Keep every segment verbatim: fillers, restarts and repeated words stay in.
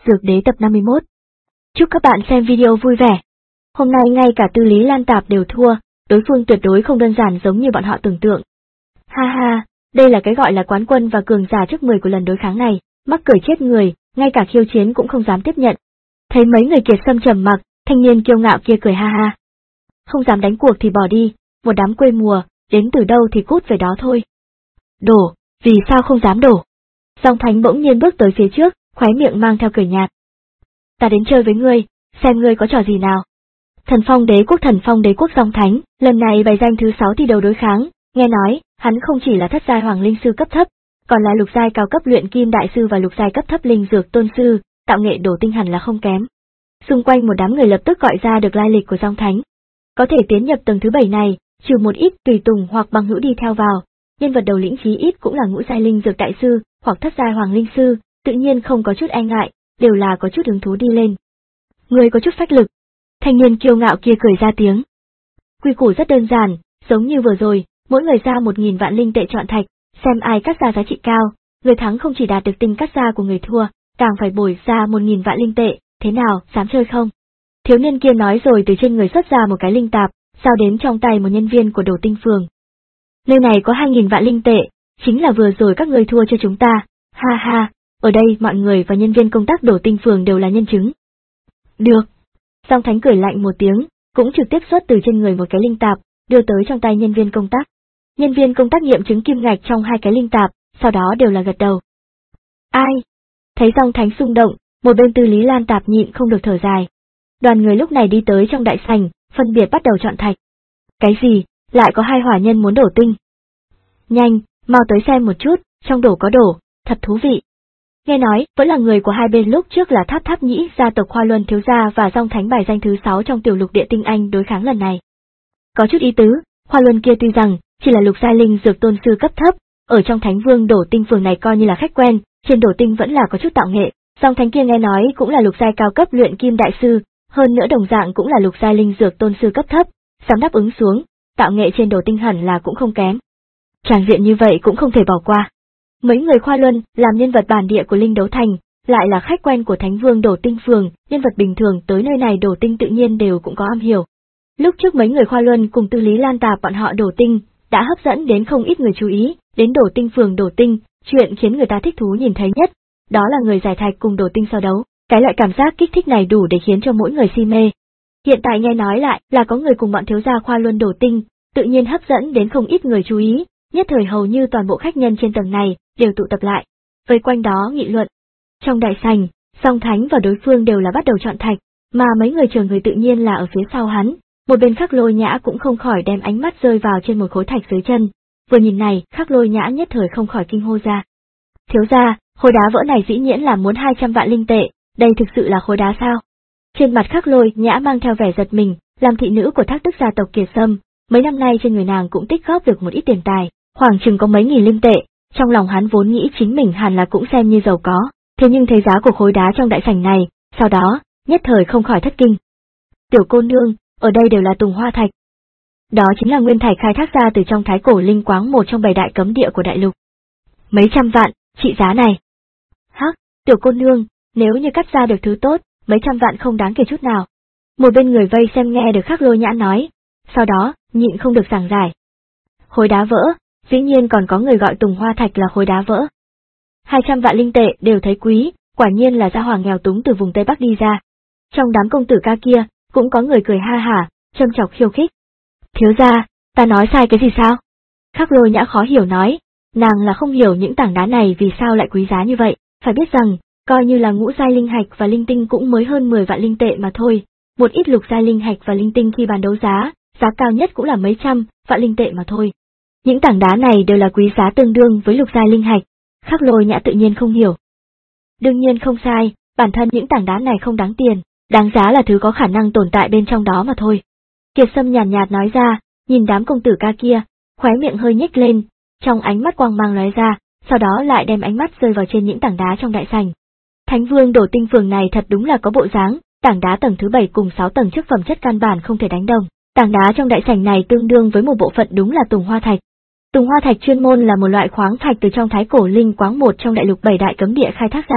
Dược Đế tập năm mươi mốt. Chúc các bạn xem video vui vẻ. Hôm nay ngay cả Tư Lý Lan Tạp đều thua, đối phương tuyệt đối không đơn giản giống như bọn họ tưởng tượng. Ha ha, đây là cái gọi là quán quân và cường giả trước mười của lần đối kháng này, mắc cười chết người, ngay cả khiêu chiến cũng không dám tiếp nhận. Thấy mấy người Kiệt Sâm trầm mặc, thanh niên kiêu ngạo kia cười ha ha. Không dám đánh cuộc thì bỏ đi, một đám quê mùa, đến từ đâu thì cút về đó thôi. Đổ, vì sao không dám đổ? Song Thánh bỗng nhiên bước tới phía trước, khóe miệng mang theo cười nhạt. Ta đến chơi với ngươi, xem ngươi có trò gì nào. Thần Phong Đế quốc Thần Phong Đế quốc Song Thánh, lần này bày danh thứ sáu thi đấu đối kháng, nghe nói, hắn không chỉ là thất giai hoàng linh sư cấp thấp, còn là lục giai cao cấp luyện kim đại sư và lục giai cấp thấp linh dược tôn sư, tạo nghệ đổ tinh hẳn là không kém. Xung quanh một đám người lập tức gọi ra được lai lịch của Song Thánh. Có thể tiến nhập tầng thứ bảy này, trừ một ít tùy tùng hoặc bằng hữu đi theo vào, nhân vật đầu lĩnh chí ít cũng là ngũ giai linh dược đại sư hoặc thất giai hoàng linh sư, tự nhiên không có chút e ngại, đều là có chút hứng thú đi lên. Người có chút phách lực. Thanh niên kiêu ngạo kia cười ra tiếng. Quy củ rất đơn giản, giống như vừa rồi, mỗi người ra một nghìn vạn linh tệ chọn thạch, xem ai cắt ra giá trị cao, người thắng không chỉ đạt được tinh cắt ra của người thua, càng phải bồi ra một nghìn vạn linh tệ, thế nào, dám chơi không? Thiếu niên kia nói rồi từ trên người xuất ra một cái linh tạp, giao đến trong tay một nhân viên của Đồ Tinh Phường. Nơi này có hai nghìn vạn linh tệ, chính là vừa rồi các người thua cho chúng ta, ha ha, ở đây mọi người và nhân viên công tác Đồ Tinh Phường đều là nhân chứng. Được. Song Thánh cười lạnh một tiếng, cũng trực tiếp xuất từ trên người một cái linh tạp, đưa tới trong tay nhân viên công tác. Nhân viên công tác nghiệm chứng kim ngạch trong hai cái linh tạp, sau đó đều là gật đầu. Ai? Thấy Song Thánh xung động, một bên Tư Lý Lan Tạp nhịn không được thở dài. Đoàn người lúc này đi tới trong đại sảnh, phân biệt bắt đầu chọn thạch. Cái gì, lại có hai hỏa nhân muốn đổ tinh? Nhanh, mau tới xem một chút, trong đổ có đổ, thật thú vị. Nghe nói, vẫn là người của hai bên lúc trước là Tháp Tháp Nhĩ gia tộc Hoa Luân thiếu gia và Song Thánh bài danh thứ sáu trong tiểu lục địa tinh anh đối kháng lần này. Có chút ý tứ, Hoa Luân kia tuy rằng chỉ là lục giai linh dược tôn sư cấp thấp, ở trong Thánh Vương Đổ Tinh Phường này coi như là khách quen, trên Đổ Tinh vẫn là có chút tạo nghệ. Song Thánh kia nghe nói cũng là lục giai cao cấp luyện kim đại sư, hơn nữa đồng dạng cũng là lục giai linh dược tôn sư cấp thấp, sắm đáp ứng xuống, tạo nghệ trên Đổ Tinh hẳn là cũng không kém. Tràng diện như vậy cũng không thể bỏ qua. Mấy người Khoa Luân làm nhân vật bản địa của Linh Đấu Thành, lại là khách quen của Thánh Vương Đổ Tinh Phường, nhân vật bình thường tới nơi này đổ tinh tự nhiên đều cũng có am hiểu. Lúc trước mấy người Khoa Luân cùng Tư Lý Lan Tạp bọn họ đổ tinh, đã hấp dẫn đến không ít người chú ý, đến Đổ Tinh Phường đổ tinh, chuyện khiến người ta thích thú nhìn thấy nhất, đó là người giải thạch cùng đổ tinh so đấu, cái loại cảm giác kích thích này đủ để khiến cho mỗi người si mê. Hiện tại nghe nói lại là có người cùng bọn thiếu gia Khoa Luân đổ tinh, tự nhiên hấp dẫn đến không ít người chú ý. Nhất thời hầu như toàn bộ khách nhân trên tầng này đều tụ tập lại, vây quanh đó nghị luận. Trong đại sảnh, Song Thánh và đối phương đều là bắt đầu chọn thạch, mà mấy người trưởng người tự nhiên là ở phía sau hắn, một bên Khắc Lôi Nhã cũng không khỏi đem ánh mắt rơi vào trên một khối thạch dưới chân. Vừa nhìn này, Khắc Lôi Nhã nhất thời không khỏi kinh hô ra. Thiếu gia, khối đá vỡ này dĩ nhiên là muốn hai trăm vạn linh tệ, đây thực sự là khối đá sao? Trên mặt Khắc Lôi Nhã mang theo vẻ giật mình, làm thị nữ của Thác Tức gia tộc Kiệt Sâm, mấy năm nay trên người nàng cũng tích góp được một ít tiền tài. Khoảng chừng có mấy nghìn linh tệ, trong lòng hắn vốn nghĩ chính mình hẳn là cũng xem như giàu có, thế nhưng thấy giá của khối đá trong đại sảnh này, sau đó, nhất thời không khỏi thất kinh. Tiểu cô nương, ở đây đều là tùng hoa thạch. Đó chính là nguyên thạch khai thác ra từ trong thái cổ linh quáng một trong bảy đại cấm địa của đại lục. Mấy trăm vạn, trị giá này. Hắc, tiểu cô nương, nếu như cắt ra được thứ tốt, mấy trăm vạn không đáng kể chút nào. Một bên người vây xem nghe được Khắc Lôi Nhã nói, sau đó, nhịn không được giảng giải. Khối đá vỡ. Dĩ nhiên còn có người gọi tùng hoa thạch là khối đá vỡ. Hai trăm vạn linh tệ đều thấy quý, quả nhiên là gia hoàng nghèo túng từ vùng Tây Bắc đi ra. Trong đám công tử ca kia, cũng có người cười ha hả, châm chọc khiêu khích. Thiếu gia, ta nói sai cái gì sao? Khắc Lôi Nhã khó hiểu nói, nàng là không hiểu những tảng đá này vì sao lại quý giá như vậy, phải biết rằng, coi như là ngũ giai linh hạch và linh tinh cũng mới hơn mười vạn linh tệ mà thôi, một ít lục giai linh hạch và linh tinh khi bán đấu giá, giá cao nhất cũng là mấy trăm vạn linh tệ mà thôi. Những tảng đá này đều là quý giá tương đương với lục giai linh hạch, Khắc Lôi Nhã tự nhiên không hiểu. Đương nhiên không sai, bản thân những tảng đá này không đáng tiền, đáng giá là thứ có khả năng tồn tại bên trong đó mà thôi. Kiệt Sâm nhàn nhạt, nhạt nói ra, nhìn đám công tử ca kia, khóe miệng hơi nhếch lên, trong ánh mắt quang mang lóe ra, sau đó lại đem ánh mắt rơi vào trên những tảng đá trong đại sảnh. Thánh Vương Đổ Tinh Phường này thật đúng là có bộ dáng, tảng đá tầng thứ bảy cùng sáu tầng trước phẩm chất căn bản không thể đánh đồng, tảng đá trong đại sảnh này tương đương với một bộ phận đúng là tùng hoa thạch. Tùng hoa thạch chuyên môn là một loại khoáng thạch từ trong thái cổ linh quáng một trong đại lục bảy đại cấm địa khai thác ra,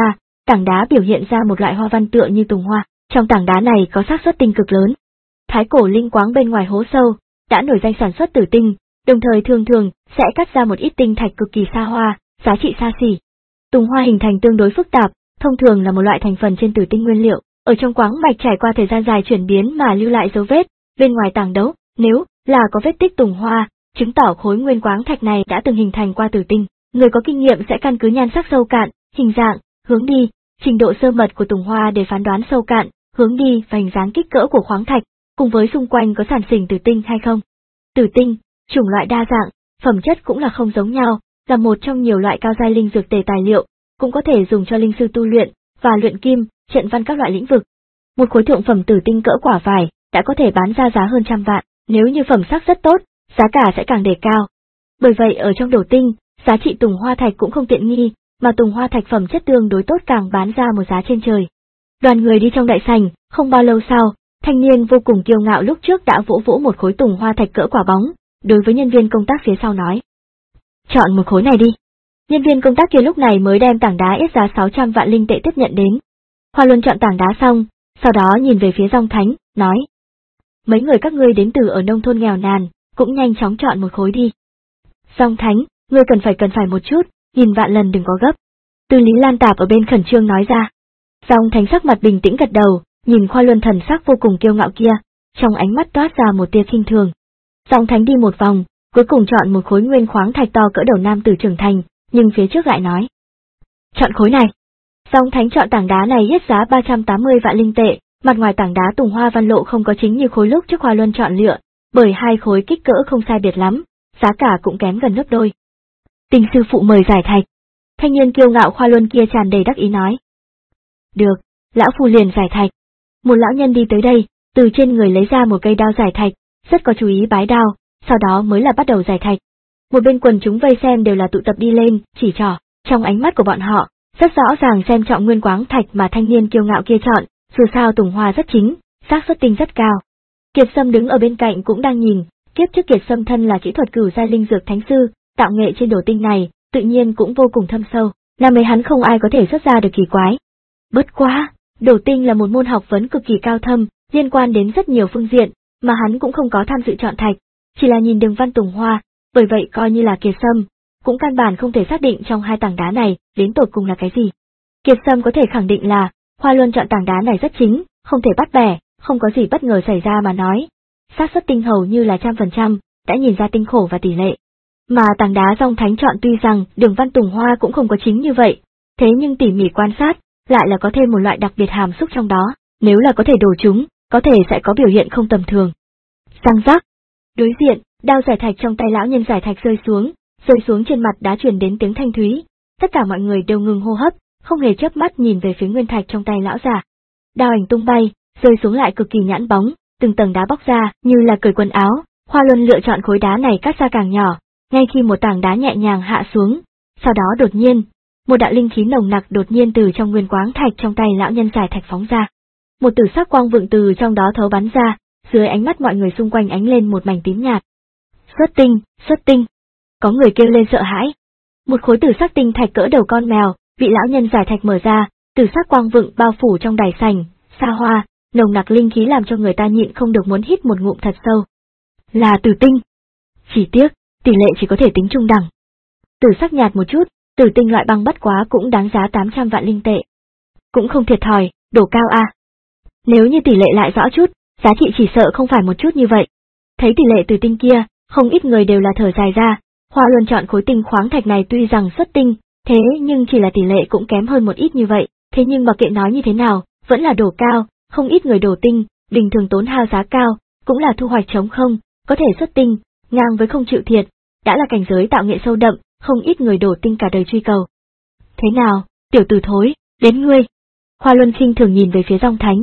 tảng đá biểu hiện ra một loại hoa văn tựa như tùng hoa, trong tảng đá này có xác suất tinh cực lớn. Thái cổ linh quáng bên ngoài hố sâu, đã nổi danh sản xuất tử tinh, đồng thời thường thường sẽ cắt ra một ít tinh thạch cực kỳ xa hoa, giá trị xa xỉ. Tùng hoa hình thành tương đối phức tạp, thông thường là một loại thành phần trên tử tinh nguyên liệu, ở trong quáng mạch trải qua thời gian dài chuyển biến mà lưu lại dấu vết, bên ngoài tảng đấu, nếu là có vết tích tùng hoa, chứng tỏ khối nguyên quáng thạch này đã từng hình thành qua tử tinh. Người có kinh nghiệm sẽ căn cứ nhan sắc sâu cạn, hình dạng, hướng đi, trình độ sơ mật của tùng hoa để phán đoán sâu cạn, hướng đi và hình dáng kích cỡ của khoáng thạch, cùng với xung quanh có sản sinh tử tinh hay không. Tử tinh, chủng loại đa dạng, phẩm chất cũng là không giống nhau, là một trong nhiều loại cao giai linh dược tề tài liệu, cũng có thể dùng cho linh sư tu luyện và luyện kim, trận văn các loại lĩnh vực. Một khối thượng phẩm tử tinh cỡ quả vải đã có thể bán ra giá hơn trăm vạn, nếu như phẩm sắc rất tốt, giá cả sẽ càng đề cao. Bởi vậy ở trong đồ tinh, giá trị tùng hoa thạch cũng không tiện nghi, mà tùng hoa thạch phẩm chất tương đối tốt càng bán ra một giá trên trời. Đoàn người đi trong đại sảnh, không bao lâu sau, thanh niên vô cùng kiêu ngạo lúc trước đã vỗ vỗ một khối tùng hoa thạch cỡ quả bóng, đối với nhân viên công tác phía sau nói: "Chọn một khối này đi." Nhân viên công tác kia lúc này mới đem tảng đá ít giá sáu trăm vạn linh tệ tiếp nhận đến. Hoa Luân chọn tảng đá xong, sau đó nhìn về phía Dòng Thánh, nói: "Mấy người các ngươi đến từ ở nông thôn nghèo nàn, cũng nhanh chóng chọn một khối đi." "Dòng Thánh, ngươi cần phải cần phải một chút, nghìn vạn lần đừng có gấp." Tư Lý Lan Tạp ở bên khẩn trương nói ra. Dòng Thánh sắc mặt bình tĩnh gật đầu, nhìn Hoa Luân thần sắc vô cùng kiêu ngạo kia, trong ánh mắt toát ra một tia khinh thường. Dòng Thánh đi một vòng, cuối cùng chọn một khối nguyên khoáng thạch to cỡ đầu nam tử trưởng thành, nhưng phía trước lại nói: "Chọn khối này." Dòng Thánh chọn tảng đá này hết giá ba trăm tám mươi vạn linh tệ, mặt ngoài tảng đá tùng hoa văn lộ không có chính như khối lúc trước Hoa Luân chọn lựa, bởi hai khối kích cỡ không sai biệt lắm, giá cả cũng kém gần gấp đôi. "Tinh sư phụ mời giải thạch." Thanh niên kiêu ngạo Hoa Luân kia tràn đầy đắc ý nói. "Được, lão phu liền giải thạch." Một lão nhân đi tới đây, từ trên người lấy ra một cây đao giải thạch, rất có chú ý bái đao, sau đó mới là bắt đầu giải thạch. Một bên quần chúng vây xem đều là tụ tập đi lên, chỉ trỏ, trong ánh mắt của bọn họ, rất rõ ràng xem trọng nguyên quáng thạch mà thanh niên kiêu ngạo kia chọn, dù sao tùng hoa rất chính, xác suất tinh rất cao. Kiệt Sâm đứng ở bên cạnh cũng đang nhìn, kiếp trước Kiệt Sâm thân là kỹ thuật cửu giai linh dược thánh sư, tạo nghệ trên đồ tinh này, tự nhiên cũng vô cùng thâm sâu, là mấy hắn không ai có thể xuất ra được kỳ quái. Bất quá, đồ tinh là một môn học vấn cực kỳ cao thâm, liên quan đến rất nhiều phương diện, mà hắn cũng không có tham dự chọn thạch, chỉ là nhìn đường văn tùng hoa, bởi vậy coi như là Kiệt Sâm, cũng căn bản không thể xác định trong hai tảng đá này đến tột cùng là cái gì. Kiệt Sâm có thể khẳng định là, Hoa Luân chọn tảng đá này rất chính, không thể bắt bẻ, không có gì bất ngờ xảy ra mà nói. Xác suất tinh hầu như là trăm phần trăm, đã nhìn ra tinh khổ và tỷ lệ. Mà tảng đá Dòng Thánh chọn tuy rằng đường văn tùng hoa cũng không có chính như vậy, thế nhưng tỉ mỉ quan sát, lại là có thêm một loại đặc biệt hàm xúc trong đó, nếu là có thể đổ chúng, có thể sẽ có biểu hiện không tầm thường. Răng rắc. Đối diện, đao giải thạch trong tay lão nhân giải thạch rơi xuống, rơi xuống trên mặt đá truyền đến tiếng thanh thúy. Tất cả mọi người đều ngừng hô hấp, không hề chớp mắt nhìn về phía nguyên thạch trong tay lão già. Đao ảnh tung bay, rơi xuống lại cực kỳ nhẵn bóng, từng tầng đá bóc ra, như là cởi quần áo. Hoa Luân lựa chọn khối đá này cắt ra càng nhỏ, ngay khi một tảng đá nhẹ nhàng hạ xuống, sau đó đột nhiên, một đạo linh khí nồng nặc đột nhiên từ trong nguyên quáng thạch trong tay lão nhân giải thạch phóng ra. Một tử sắc quang vượng từ trong đó thấu bắn ra, dưới ánh mắt mọi người xung quanh ánh lên một mảnh tím nhạt. Xuất tinh, xuất tinh. Có người kêu lên sợ hãi. Một khối tử sắc tinh thạch cỡ đầu con mèo, vị lão nhân giải thạch mở ra, tử sắc quang vượng bao phủ trong đài sành, xa hoa, nồng nặc linh khí làm cho người ta nhịn không được muốn hít một ngụm thật sâu. Là tử tinh. Chỉ tiếc, tỷ lệ chỉ có thể tính trung đẳng. Tử sắc nhạt một chút, tử tinh loại băng bất quá cũng đáng giá tám trăm vạn linh tệ. Cũng không thiệt thòi, đổ cao a. À. Nếu như tỷ lệ lại rõ chút, giá trị chỉ sợ không phải một chút như vậy. Thấy tỷ lệ tử tinh kia, không ít người đều là thở dài ra. Hoa Luân chọn khối tinh khoáng thạch này tuy rằng xuất tinh, thế nhưng chỉ là tỷ lệ cũng kém hơn một ít như vậy, thế nhưng mà kệ nói như thế nào, vẫn là đổ cao, không ít người đổ tinh, bình thường tốn hao giá cao, cũng là thu hoạch trống không, có thể xuất tinh, ngang với không chịu thiệt, đã là cảnh giới tạo nghệ sâu đậm, không ít người đổ tinh cả đời truy cầu. Thế nào, tiểu tử thối, đến ngươi. Hoa Luân khinh thường nhìn về phía Dòng Thánh.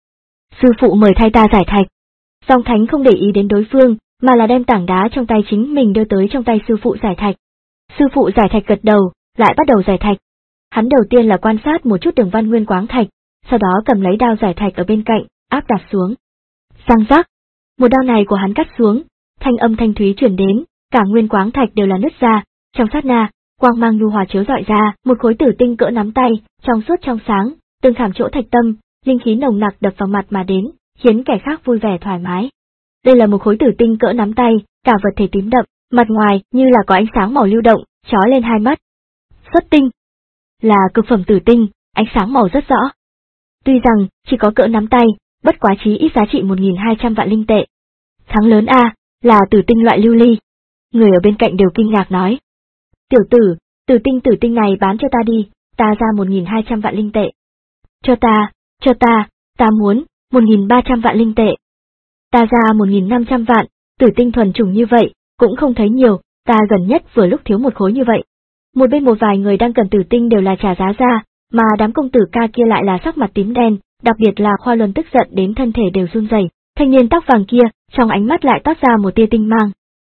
Sư phụ mời thay ta giải thạch. Dòng Thánh không để ý đến đối phương, mà là đem tảng đá trong tay chính mình đưa tới trong tay sư phụ giải thạch. Sư phụ giải thạch gật đầu, lại bắt đầu giải thạch. Hắn đầu tiên là quan sát một chút đường văn nguyên quáng thạch, sau đó cầm lấy đao giải thạch ở bên cạnh, áp đặt xuống. Răng rắc. Một đao này của hắn cắt xuống, thanh âm thanh thúy truyền đến, cả nguyên quáng thạch đều là nứt ra, trong sát na, quang mang nhu hòa chiếu rọi ra, một khối tử tinh cỡ nắm tay, trong suốt trong sáng, từng khảm chỗ thạch tâm, linh khí nồng nặc đập vào mặt mà đến, khiến kẻ khác vui vẻ thoải mái. Đây là một khối tử tinh cỡ nắm tay, cả vật thể tím đậm, mặt ngoài như là có ánh sáng màu lưu động, chói lên hai mắt. Xuất tinh là cực phẩm tử tinh, ánh sáng màu rất rõ. Tuy rằng chỉ có cỡ nắm tay, bất quá chí ít giá trị một nghìn hai trăm vạn linh tệ. Thắng lớn a, là tử tinh loại lưu ly. Người ở bên cạnh đều kinh ngạc nói. Tiểu tử, tử tinh tử tinh này bán cho ta đi, ta ra một nghìn hai trăm vạn linh tệ. Cho ta, cho ta, ta muốn, một nghìn ba trăm vạn linh tệ. Ta ra một nghìn năm trăm vạn, tử tinh thuần chủng như vậy, cũng không thấy nhiều, ta gần nhất vừa lúc thiếu một khối như vậy. Một bên một vài người đang cần tử tinh đều là trả giá ra, mà đám công tử ca kia lại là sắc mặt tím đen, đặc biệt là Khoa Luân tức giận đến thân thể đều run rẩy. Thanh niên tóc vàng kia, trong ánh mắt lại toát ra một tia tinh mang.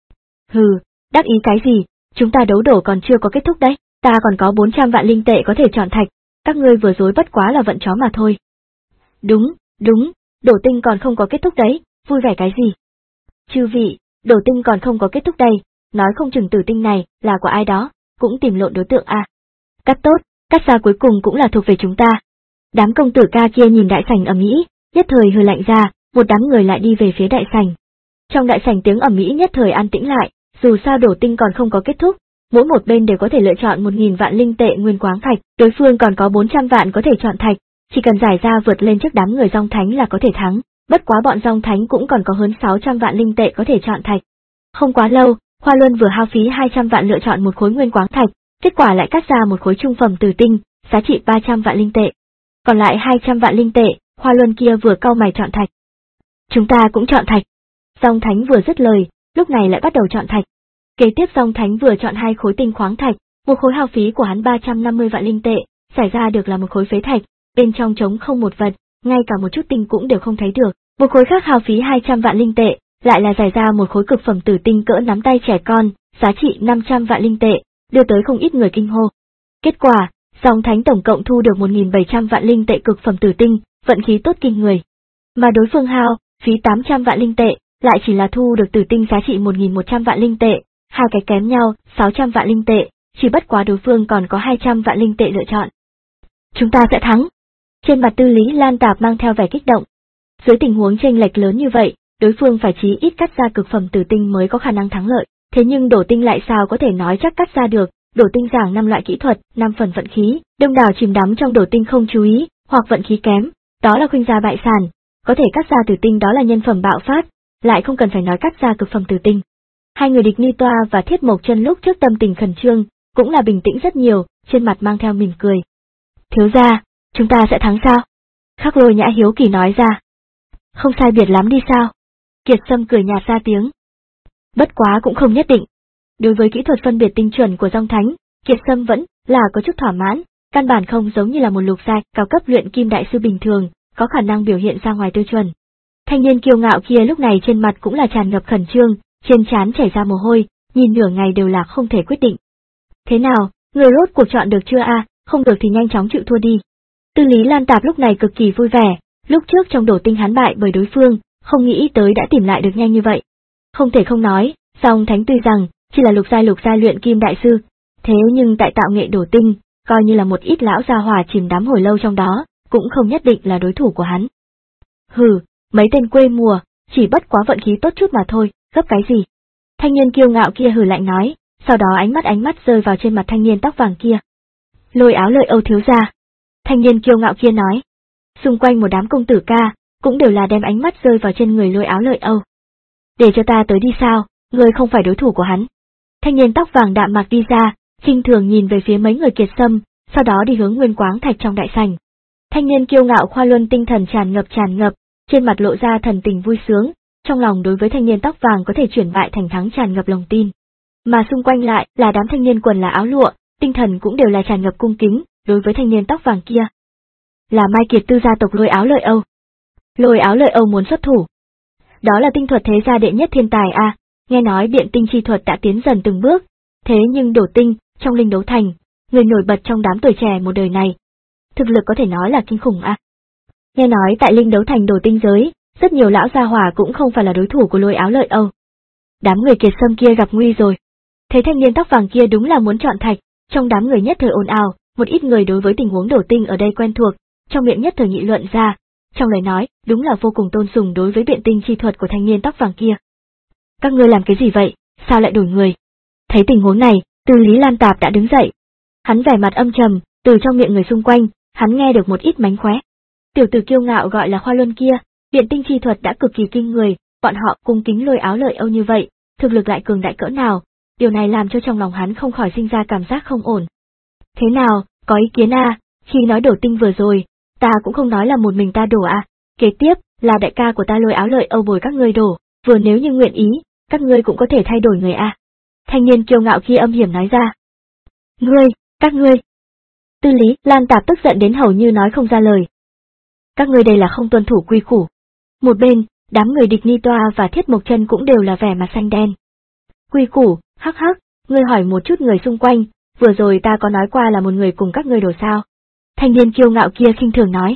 Hừ, đắc ý cái gì, chúng ta đấu đổ còn chưa có kết thúc đấy, ta còn có bốn trăm vạn linh tệ có thể chọn thạch, các ngươi vừa dối bất quá là vận chó mà thôi. Đúng, đúng, đổ tinh còn không có kết thúc đấy, vui vẻ cái gì? Chư vị, đổ tinh còn không có kết thúc đây, nói không chừng tử tinh này là của ai đó, cũng tìm lộn đối tượng à. Cắt tốt, cắt ra cuối cùng cũng là thuộc về chúng ta. Đám công tử ca kia nhìn đại sảnh ầm ĩ, nhất thời hừ lạnh ra, một đám người lại đi về phía đại sảnh. Trong đại sảnh tiếng ầm ĩ nhất thời an tĩnh lại, dù sao đổ tinh còn không có kết thúc, mỗi một bên đều có thể lựa chọn một nghìn vạn linh tệ nguyên quáng thạch, đối phương còn có bốn trăm vạn có thể chọn thạch, chỉ cần giải ra vượt lên trước đám người Dòng Thánh là có thể thắng, bất quá bọn Dòng Thánh cũng còn có hơn sáu trăm vạn linh tệ có thể chọn thạch. Không quá lâu, Hoa Luân vừa hao phí hai trăm vạn lựa chọn một khối nguyên quáng thạch, kết quả lại cắt ra một khối trung phẩm tử tinh, giá trị ba trăm vạn linh tệ. Còn lại hai trăm vạn linh tệ, Hoa Luân kia vừa cau mày chọn thạch. Chúng ta cũng chọn thạch. Dòng Thánh vừa dứt lời, lúc này lại bắt đầu chọn thạch. Kế tiếp Dòng Thánh vừa chọn hai khối tinh khoáng thạch, một khối hao phí của hắn ba trăm năm mươi vạn linh tệ, giải ra được là một khối phế thạch, bên trong trống không một vật, ngay cả một chút tinh cũng đều không thấy được. Một khối khác hao phí hai trăm vạn linh tệ, lại là giải ra một khối cực phẩm tử tinh cỡ nắm tay trẻ con, giá trị năm trăm vạn linh tệ, đưa tới không ít người kinh hô. Kết quả, Dòng Thánh tổng cộng thu được một nghìn bảy trăm vạn linh tệ cực phẩm tử tinh, vận khí tốt kinh người. Mà đối phương hao phí tám trăm vạn linh tệ, lại chỉ là thu được tử tinh giá trị một nghìn một trăm vạn linh tệ, hai cái kém nhau, sáu trăm vạn linh tệ, chỉ bất quá đối phương còn có hai trăm vạn linh tệ lựa chọn. Chúng ta sẽ thắng. Trên mặt Tư Lý Lan Tạp mang theo vẻ kích động. Dưới tình huống chênh lệch lớn như vậy, đối phương phải chí ít cắt ra cực phẩm tử tinh mới có khả năng thắng lợi, thế nhưng đổ tinh lại sao có thể nói chắc cắt ra được, đổ tinh giảng năm loại kỹ thuật, năm phần vận khí, đông đảo chìm đắm trong đổ tinh không chú ý, hoặc vận khí kém, đó là khuynh gia bại sản, có thể cắt ra tử tinh đó là nhân phẩm bạo phát, lại không cần phải nói cắt ra cực phẩm tử tinh. Hai người Địch Ni Toa và Thiết Mộc Chân lúc trước tâm tình khẩn trương, cũng là bình tĩnh rất nhiều, trên mặt mang theo mỉm cười. Thiếu gia, chúng ta sẽ thắng sao? Khắc Lôi Nhã hiếu kỳ nói ra. Không sai biệt lắm đi sao? Kiệt Sâm cười nhạt ra tiếng. Bất quá cũng không nhất định. Đối với kỹ thuật phân biệt tinh chuẩn của Dòng Thánh, Kiệt Sâm vẫn là có chút thỏa mãn, căn bản không giống như là một lục giai cao cấp luyện kim đại sư bình thường, có khả năng biểu hiện ra ngoài tiêu chuẩn. Thanh niên kiêu ngạo kia lúc này trên mặt cũng là tràn ngập khẩn trương, trên trán chảy ra mồ hôi, nhìn nửa ngày đều là không thể quyết định. Thế nào, người rốt cuộc chọn được chưa a? Không được thì nhanh chóng chịu thua đi. Tư Lý Lan Tạp lúc này cực kỳ vui vẻ, lúc trước trong đổ tinh hắn bại bởi đối phương, không nghĩ tới đã tìm lại được nhanh như vậy. Không thể không nói, Dòng Thánh tuy rằng chỉ là lục giai lục giai luyện kim đại sư, thế nhưng tại tạo nghệ đổ tinh, coi như là một ít lão gia hỏa chìm đắm hồi lâu trong đó, cũng không nhất định là đối thủ của hắn. Hừ, mấy tên quê mùa, chỉ bất quá vận khí tốt chút mà thôi, gấp cái gì? Thanh niên kiêu ngạo kia hừ lạnh nói, sau đó ánh mắt ánh mắt rơi vào trên mặt thanh niên tóc vàng kia. Lôi Áo Lợi Âu thiếu gia. Thanh niên kiêu ngạo kia nói. Xung quanh một đám công tử ca, cũng đều là đem ánh mắt rơi vào trên người Lôi Áo Lợi Âu. Để cho ta tới đi sao, người không phải đối thủ của hắn. Thanh niên tóc vàng đạm mạc đi ra, khinh thường nhìn về phía mấy người Kiệt Sâm, sau đó đi hướng nguyên quáng thạch trong đại sảnh. Thanh niên kiêu ngạo Khoa Luân tinh thần tràn ngập tràn ngập, trên mặt lộ ra thần tình vui sướng, trong lòng đối với thanh niên tóc vàng có thể chuyển bại thành thắng tràn ngập lòng tin. Mà xung quanh lại là đám thanh niên quần là áo lụa, tinh thần cũng đều là tràn ngập cung kính đối với thanh niên tóc vàng kia. Là Mai Kiệt Tư gia tộc Lôi Áo Lợi Âu. Lôi Áo Lợi Âu muốn xuất thủ. Đó là tinh thuật thế gia đệ nhất thiên tài a, à, nghe nói biện tinh chi thuật đã tiến dần từng bước, thế nhưng đổ tinh, trong linh đấu thành, người nổi bật trong đám tuổi trẻ một đời này. Thực lực có thể nói là kinh khủng a. À. Nghe nói tại linh đấu thành đổ tinh giới, rất nhiều lão gia hỏa cũng không phải là đối thủ của Lôi Áo Lợi Âu. Đám người Kiệt Sâm kia gặp nguy rồi. Thấy thanh niên tóc vàng kia đúng là muốn chọn thạch, Trong đám người nhất thời ồn ào, một ít người đối với tình huống đổ tinh ở đây quen thuộc, trong miệng nhất thời nghị luận ra, trong lời nói, đúng là vô cùng tôn sùng đối với biện tinh chi thuật của thanh niên tóc vàng kia. Các ngươi làm cái gì vậy, sao lại đổi người? Thấy tình huống này, Tư Lý Lan Tạp đã đứng dậy. Hắn vẻ mặt âm trầm, từ trong miệng người xung quanh, hắn nghe được một ít mánh khóe. Tiểu tử kiêu ngạo gọi là Khoa Luân kia, biện tinh chi thuật đã cực kỳ kinh người, bọn họ cung kính Lôi Áo Lợi Âu như vậy, thực lực lại cường đại cỡ nào, điều này làm cho trong lòng hắn không khỏi sinh ra cảm giác không ổn. Thế nào, có ý kiến à, khi nói đổ tinh vừa rồi, ta cũng không nói là một mình ta đổ à, kế tiếp, là đại ca của ta Lôi Áo Lợi Âu bồi các ngươi đổ, vừa nếu như nguyện ý, các ngươi cũng có thể thay đổi người à. Thanh niên kiêu ngạo kia âm hiểm nói ra. Ngươi, các ngươi. Tư Lý Lan Tạp tức giận đến hầu như nói không ra lời. Các ngươi đây là không tuân thủ quy củ. Một bên, đám người Địch Ni Toa và Thiết Mộc Chân cũng đều là vẻ mặt xanh đen. Quy củ, hắc hắc, ngươi hỏi một chút người xung quanh, vừa rồi ta có nói qua là một người cùng các ngươi đổ sao? Thanh niên kiêu ngạo kia khinh thường nói.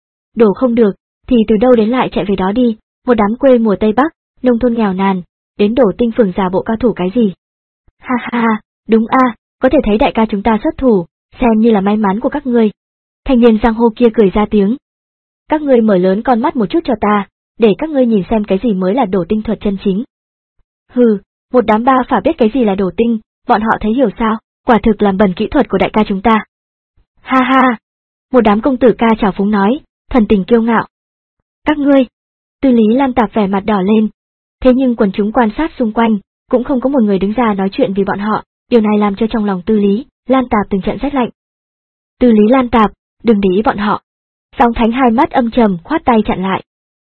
Đổ không được, thì từ đâu đến lại chạy về đó đi, một đám quê mùa Tây Bắc, nông thôn nghèo nàn, đến đổ tinh phường giả bộ cao thủ cái gì? Ha ha ha, đúng a, có thể thấy đại ca chúng ta xuất thủ, xem như là may mắn của các ngươi. Thanh niên giang hô kia cười ra tiếng. Các ngươi mở lớn con mắt một chút cho ta, để các ngươi nhìn xem cái gì mới là đổ tinh thuật chân chính. Hừ, một đám ba phả biết cái gì là đổ tinh, bọn họ thấy hiểu sao, quả thực làm bẩn kỹ thuật của đại ca chúng ta. Ha ha, một đám công tử ca trào phúng nói, thần tình kiêu ngạo. Các ngươi, Tư Lý Lan Tạp vẻ mặt đỏ lên. Thế nhưng quần chúng quan sát xung quanh, cũng không có một người đứng ra nói chuyện vì bọn họ, điều này làm cho trong lòng Tư Lý Lan Tạp từng trận rét lạnh. Tư Lý Lan Tạp, đừng để ý bọn họ. Song Thánh hai mắt âm trầm khoát tay chặn lại.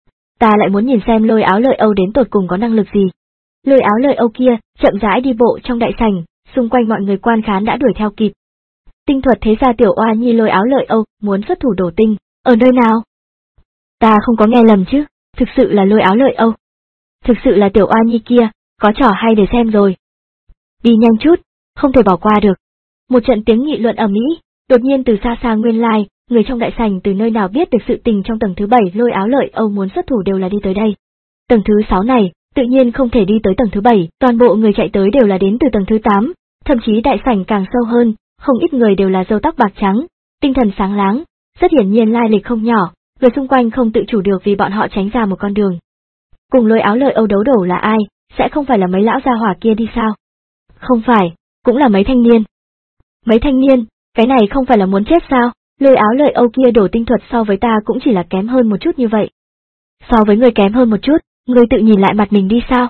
Ta lại muốn nhìn xem Lôi Áo Lợi Âu đến tột cùng có năng lực gì. Lôi Áo Lợi Âu kia chậm rãi đi bộ trong đại sảnh, xung quanh mọi người quan khán đã đuổi theo kịp. Tinh thuật thế gia tiểu oa nhi Lôi Áo Lợi Âu muốn xuất thủ đổ tinh, ở nơi nào? Ta không có nghe lầm chứ, thực sự là Lôi Áo Lợi Âu. Thực sự là tiểu oa nhi kia, có trò hay để xem rồi. Đi nhanh chút, không thể bỏ qua được. Một trận tiếng nghị luận ầm ĩ, đột nhiên từ xa xa nguyên lai, người trong đại sảnh từ nơi nào biết được sự tình trong tầng thứ bảy Lôi Áo Lợi Âu muốn xuất thủ đều là đi tới đây. Tầng thứ sáu này, tự nhiên không thể đi tới tầng thứ bảy, toàn bộ người chạy tới đều là đến từ tầng thứ tám, thậm chí đại sảnh càng sâu hơn, không ít người đều là râu tóc bạc trắng, tinh thần sáng láng, rất hiển nhiên lai lịch không nhỏ, người xung quanh không tự chủ được vì bọn họ tránh ra một con đường. Cùng Lôi Áo Lợi Âu đấu đổ là ai, sẽ không phải là mấy lão gia hỏa kia đi sao? Không phải, cũng là mấy thanh niên. Mấy thanh niên, cái này không phải là muốn chết sao? Lôi Áo Lợi Âu kia đổ tinh thuật so với ta cũng chỉ là kém hơn một chút như vậy. So với người kém hơn một chút, người tự nhìn lại mặt mình đi sao?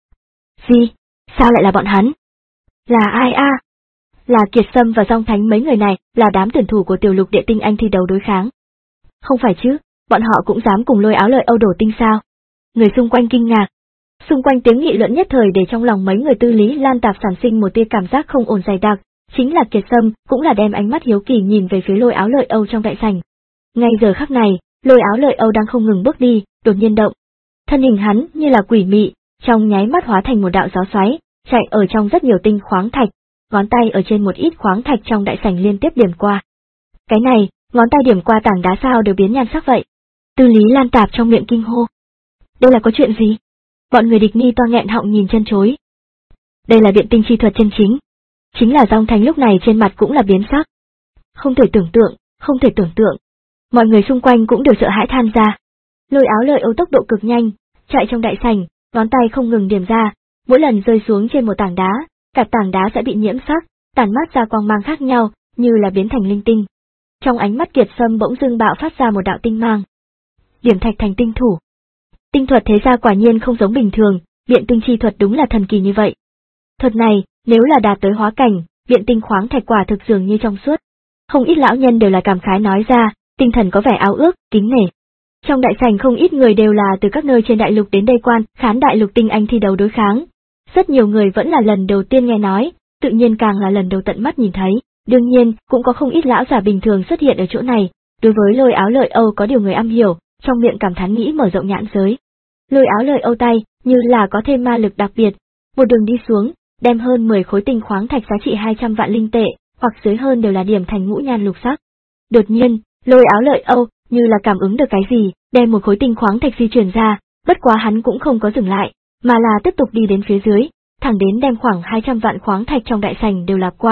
Gì? Sao lại là bọn hắn? Là ai a? À? Là Kiệt Sâm và Song Thánh, mấy người này là đám tuyển thủ của tiểu lục địa tinh anh thi đấu đối kháng. Không phải chứ, bọn họ cũng dám cùng Lôi Áo Lợi Âu đổ tinh sao? Người xung quanh kinh ngạc. Xung quanh tiếng nghị luận nhất thời để trong lòng mấy người Tư Lý Lan Tạp sản sinh một tia cảm giác không ổn dày đặc, chính là Kiệt Sâm cũng là đem ánh mắt hiếu kỳ nhìn về phía Lôi Áo Lợi Âu trong đại sảnh. Ngay giờ khắc này, Lôi Áo Lợi Âu đang không ngừng bước đi, đột nhiên động. Thân hình hắn như là quỷ mị, trong nháy mắt hóa thành một đạo gió xoáy, chạy ở trong rất nhiều tinh khoáng thạch, ngón tay ở trên một ít khoáng thạch trong đại sảnh liên tiếp điểm qua. Cái này, ngón tay điểm qua tảng đá sao đều biến nhan sắc vậy. Tư Lý Lan Tạp trong miệng kinh hô. Đây là có chuyện gì? Bọn người Địch Ni Toa nghẹn họng nhìn chân chối. Đây là biện tinh chi thuật chân chính. Chính là Song Thánh lúc này trên mặt cũng là biến sắc. Không thể tưởng tượng, không thể tưởng tượng. Mọi người xung quanh cũng đều sợ hãi than ra. Lôi Áo Lợi Âu tốc độ cực nhanh, chạy trong đại sảnh, ngón tay không ngừng điểm ra, mỗi lần rơi xuống trên một tảng đá, cả tảng đá sẽ bị nhiễm sắc, tản mát ra quang mang khác nhau, như là biến thành linh tinh. Trong ánh mắt Kiệt Sâm bỗng dưng bạo phát ra một đạo tinh mang. Điểm thạch thành tinh thủ. Tinh thuật thế gia quả nhiên không giống bình thường, biện tinh chi thuật đúng là thần kỳ như vậy. Thuật này, nếu là đạt tới hóa cảnh, biện tinh khoáng thạch quả thực dường như trong suốt. Không ít lão nhân đều là cảm khái nói ra, tinh thần có vẻ ao ước, kính nể. Trong đại sảnh không ít người đều là từ các nơi trên đại lục đến đây quan khán đại lục tinh anh thi đấu đối kháng. Rất nhiều người vẫn là lần đầu tiên nghe nói, tự nhiên càng là lần đầu tận mắt nhìn thấy. Đương nhiên, cũng có không ít lão giả bình thường xuất hiện ở chỗ này, đối với Lôi Áo Lợi Âu có điều người am hiểu, trong miệng cảm thán nghĩ mở rộng nhãn giới. Lôi Áo Lợi Âu tay, như là có thêm ma lực đặc biệt, một đường đi xuống, đem hơn mười khối tinh khoáng thạch giá trị hai trăm vạn linh tệ, hoặc dưới hơn đều là điểm thành ngũ nhan lục sắc. Đột nhiên, Lôi Áo Lợi Âu, như là cảm ứng được cái gì, đem một khối tinh khoáng thạch di chuyển ra, bất quá hắn cũng không có dừng lại, mà là tiếp tục đi đến phía dưới, thẳng đến đem khoảng hai trăm vạn khoáng thạch trong đại sảnh đều lạp qua,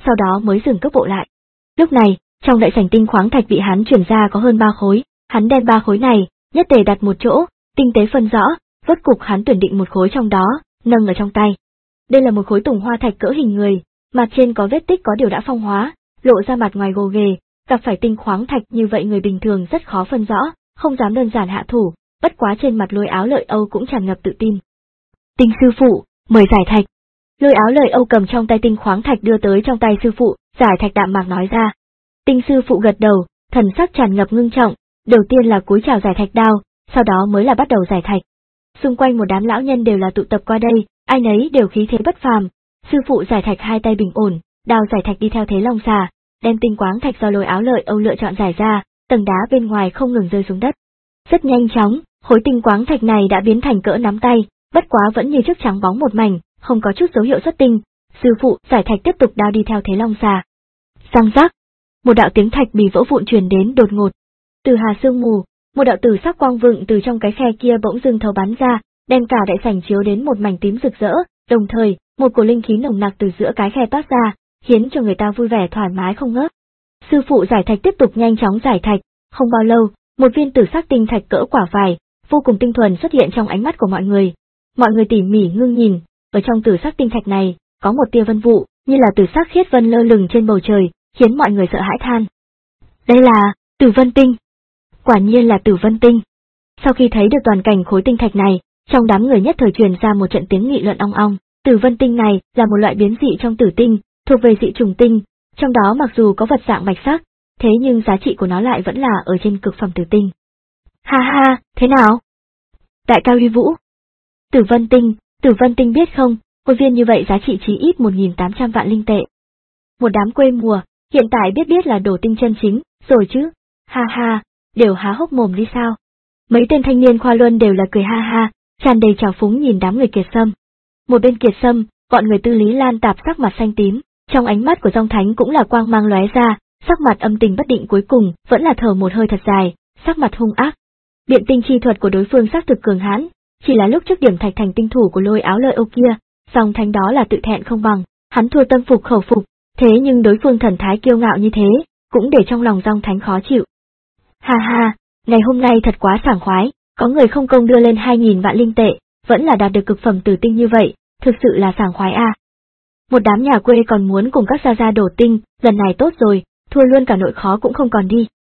sau đó mới dừng cước bộ lại. Lúc này, trong đại sảnh tinh khoáng thạch bị hắn chuyển ra có hơn ba khối, hắn đem ba khối này, nhất tề đặt một chỗ, tinh tế phân rõ, rốt cục hắn tuyển định một khối trong đó, nâng ở trong tay. Đây là một khối tùng hoa thạch cỡ hình người, mặt trên có vết tích có điều đã phong hóa, lộ ra mặt ngoài gồ ghề, gặp phải tinh khoáng thạch như vậy người bình thường rất khó phân rõ, không dám đơn giản hạ thủ, bất quá trên mặt Lôi Áo Lợi Âu cũng tràn ngập tự tin. Tinh sư phụ, mời giải thạch. Lôi Áo Lợi Âu cầm trong tay tinh khoáng thạch đưa tới trong tay sư phụ, giải thạch đạm mạc nói ra. Tinh sư phụ gật đầu, thần sắc tràn ngập ngưng trọng, đầu tiên là cúi chào giải thạch đao, sau đó mới là bắt đầu giải thạch. Xung quanh một đám lão nhân đều là tụ tập qua đây, ai nấy đều khí thế bất phàm. Sư phụ giải thạch hai tay bình ổn, đao giải thạch đi theo thế long xà, đem tinh khoáng thạch do Lôi Áo Lợi Âu lựa chọn giải ra, tầng đá bên ngoài không ngừng rơi xuống đất. Rất nhanh chóng, khối tinh khoáng thạch này đã biến thành cỡ nắm tay, bất quá vẫn như trước trắng bóng một mảnh, không có chút dấu hiệu xuất tinh. Sư phụ giải thạch tiếp tục đao đi theo thế long xà. Răng rắc, một đạo tiếng thạch bị vỡ vụn truyền đến đột ngột. Từ hà sương mù, một đạo tử sắc quang vựng từ trong cái khe kia bỗng dưng thấu bắn ra, đem cả đại sảnh chiếu đến một mảnh tím rực rỡ, đồng thời, một cổ linh khí nồng nặc từ giữa cái khe toát ra, khiến cho người ta vui vẻ thoải mái không ngớt. Sư phụ giải thạch tiếp tục nhanh chóng giải thạch, không bao lâu, một viên tử sắc tinh thạch cỡ quả vải, vô cùng tinh thuần xuất hiện trong ánh mắt của mọi người. Mọi người tỉ mỉ ngưng nhìn, ở trong tử sắc tinh thạch này, có một tia vân vụ, như là tử sắc khiết vân lơ lửng trên bầu trời, khiến mọi người sợ hãi than. Đây là Tử Vân Tinh. Quả nhiên là Tử Vân Tinh. Sau khi thấy được toàn cảnh khối tinh thạch này, trong đám người nhất thời truyền ra một trận tiếng nghị luận ong ong. Tử Vân Tinh này là một loại biến dị trong tử tinh, thuộc về dị trùng tinh, trong đó mặc dù có vật dạng bạch sắc, thế nhưng giá trị của nó lại vẫn là ở trên cực phẩm tử tinh. Ha ha, thế nào? Đại ca uy vũ. Tử Vân Tinh, Tử Vân Tinh biết không, một viên như vậy giá trị chí ít một nghìn tám trăm vạn linh tệ. Một đám quê mùa, hiện tại biết biết là đồ tinh chân chính, rồi chứ, ha ha, đều há hốc mồm đi sao. Mấy tên thanh niên khoa luân đều là cười ha ha, tràn đầy trào phúng nhìn đám người Kiệt Sâm. Một bên Kiệt Sâm, bọn người Tư Lý Lan Tạp sắc mặt xanh tím, trong ánh mắt của Dòng Thánh cũng là quang mang lóe ra, sắc mặt âm tình bất định cuối cùng vẫn là thở một hơi thật dài, sắc mặt hung ác. Biện tinh chi thuật của đối phương xác thực cường hãn, chỉ là lúc trước điểm thạch thành tinh thủ của Lôi Áo Lợi Âu kia, Dòng Thánh đó là tự thẹn không bằng, hắn thua tâm phục khẩu phục, thế nhưng đối phương thần thái kiêu ngạo như thế, cũng để trong lòng Dòng Thánh khó chịu. Ha ha, ngày hôm nay thật quá sảng khoái, có người không công đưa lên hai nghìn vạn linh tệ, vẫn là đạt được cực phẩm tử tinh như vậy, thực sự là sảng khoái a. À. Một đám nhà quê còn muốn cùng các gia gia đổ tinh, lần này tốt rồi, thua luôn cả nội khó cũng không còn đi.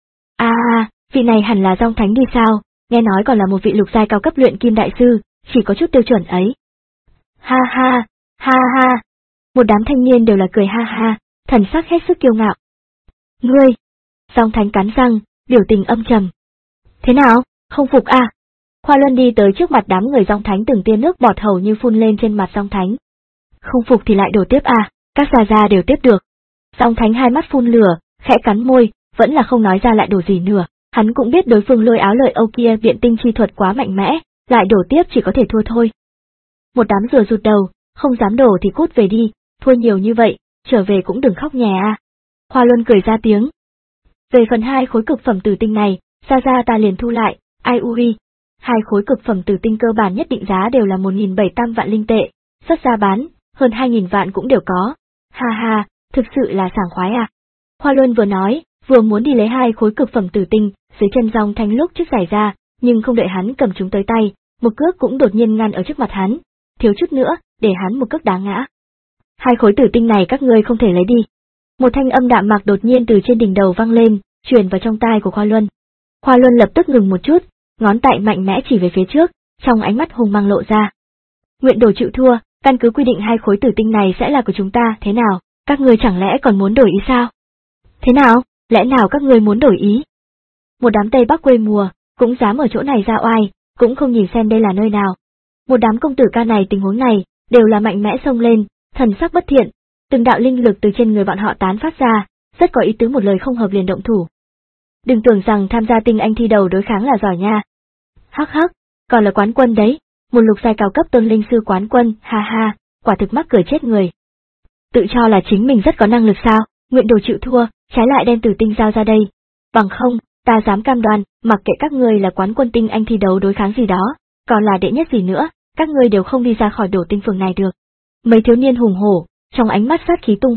À, vị này hẳn là Dòng Thánh đi sao, nghe nói còn là một vị lục giai cao cấp luyện kim đại sư, chỉ có chút tiêu chuẩn ấy. Ha ha, ha ha. Một đám thanh niên đều là cười ha ha, thần sắc hết sức kiêu ngạo. Ngươi! Dòng Thánh cắn răng, biểu tình âm trầm. Thế nào, không phục à? Khoa Luân đi tới trước mặt đám người Dòng Thánh từng tia nước bọt hầu như phun lên trên mặt Dòng Thánh. Không phục thì lại đổ tiếp à, các gia gia đều tiếp được. Dòng Thánh hai mắt phun lửa, khẽ cắn môi, vẫn là không nói ra lại đổ gì nữa, hắn cũng biết đối phương Lôi Áo Lợi Âu kia biện tinh chi thuật quá mạnh mẽ, lại đổ tiếp chỉ có thể thua thôi. Một đám rùa rụt đầu, không dám đổ thì cút về đi, thua nhiều như vậy, trở về cũng đừng khóc nhè à. Khoa Luân cười ra tiếng. Về phần hai khối cực phẩm tử tinh này, gia gia ta liền thu lại, ai ui, hai khối cực phẩm tử tinh cơ bản nhất định giá đều là một nghìn bảy trăm vạn linh tệ, xuất ra bán, hơn hai nghìn vạn cũng đều có. Ha ha, thực sự là sảng khoái à. Khoa Luân vừa nói, vừa muốn đi lấy hai khối cực phẩm tử tinh, dưới chân Dòng Thánh lúc trước giải ra, nhưng không đợi hắn cầm chúng tới tay, một cước cũng đột nhiên ngăn ở trước mặt hắn, thiếu chút nữa, để hắn một cước đá ngã. Hai khối tử tinh này các ngươi không thể lấy đi. Một thanh âm đạm mạc đột nhiên từ trên đỉnh đầu vang lên, truyền vào trong tai của Khoa Luân. Khoa Luân lập tức ngừng một chút, ngón tay mạnh mẽ chỉ về phía trước, trong ánh mắt hung mang lộ ra. Nguyện đồ chịu thua, căn cứ quy định hai khối tử tinh này sẽ là của chúng ta, thế nào, các ngươi chẳng lẽ còn muốn đổi ý sao? Thế nào, lẽ nào các ngươi muốn đổi ý? Một đám Tây Bắc quê mùa, cũng dám ở chỗ này ra oai, cũng không nhìn xem đây là nơi nào. Một đám công tử ca này tình huống này, đều là mạnh mẽ xông lên, thần sắc bất thiện, từng đạo linh lực từ trên người bọn họ tán phát ra, rất có ý tứ một lời không hợp liền động thủ. Đừng tưởng rằng tham gia tinh anh thi đấu đối kháng là giỏi nha. Hắc hắc, còn là quán quân đấy, một lục giai cao cấp tôn linh sư quán quân, ha ha, quả thực mắc cười chết người. Tự cho là chính mình rất có năng lực sao, nguyện đồ chịu thua, trái lại đem tử tinh giao ra đây. Bằng không, ta dám cam đoan, mặc kệ các ngươi là quán quân tinh anh thi đấu đối kháng gì đó, còn là đệ nhất gì nữa, các ngươi đều không đi ra khỏi đổ tinh phường này được. Mấy thiếu niên hùng hổ, trong ánh mắt sát khí tung hoành,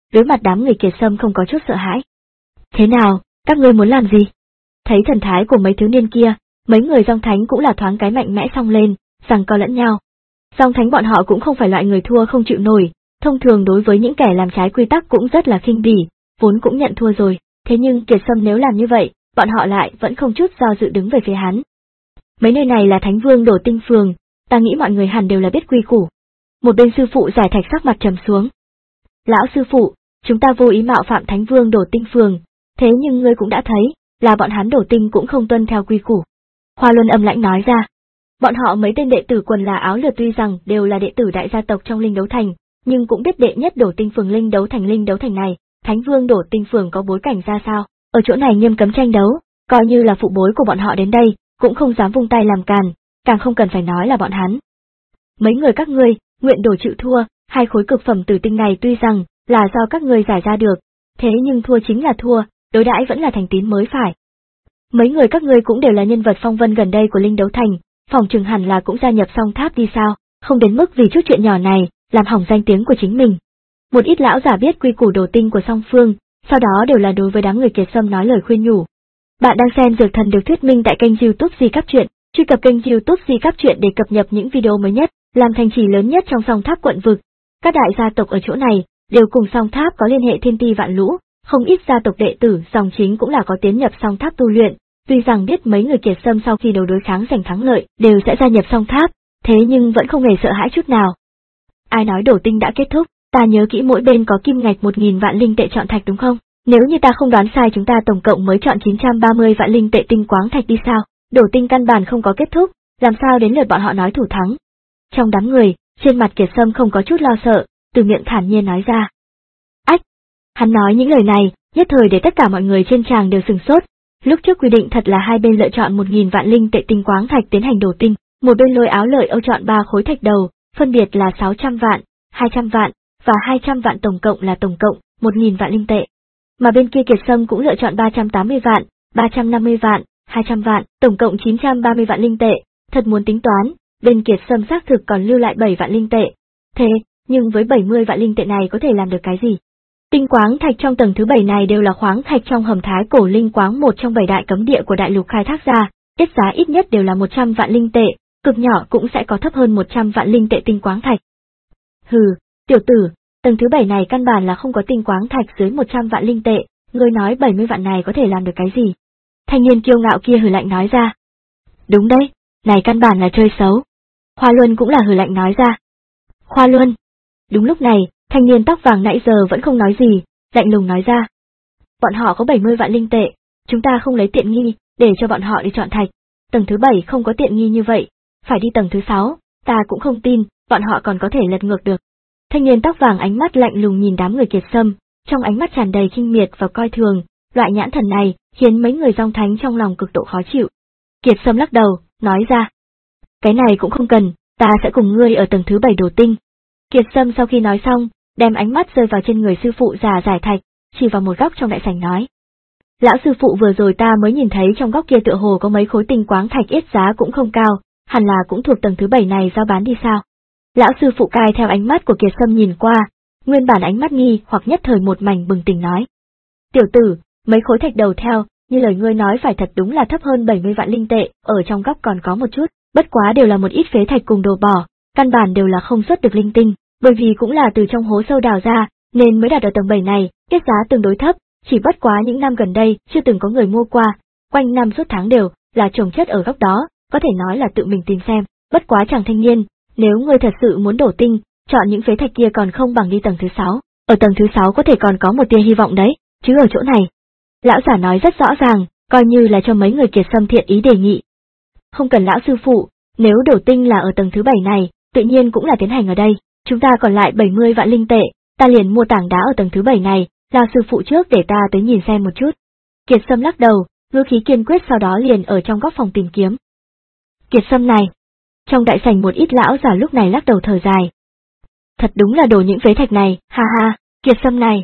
đối mặt đám người Kiệt Sâm không có chút sợ hãi. Thế nào, các ngươi muốn làm gì? Thấy thần thái của mấy thiếu niên kia, mấy người Dòng Thánh cũng là thoáng cái mạnh mẽ xông lên, giằng co lẫn nhau. Dòng Thánh bọn họ cũng không phải loại người thua không chịu nổi, thông thường đối với những kẻ làm trái quy tắc cũng rất là khinh bỉ, vốn cũng nhận thua rồi, thế nhưng Kiệt Sâm nếu làm như vậy, bọn họ lại vẫn không chút do dự đứng về phía hắn. Mấy nơi này là Thánh Vương Đổ Tinh Phường, ta nghĩ mọi người hẳn đều là biết quy củ. Một bên sư phụ Giải Thạch sắc mặt trầm xuống. Lão sư phụ, chúng ta vô ý mạo phạm Thánh Vương Đổ Tinh Phường, thế nhưng ngươi cũng đã thấy, là bọn hắn đổ tinh cũng không tuân theo quy củ. Hoa Luân âm lãnh nói ra. Bọn họ mấy tên đệ tử quần là áo lượt tuy rằng đều là đệ tử đại gia tộc trong Linh Đấu Thành, nhưng cũng biết đệ nhất Đổ Tinh Phường Linh Đấu Thành Linh Đấu Thành này, Thánh Vương Đổ Tinh Phường có bối cảnh ra sao, ở chỗ này nghiêm cấm tranh đấu, coi như là phụ bối của bọn họ đến đây, cũng không dám vung tay làm càn, càng không cần phải nói là bọn hắn. Mấy người các ngươi, nguyện đổ chịu thua, hai khối cực phẩm tử tinh này tuy rằng là do các ngươi giải ra được, thế nhưng thua chính là thua, đối đãi vẫn là thành tín mới phải. Mấy người các ngươi cũng đều là nhân vật phong vân gần đây của Linh Đấu Thành, phòng chừng hẳn là cũng gia nhập Song Tháp đi sao, không đến mức vì chút chuyện nhỏ này, làm hỏng danh tiếng của chính mình. Một ít lão giả biết quy củ đổ tinh của song phương, sau đó đều là đối với đám người Kiệt Sâm nói lời khuyên nhủ. Bạn đang xem Dược Thần được thuyết minh tại kênh YouTube Di Cáp Truyện, truy cập kênh YouTube Di Cáp Truyện để cập nhật những video mới nhất, làm thành trì lớn nhất trong Song Tháp quận vực. Các đại gia tộc ở chỗ này đều cùng Song Tháp có liên hệ thiên ti vạn lũ, không ít gia tộc đệ tử dòng chính cũng là có tiến nhập Song Tháp tu luyện. Tuy rằng biết mấy người Kiệt Sâm sau khi đấu đối kháng giành thắng lợi đều sẽ gia nhập Song Tháp, thế nhưng vẫn không hề sợ hãi chút nào. Ai nói đổ tinh đã kết thúc, ta nhớ kỹ mỗi bên có kim ngạch một nghìn vạn linh tệ chọn thạch đúng không? Nếu như ta không đoán sai chúng ta tổng cộng mới chọn chín trăm ba mươi vạn linh tệ tinh quáng thạch đi sao? Đổ tinh căn bản không có kết thúc, làm sao đến lượt bọn họ nói thủ thắng? Trong đám người, trên mặt Kiệt Sâm không có chút lo sợ, từ miệng thản nhiên nói ra. Ách! Hắn nói những lời này, nhất thời để tất cả mọi người trên tràng đều sừng sốt. Lúc trước quy định thật là hai bên lựa chọn một nghìn vạn linh tệ tinh quáng thạch tiến hành đổ tinh, một bên Lôi Áo Lợi Âu chọn ba khối thạch đầu, phân biệt là sáu trăm vạn, hai trăm vạn, và hai trăm vạn tổng cộng là tổng cộng một nghìn vạn linh tệ. Mà bên kia Kiệt Sâm cũng lựa chọn ba trăm tám mươi vạn, ba trăm năm mươi vạn, hai trăm vạn, tổng cộng chín trăm ba mươi vạn linh tệ. Thật muốn tính toán, bên Kiệt Sâm xác thực còn lưu lại bảy vạn linh tệ. Thế, nhưng với bảy mươi vạn linh tệ này có thể làm được cái gì? Tinh quáng thạch trong tầng thứ bảy này đều là khoáng thạch trong hầm Thái Cổ Linh Quáng, một trong bảy đại cấm địa của đại lục khai thác ra, kết giá ít nhất đều là một trăm vạn linh tệ, cực nhỏ cũng sẽ có thấp hơn một trăm vạn linh tệ tinh quáng thạch. Hừ, tiểu tử, tầng thứ bảy này căn bản là không có tinh quáng thạch dưới một trăm vạn linh tệ, ngươi nói bảy mươi vạn này có thể làm được cái gì? Thanh niên kiêu ngạo kia hừ lạnh nói ra. Đúng đấy, này căn bản là chơi xấu. Hoa Luân cũng là hừ lạnh nói ra. Hoa Luân. Đúng lúc này, thanh niên tóc vàng nãy giờ vẫn không nói gì, lạnh lùng nói ra. Bọn họ có bảy mươi vạn linh tệ, chúng ta không lấy tiện nghi, để cho bọn họ đi chọn thạch. Tầng thứ bảy không có tiện nghi như vậy, phải đi tầng thứ sáu, ta cũng không tin, bọn họ còn có thể lật ngược được. Thanh niên tóc vàng ánh mắt lạnh lùng nhìn đám người Kiệt Sâm, trong ánh mắt tràn đầy khinh miệt và coi thường, loại nhãn thần này khiến mấy người Dòng Thánh trong lòng cực độ khó chịu. Kiệt Sâm lắc đầu, nói ra. Cái này cũng không cần, ta sẽ cùng ngươi ở tầng thứ bảy đổ tinh. Kiệt Sâm sau khi nói xong, đem ánh mắt rơi vào trên người sư phụ già Giải Thạch, chỉ vào một góc trong đại sảnh nói. Lão sư phụ vừa rồi ta mới nhìn thấy trong góc kia tựa hồ có mấy khối tinh quáng thạch yết giá cũng không cao, hẳn là cũng thuộc tầng thứ bảy này giao bán đi sao. Lão sư phụ cai theo ánh mắt của Kiệt Sâm nhìn qua, nguyên bản ánh mắt nghi hoặc nhất thời một mảnh bừng tỉnh nói. Tiểu tử, mấy khối thạch đầu theo, như lời ngươi nói phải thật đúng là thấp hơn bảy mươi vạn linh tệ, ở trong góc còn có một chút, bất quá đều là một ít phế thạch cùng đồ bỏ, căn bản đều là không xuất được linh tinh, bởi vì cũng là từ trong hố sâu đào ra, nên mới đạt ở tầng bảy này, kết giá tương đối thấp, chỉ bất quá những năm gần đây chưa từng có người mua qua, quanh năm suốt tháng đều là trồng chất ở góc đó, có thể nói là tự mình tìm xem, bất quá chàng thanh niên, nếu ngươi thật sự muốn đổ tinh, chọn những phế thạch kia còn không bằng đi tầng thứ sáu, ở tầng thứ sáu có thể còn có một tia hy vọng đấy, chứ ở chỗ này. Lão giả nói rất rõ ràng, coi như là cho mấy người Kiệt Sâm thiện ý đề nghị. Không cần lão sư phụ, nếu đổ tinh là ở tầng thứ bảy này, tự nhiên cũng là tiến hành ở đây, chúng ta còn lại bảy mươi vạn linh tệ, ta liền mua tảng đá ở tầng thứ bảy này, là sư phụ trước để ta tới nhìn xem một chút. Kiệt Sâm lắc đầu, ngữ khí kiên quyết, sau đó liền ở trong góc phòng tìm kiếm. Kiệt Sâm này. Trong đại sảnh một ít lão giả lúc này lắc đầu thở dài. Thật đúng là đồ những phế thạch này, ha ha, Kiệt Sâm này.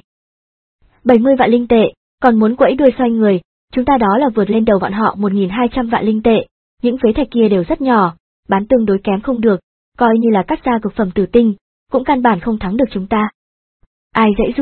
bảy mươi vạn linh tệ, còn muốn quẫy đuôi xoay người, chúng ta đó là vượt lên đầu bọn họ một nghìn hai trăm vạn linh tệ, những phế thạch kia đều rất nhỏ, bán tương đối kém không được, coi như là cắt ra cực phẩm tử tinh, cũng căn bản không thắng được chúng ta. Ai dãy dụa,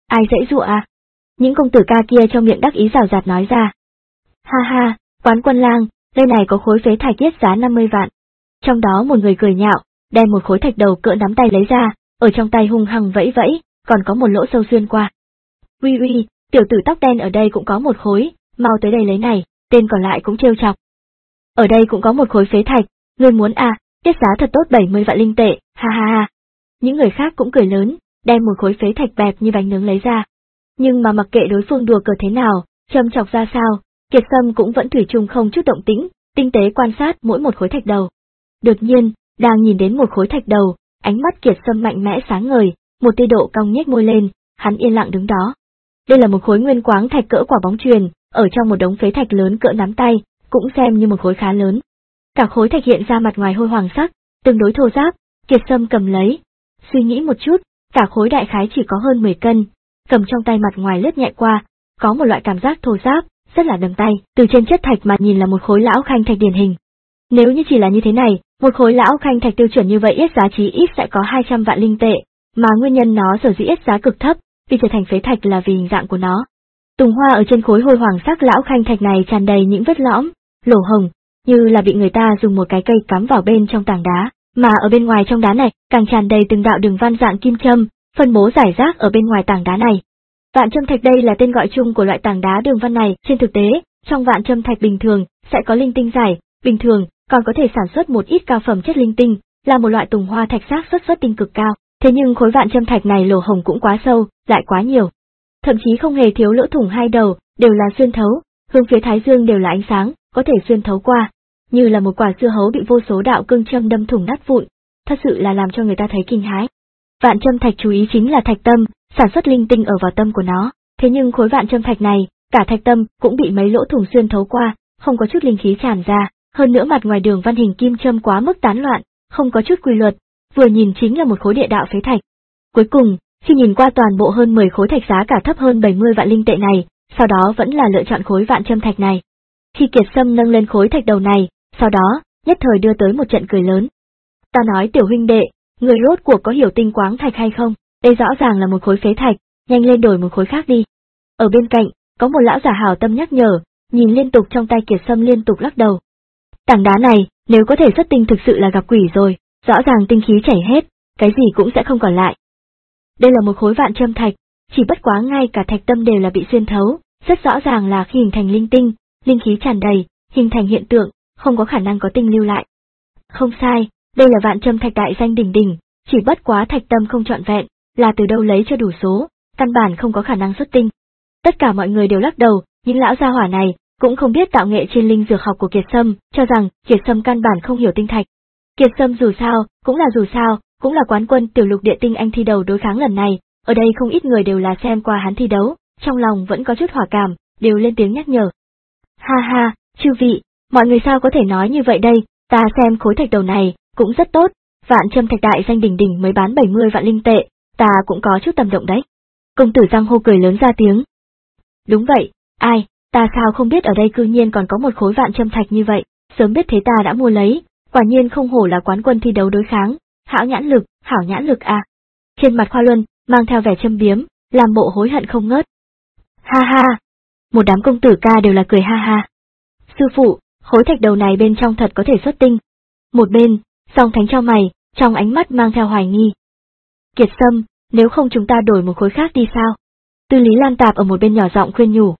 Ai dãy dụa à? Những công tử ca kia trong miệng đắc ý rào rạt nói ra. Ha ha, quán quân lang, nơi này có khối phế thạch yết giá năm mươi vạn. Trong đó một người cười nhạo, đem một khối thạch đầu cỡ nắm tay lấy ra, ở trong tay hung hăng vẫy vẫy, còn có một lỗ sâu xuyên qua. Uy uy, tiểu tử tóc đen ở đây cũng có một khối, mau tới đây lấy này, tên còn lại cũng trêu chọc. Ở đây cũng có một khối phế thạch, ngươi muốn à, tiết giá thật tốt bảy mươi vạn linh tệ, ha ha ha. Những người khác cũng cười lớn, đem một khối phế thạch bẹp như bánh nướng lấy ra. Nhưng mà mặc kệ đối phương đùa cợt thế nào, châm chọc ra sao, Kiệt Sâm cũng vẫn thủy chung không chút động tĩnh, tinh tế quan sát mỗi một khối thạch đầu. Đột nhiên, đang nhìn đến một khối thạch đầu, ánh mắt Kiệt Sâm mạnh mẽ sáng ngời, một tia độ cong nhếch môi lên, hắn yên lặng đứng đó. Đây là một khối nguyên quáng thạch cỡ quả bóng chuyền, ở trong một đống phế thạch lớn cỡ nắm tay, cũng xem như một khối khá lớn. Cả khối thạch hiện ra mặt ngoài hôi hoàng sắc, tương đối thô ráp, Kiệt Sâm cầm lấy, suy nghĩ một chút, cả khối đại khái chỉ có hơn mười cân, cầm trong tay mặt ngoài lướt nhẹ qua, có một loại cảm giác thô ráp, rất là đầm tay, từ trên chất thạch mà nhìn là một khối lão khanh thạch điển hình. Nếu như chỉ là như thế này, một khối lão khanh thạch tiêu chuẩn như vậy ít giá trị ít sẽ có hai trăm vạn linh tệ, mà nguyên nhân nó sở dĩ ít giá cực thấp, vì trở thành phế thạch là vì hình dạng của nó. Tùng hoa ở trên khối hôi hoàng sắc lão khanh thạch này tràn đầy những vết lõm, lỗ hồng, như là bị người ta dùng một cái cây cắm vào bên trong tảng đá, mà ở bên ngoài trong đá này càng tràn đầy từng đạo đường văn dạng kim châm, phân bố rải rác ở bên ngoài tảng đá này. Vạn châm thạch đây là tên gọi chung của loại tảng đá đường văn này, trên thực tế, trong vạn châm thạch bình thường sẽ có linh tinh giải, bình thường còn có thể sản xuất một ít cao phẩm chất linh tinh, là một loại tùng hoa thạch xác suất xuất tinh cực cao. Thế nhưng khối vạn châm thạch này lỗ hồng cũng quá sâu, lại quá nhiều. Thậm chí không hề thiếu lỗ thủng hai đầu, đều là xuyên thấu, hướng phía thái dương đều là ánh sáng, có thể xuyên thấu qua, như là một quả dưa hấu bị vô số đạo cương châm đâm thủng nát vụn, thật sự là làm cho người ta thấy kinh hãi. Vạn châm thạch chú ý chính là thạch tâm, sản xuất linh tinh ở vào tâm của nó, thế nhưng khối vạn châm thạch này, cả thạch tâm cũng bị mấy lỗ thủng xuyên thấu qua, không có chút linh khí tràn ra, hơn nữa mặt ngoài đường văn hình kim châm quá mức tán loạn, không có chút quy luật, vừa nhìn chính là một khối địa đạo phế thạch. Cuối cùng, khi nhìn qua toàn bộ hơn mười khối thạch giá cả thấp hơn bảy mươi vạn linh tệ này, sau đó vẫn là lựa chọn khối vạn châm thạch này. Khi Kiệt Sâm nâng lên khối thạch đầu này, sau đó, nhất thời đưa tới một trận cười lớn. Ta nói tiểu huynh đệ, người rốt cuộc có hiểu tinh quáng thạch hay không? Đây rõ ràng là một khối phế thạch, nhanh lên đổi một khối khác đi. Ở bên cạnh, có một lão giả hảo tâm nhắc nhở, nhìn liên tục trong tay Kiệt Sâm liên tục lắc đầu. Tảng đá này, nếu có thể xuất tinh thực sự là gặp quỷ rồi, rõ ràng tinh khí chảy hết, cái gì cũng sẽ không còn lại. Đây là một khối vạn châm thạch, chỉ bất quá ngay cả thạch tâm đều là bị xuyên thấu, rất rõ ràng là khi hình thành linh tinh, linh khí tràn đầy, hình thành hiện tượng, không có khả năng có tinh lưu lại. Không sai, đây là vạn châm thạch đại danh đỉnh đỉnh, chỉ bất quá thạch tâm không trọn vẹn, là từ đâu lấy cho đủ số, căn bản không có khả năng xuất tinh. Tất cả mọi người đều lắc đầu, những lão gia hỏa này cũng không biết tạo nghệ trên linh dược học của Kiệt Sâm, cho rằng Kiệt Sâm căn bản không hiểu tinh thạch. Kiệt Sâm dù sao, cũng là dù sao, cũng là quán quân tiểu lục địa tinh anh thi đấu đối kháng lần này, ở đây không ít người đều là xem qua hắn thi đấu, trong lòng vẫn có chút hỏa cảm, đều lên tiếng nhắc nhở. Ha ha, chư vị, mọi người sao có thể nói như vậy đây, ta xem khối thạch đầu này, cũng rất tốt, vạn châm thạch đại danh đỉnh đỉnh mới bán bảy mươi vạn linh tệ, ta cũng có chút tâm động đấy. Công tử Giang hô cười lớn ra tiếng. Đúng vậy, ai, ta sao không biết ở đây cư nhiên còn có một khối vạn châm thạch như vậy, sớm biết thế ta đã mua lấy, quả nhiên không hổ là quán quân thi đấu đối kháng, hảo nhãn lực, hảo nhãn lực à. Trên mặt Khoa Luân, mang theo vẻ châm biếm, làm bộ hối hận không ngớt. Ha ha, một đám công tử ca đều là cười ha ha. Sư phụ, khối thạch đầu này bên trong thật có thể xuất tinh. Một bên, Song Thánh cho mày, trong ánh mắt mang theo hoài nghi. Kiệt Sâm, nếu không chúng ta đổi một khối khác đi sao? Tư Lý Lan Tạp ở một bên nhỏ giọng khuyên nhủ.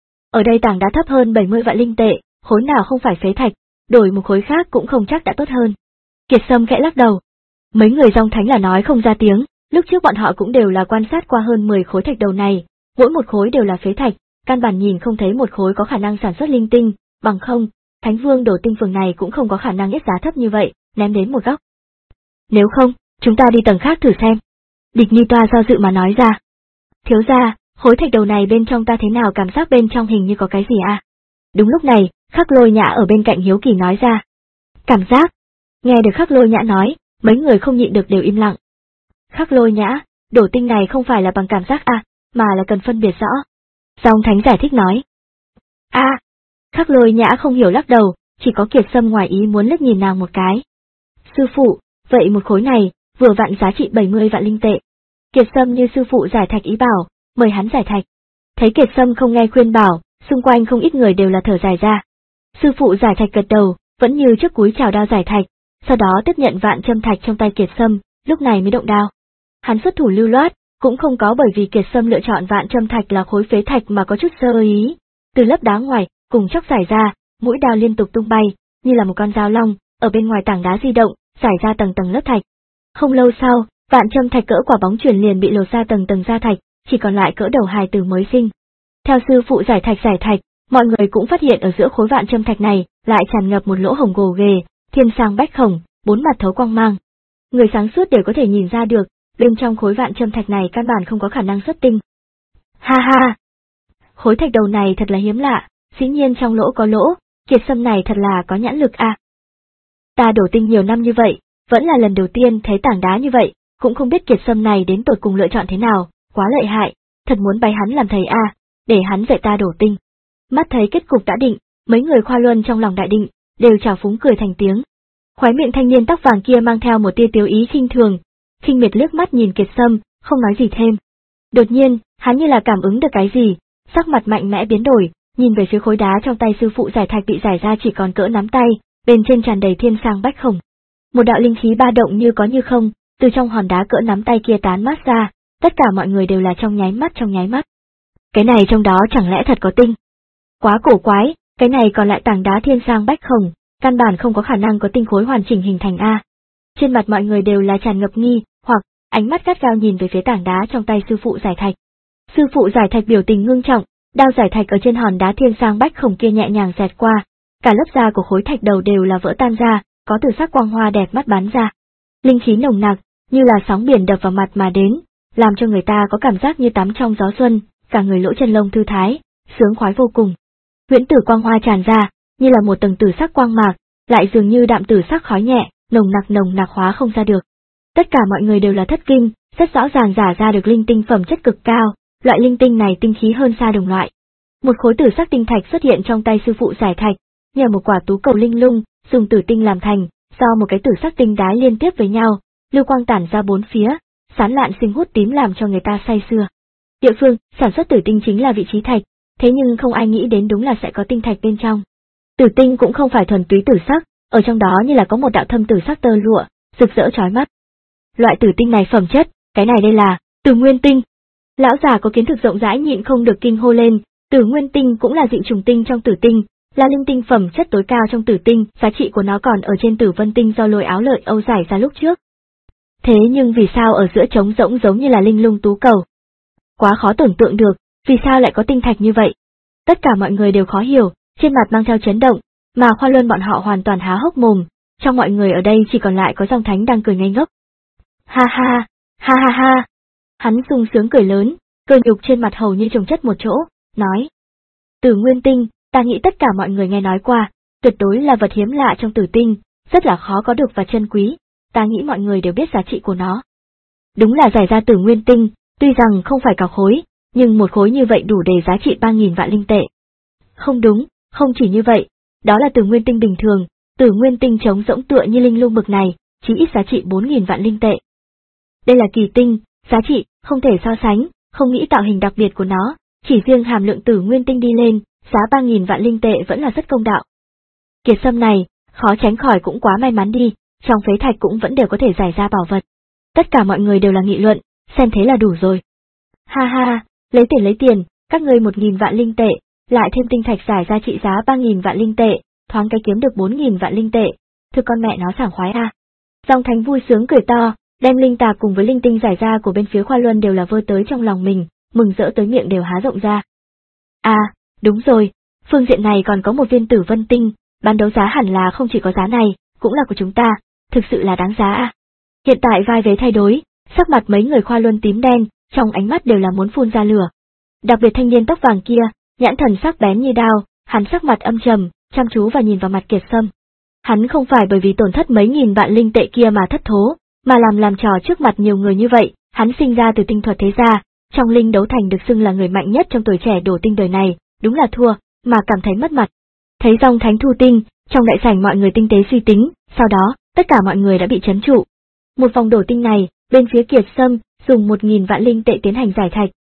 Ở đây tảng đá thấp hơn bảy mươi vạn linh tệ, khối nào không phải phế thạch, đổi một khối khác cũng không chắc đã tốt hơn. Kiệt Sâm khẽ lắc đầu. Mấy người Song Thánh là nói không ra tiếng, lúc trước bọn họ cũng đều là quan sát qua hơn mười khối thạch đầu này, mỗi một khối đều là phế thạch, căn bản nhìn không thấy một khối có khả năng sản xuất linh tinh, bằng không, Thánh Vương đổ tinh phường này cũng không có khả năng ép giá thấp như vậy, ném đến một góc. Nếu không, chúng ta đi tầng khác thử xem. Địch Ni Toa do dự mà nói ra. Thiếu gia, khối thạch đầu này bên trong ta thế nào cảm giác bên trong hình như có cái gì à? Đúng lúc này, Khắc Lôi Nhã ở bên cạnh hiếu kỳ nói ra. Cảm giác? Nghe được Khắc Lôi Nhã nói, mấy người không nhịn được đều im lặng. Khắc Lôi Nhã, đổ tinh này không phải là bằng cảm giác à, mà là cần phân biệt rõ. Song Thánh giải thích nói. A, à, Khắc Lôi Nhã không hiểu lắc đầu, chỉ có Kiệt Sâm ngoài ý muốn liếc nhìn nàng một cái. Sư phụ, vậy một khối này, vừa vặn giá trị bảy mươi vạn linh tệ. Kiệt Sâm như sư phụ giải thạch ý bảo, mời hắn giải thạch. Thấy Kiệt Sâm không nghe khuyên bảo, xung quanh không ít người đều là thở dài ra. Sư phụ giải thạch gật đầu, vẫn như trước cúi chào đao giải thạch, sau đó tiếp nhận vạn châm thạch trong tay Kiệt Sâm, lúc này mới động đao. Hắn xuất thủ lưu loát, cũng không có bởi vì Kiệt Sâm lựa chọn vạn châm thạch là khối phế thạch mà có chút sơ ý. Từ lớp đá ngoài, cùng chóc giải ra, mũi đao liên tục tung bay, như là một con dao long, ở bên ngoài tảng đá di động, giải ra tầng tầng lớp thạch. Không lâu sau, vạn châm thạch cỡ quả bóng chuyền liền bị lột ra tầng tầng da thạch, chỉ còn lại cỡ đầu hài tử mới sinh. Theo sư phụ giải thạch giải thạch, mọi người cũng phát hiện ở giữa khối vạn châm thạch này lại tràn ngập một lỗ hổng gồ ghề, thiên sang bách khổng, bốn mặt thấu quang mang. Người sáng suốt đều có thể nhìn ra được, bên trong khối vạn châm thạch này căn bản không có khả năng xuất tinh. Ha ha! Khối thạch đầu này thật là hiếm lạ, dĩ nhiên trong lỗ có lỗ, Kiệt Sâm này thật là có nhãn lực à. Ta đổ tinh nhiều năm như vậy, vẫn là lần đầu tiên thấy tảng đá như vậy, cũng không biết Kiệt Sâm này đến tột cùng lựa chọn thế nào, quá lợi hại, thật muốn bái hắn làm thầy à, để hắn dạy ta đổ tinh. Mắt thấy kết cục đã định, mấy người khoa luân trong lòng đại định, đều trào phúng cười thành tiếng. Khóe miệng thanh niên tóc vàng kia mang theo một tia tiếu ý khinh thường, khinh miệt liếc mắt nhìn Kiệt Sâm, không nói gì thêm. Đột nhiên, hắn như là cảm ứng được cái gì, sắc mặt mạnh mẽ biến đổi, nhìn về phía khối đá trong tay sư phụ giải thạch bị giải ra chỉ còn cỡ nắm tay, bên trên tràn đầy thiên sang bách khổng. Một đạo linh khí ba động như có như không, từ trong hòn đá cỡ nắm tay kia tán mát ra, tất cả mọi người đều là trong nháy mắt trong nháy mắt. Cái này trong đó chẳng lẽ thật có tinh? Quá cổ quái, cái này còn lại tảng đá thiên sang bách khổng, căn bản không có khả năng có tinh khối hoàn chỉnh hình thành a. Trên mặt mọi người đều là tràn ngập nghi, hoặc ánh mắt gắt gao nhìn về phía tảng đá trong tay sư phụ giải thạch. Sư phụ giải thạch biểu tình ngưng trọng, đao giải thạch ở trên hòn đá thiên sang bách khổng kia nhẹ nhàng xẹt qua, cả lớp da của khối thạch đầu đều là vỡ tan ra, có từ sắc quang hoa đẹp mắt bắn ra. Linh khí nồng nặc, như là sóng biển đập vào mặt mà đến, làm cho người ta có cảm giác như tắm trong gió xuân, cả người lỗ chân lông thư thái, sướng khoái vô cùng. Huyễn tử quang hoa tràn ra, như là một tầng tử sắc quang mạc, lại dường như đạm tử sắc khói nhẹ, nồng nặc nồng nặc hóa không ra được. Tất cả mọi người đều là thất kinh, rất rõ ràng giả ra được linh tinh phẩm chất cực cao, loại linh tinh này tinh khí hơn xa đồng loại. Một khối tử sắc tinh thạch xuất hiện trong tay sư phụ giải thạch, nhờ một quả tú cầu linh lung, dùng tử tinh làm thành, do một cái tử sắc tinh đá liên tiếp với nhau, lưu quang tản ra bốn phía, sán lạn sinh hút tím làm cho người ta say sưa. Địa phương sản xuất tử tinh chính là vị trí thạch, thế nhưng không ai nghĩ đến đúng là sẽ có tinh thạch bên trong. Tử tinh cũng không phải thuần túy tử sắc, ở trong đó như là có một đạo thâm tử sắc tơ lụa, rực rỡ chói mắt. Loại tử tinh này phẩm chất, cái này đây là Tử Nguyên Tinh. Lão già có kiến thức rộng rãi nhịn không được kinh hô lên, Tử Nguyên Tinh cũng là dị trùng tinh trong tử tinh, là linh tinh phẩm chất tối cao trong tử tinh, giá trị của nó còn ở trên Tử Vân Tinh do Lôi Áo Lợi Âu giải ra lúc trước. Thế nhưng vì sao ở giữa trống rỗng giống như là linh lung tú cầu? Quá khó tưởng tượng được, vì sao lại có tinh thạch như vậy? Tất cả mọi người đều khó hiểu, trên mặt mang theo chấn động, mà Khoa Luân bọn họ hoàn toàn há hốc mồm, trong mọi người ở đây chỉ còn lại có Dòng Thánh đang cười ngây ngốc. Ha ha, ha ha ha. Hắn sung sướng cười lớn, cơ nhục trên mặt hầu như chồng chất một chỗ, nói. Tử Nguyên Tinh, ta nghĩ tất cả mọi người nghe nói qua, tuyệt đối là vật hiếm lạ trong tử tinh, rất là khó có được và chân quý, ta nghĩ mọi người đều biết giá trị của nó. Đúng là giải ra Tử Nguyên Tinh, tuy rằng không phải cả khối, nhưng một khối như vậy đủ để giá trị ba nghìn vạn linh tệ. Không đúng, không chỉ như vậy, đó là Tử Nguyên Tinh bình thường, Tử Nguyên Tinh trống rỗng tựa như linh lung bực này, chỉ ít giá trị bốn nghìn vạn linh tệ. Đây là kỳ tinh, giá trị, không thể so sánh, không nghĩ tạo hình đặc biệt của nó, chỉ riêng hàm lượng Tử Nguyên Tinh đi lên, giá ba nghìn vạn linh tệ vẫn là rất công đạo. Kiệt Sâm này, khó tránh khỏi cũng quá may mắn đi, trong phế thạch cũng vẫn đều có thể giải ra bảo vật. Tất cả mọi người đều là nghị luận, xem thế là đủ rồi. Ha ha, lấy tiền lấy tiền, các ngươi một nghìn vạn linh tệ, lại thêm tinh thạch giải ra trị giá ba nghìn vạn linh tệ, thoáng cái kiếm được bốn nghìn vạn linh tệ, thưa con mẹ nó sảng khoái à. Dòng Thánh vui sướng cười to, đem linh tạp cùng với linh tinh giải ra của bên phía Khoa Luân đều là vơ tới trong lòng mình, mừng rỡ tới miệng đều há rộng ra. À, đúng rồi, phương diện này còn có một viên Tử Vân Tinh, bán đấu giá hẳn là không chỉ có giá này, cũng là của chúng ta, thực sự là đáng giá à. Hiện tại vai vế thay đổi, sắc mặt mấy người Khoa Luân tím đen, trong ánh mắt đều là muốn phun ra lửa. Đặc biệt thanh niên tóc vàng kia, nhãn thần sắc bén như đao, hắn sắc mặt âm trầm, chăm chú và nhìn vào mặt Kiệt Sâm. Hắn không phải bởi vì tổn thất mấy nghìn vạn linh tệ kia mà thất thố, mà làm làm trò trước mặt nhiều người như vậy, hắn sinh ra từ tinh thuật thế gia, trong linh đấu thành được xưng là người mạnh nhất trong tuổi trẻ đổ tinh đời này, đúng là thua, mà cảm thấy mất mặt. Thấy Dòng Thánh thu tinh, trong đại sảnh mọi người tinh tế suy tính, sau đó, tất cả mọi người đã bị chấn trụ. Một vòng đổ tinh này, bên phía Kiệt Sâm, dùng một nghìn vạn linh tệ tiến hành giải thạch,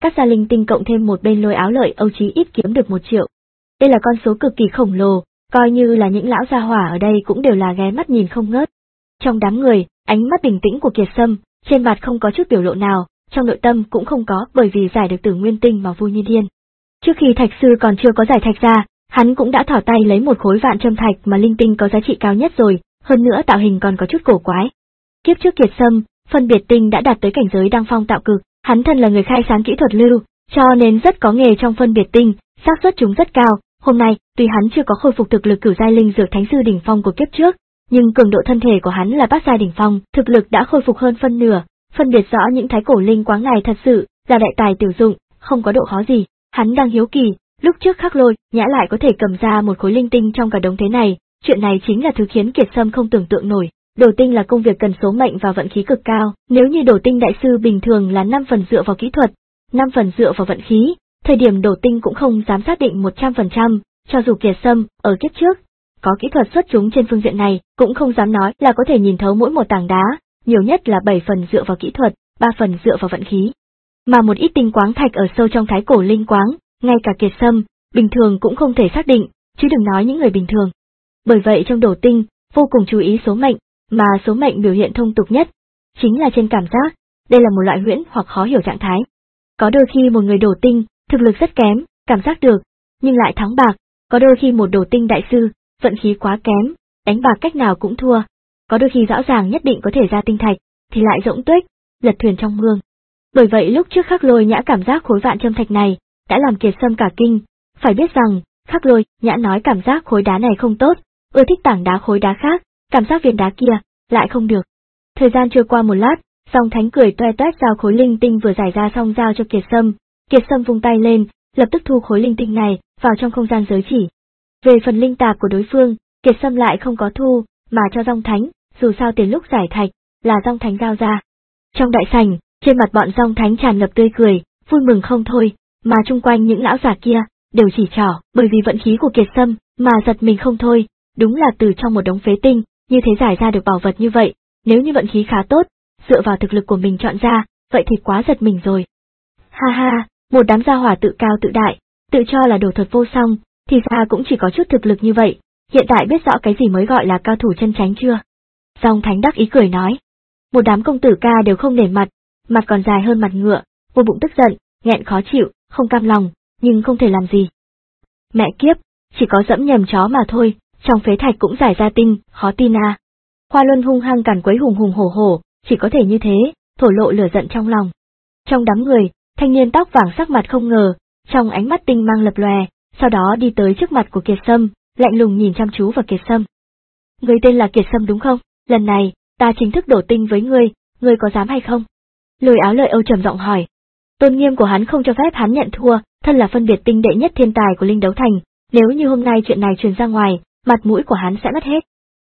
cắt ra linh tinh cộng thêm một bên Lôi Áo Lợi Âu chí ít kiếm được một triệu. Đây là con số cực kỳ khổng lồ, coi như là những lão gia hỏa ở đây cũng đều là ghé mắt nhìn không ngớt. Trong đám người, ánh mắt bình tĩnh của Kiệt Sâm, trên mặt không có chút biểu lộ nào, trong nội tâm cũng không có, bởi vì giải được Tử Nguyên Tinh mà vui như điên. Trước khi thạch sư còn chưa có giải thạch ra, hắn cũng đã thỏ tay lấy một khối vạn châm thạch mà linh tinh có giá trị cao nhất rồi, hơn nữa tạo hình còn có chút cổ quái. Kiếp trước Kiệt Sâm, phân biệt tinh đã đạt tới cảnh giới đăng phong tạo cực, hắn thân là người khai sáng kỹ thuật lưu, cho nên rất có nghề trong phân biệt tinh, xác suất chúng rất cao. Hôm nay, tuy hắn chưa có khôi phục thực lực cửu giai linh dược thánh sư đỉnh phong của kiếp trước, nhưng cường độ thân thể của hắn là bát giai đỉnh phong, thực lực đã khôi phục hơn phân nửa, phân biệt rõ những thái cổ linh quáng này thật sự là đại tài tiểu dụng, không có độ khó gì. Hắn đang hiếu kỳ, lúc trước Khắc Lôi, Nhã lại có thể cầm ra một khối linh tinh trong cả đống thế này, chuyện này chính là thứ khiến Kiệt Sâm không tưởng tượng nổi. Đổ tinh là công việc cần số mệnh và vận khí cực cao, nếu như đổ tinh đại sư bình thường là năm phần dựa vào kỹ thuật, năm phần dựa vào vận khí, thời điểm đổ tinh cũng không dám xác định một trăm phần trăm, cho dù Kiệt Sâm ở kiếp trước có kỹ thuật xuất chúng trên phương diện này, cũng không dám nói là có thể nhìn thấu mỗi một tảng đá, nhiều nhất là bảy phần dựa vào kỹ thuật, ba phần dựa vào vận khí. Mà một ít tinh quáng thạch ở sâu trong thái cổ linh quáng, ngay cả Kiệt Sâm bình thường cũng không thể xác định, chứ đừng nói những người bình thường. Bởi vậy trong đổ tinh, vô cùng chú ý số mệnh, mà số mệnh biểu hiện thông tục nhất chính là trên cảm giác, đây là một loại huyễn hoặc khó hiểu trạng thái. Có đôi khi một người đổ tinh, thực lực rất kém, cảm giác được, nhưng lại thắng bạc, có đôi khi một đổ tinh đại sư, vận khí quá kém, đánh bạc cách nào cũng thua, có đôi khi rõ ràng nhất định có thể ra tinh thạch, thì lại rỗng tuếch, lật thuyền trong mương. Bởi vậy lúc trước Khắc Lôi Nhã cảm giác khối vạn châm thạch này, đã làm Kiệt Sâm cả kinh, phải biết rằng, Khắc Lôi Nhã nói cảm giác khối đá này không tốt, ưa thích tảng đá khối đá khác, cảm giác viên đá kia, lại không được. Thời gian trôi qua một lát, Song Thánh cười toe toét giao khối linh tinh vừa giải ra xong giao cho Kiệt Sâm, Kiệt Sâm vung tay lên, lập tức thu khối linh tinh này vào trong không gian giới chỉ. Về phần linh tạp của đối phương, Kiệt Sâm lại không có thu, mà cho Song Thánh, dù sao tiền lúc giải thạch là Song Thánh giao ra. Trong đại sảnh, trên mặt bọn Song Thánh tràn ngập tươi cười, vui mừng không thôi, mà chung quanh những lão già kia đều chỉ trỏ, bởi vì vận khí của Kiệt Sâm mà giật mình không thôi, đúng là từ trong một đống phế tinh, như thế giải ra được bảo vật như vậy, nếu như vận khí khá tốt, dựa vào thực lực của mình chọn ra, vậy thì quá giật mình rồi. Ha ha, một đám gia hỏa tự cao tự đại, tự cho là đồ thuật vô song, thì ra cũng chỉ có chút thực lực như vậy, hiện tại biết rõ cái gì mới gọi là cao thủ chân chánh chưa? Song Thánh đắc ý cười nói. Một đám công tử ca đều không nể mặt, mặt còn dài hơn mặt ngựa, vô bụng tức giận, nghẹn khó chịu, không cam lòng, nhưng không thể làm gì. Mẹ kiếp, chỉ có dẫm nhầm chó mà thôi, trong phế thạch cũng giải ra tinh, khó tin à. Hoa Luân hung hăng càn quấy hùng hùng hổ hổ, chỉ có thể như thế, thổ lộ lửa giận trong lòng. Trong đám người, thanh niên tóc vàng sắc mặt không ngờ, trong ánh mắt tinh mang lập lòe, sau đó đi tới trước mặt của Kiệt Sâm, lạnh lùng nhìn chăm chú vào Kiệt Sâm. Ngươi tên là Kiệt Sâm đúng không? Lần này, ta chính thức đổ tinh với ngươi, ngươi có dám hay không? Lôi Áo Lợi Âu trầm giọng hỏi. Tôn nghiêm của hắn không cho phép hắn nhận thua, thân là phân biệt tinh đệ nhất thiên tài của Linh Đấu Thành, nếu như hôm nay chuyện này truyền ra ngoài, mặt mũi của hắn sẽ mất hết.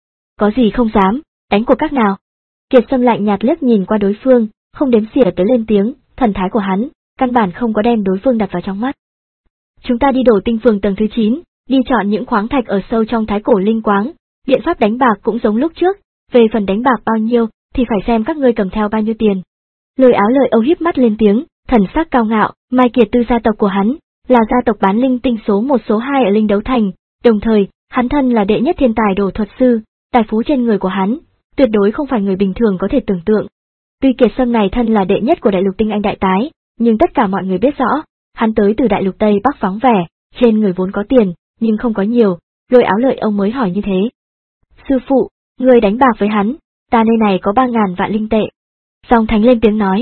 Có gì không dám, đánh của các nào? Kiệt Sâm lạnh nhạt liếc nhìn qua đối phương, không đếm xỉa tới lên tiếng, thần thái của hắn, căn bản không có đem đối phương đặt vào trong mắt. Chúng ta đi đổ tinh phường tầng thứ chín, đi chọn những khoáng thạch ở sâu trong thái cổ linh quáng, biện pháp đánh bạc cũng giống lúc trước, về phần đánh bạc bao nhiêu, thì phải xem các ngươi cầm theo bao nhiêu tiền. Lôi Áo Lợi Âu híp mắt lên tiếng, thần sắc cao ngạo, Mai Kiệt Tư gia tộc của hắn, là gia tộc bán linh tinh số một số hai ở Linh Đấu Thành, đồng thời, hắn thân là đệ nhất thiên tài đồ thuật sư, tài phú trên người của hắn, tuyệt đối không phải người bình thường có thể tưởng tượng. Tuy Kiệt Sâm này thân là đệ nhất của đại lục tinh anh đại tái, nhưng tất cả mọi người biết rõ, hắn tới từ đại lục Tây Bắc vắng vẻ, trên người vốn có tiền, nhưng không có nhiều, Lôi Áo Lợi Âu mới hỏi như thế. Sư phụ, người đánh bạc với hắn, ta nơi này có ba ngàn vạn linh tệ. Song Thánh lên tiếng nói.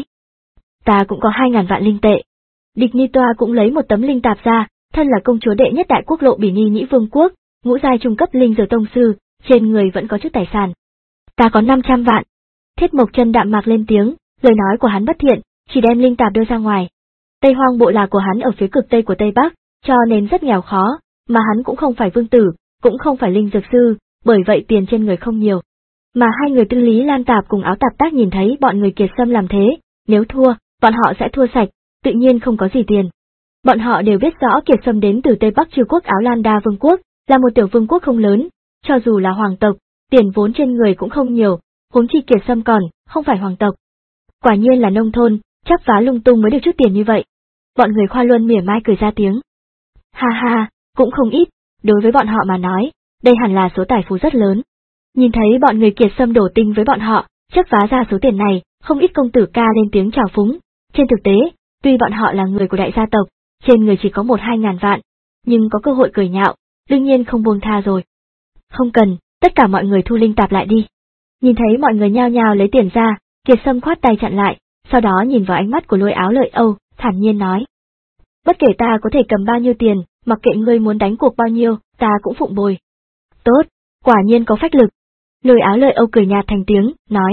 Ta cũng có hai ngàn vạn linh tệ. Địch Ni Toa cũng lấy một tấm linh tạp ra, thân là công chúa đệ nhất đại quốc lộ Bỉ Ni Nhĩ Vương quốc, ngũ giai trung cấp linh dược tông sư, trên người vẫn có chút tài sản. Ta có năm trăm vạn. Thiết Mộc Chân đạm mạc lên tiếng, lời nói của hắn bất thiện, chỉ đem linh tạp đưa ra ngoài. Tây Hoang bộ lạc của hắn ở phía cực tây của Tây Bắc, cho nên rất nghèo khó, mà hắn cũng không phải vương tử, cũng không phải linh dược sư, bởi vậy tiền trên người không nhiều. Mà hai người Tư Lý Lan Tạp cùng Áo Tạp Tác nhìn thấy bọn người Kiệt Sâm làm thế, nếu thua, bọn họ sẽ thua sạch, tự nhiên không có gì tiền. Bọn họ đều biết rõ Kiệt Sâm đến từ Tây Bắc Chư quốc Áo Lan Đa Vương quốc, là một tiểu vương quốc không lớn, cho dù là hoàng tộc, tiền vốn trên người cũng không nhiều, huống chi Kiệt Sâm còn không phải hoàng tộc. Quả nhiên là nông thôn, chắp vá lung tung mới được chút tiền như vậy. Bọn người Khoa Luân mỉa mai cười ra tiếng. Ha ha, cũng không ít, đối với bọn họ mà nói, đây hẳn là số tài phú rất lớn. Nhìn thấy bọn người Kiệt Sâm đổ tinh với bọn họ, chấp vá ra số tiền này, không ít công tử ca lên tiếng chào phúng. Trên thực tế, tuy bọn họ là người của đại gia tộc, trên người chỉ có một hai ngàn vạn, nhưng có cơ hội cười nhạo, đương nhiên không buông tha rồi. Không cần, tất cả mọi người thu linh tạp lại đi. Nhìn thấy mọi người nhao nhao lấy tiền ra, Kiệt Sâm khoát tay chặn lại, sau đó nhìn vào ánh mắt của Lôi Áo Lợi Âu, thản nhiên nói. Bất kể ta có thể cầm bao nhiêu tiền, mặc kệ ngươi muốn đánh cuộc bao nhiêu, ta cũng phụng bồi. Tốt, quả nhiên có phách lực. Lôi Áo Lợi Âu cười nhạt thành tiếng, nói.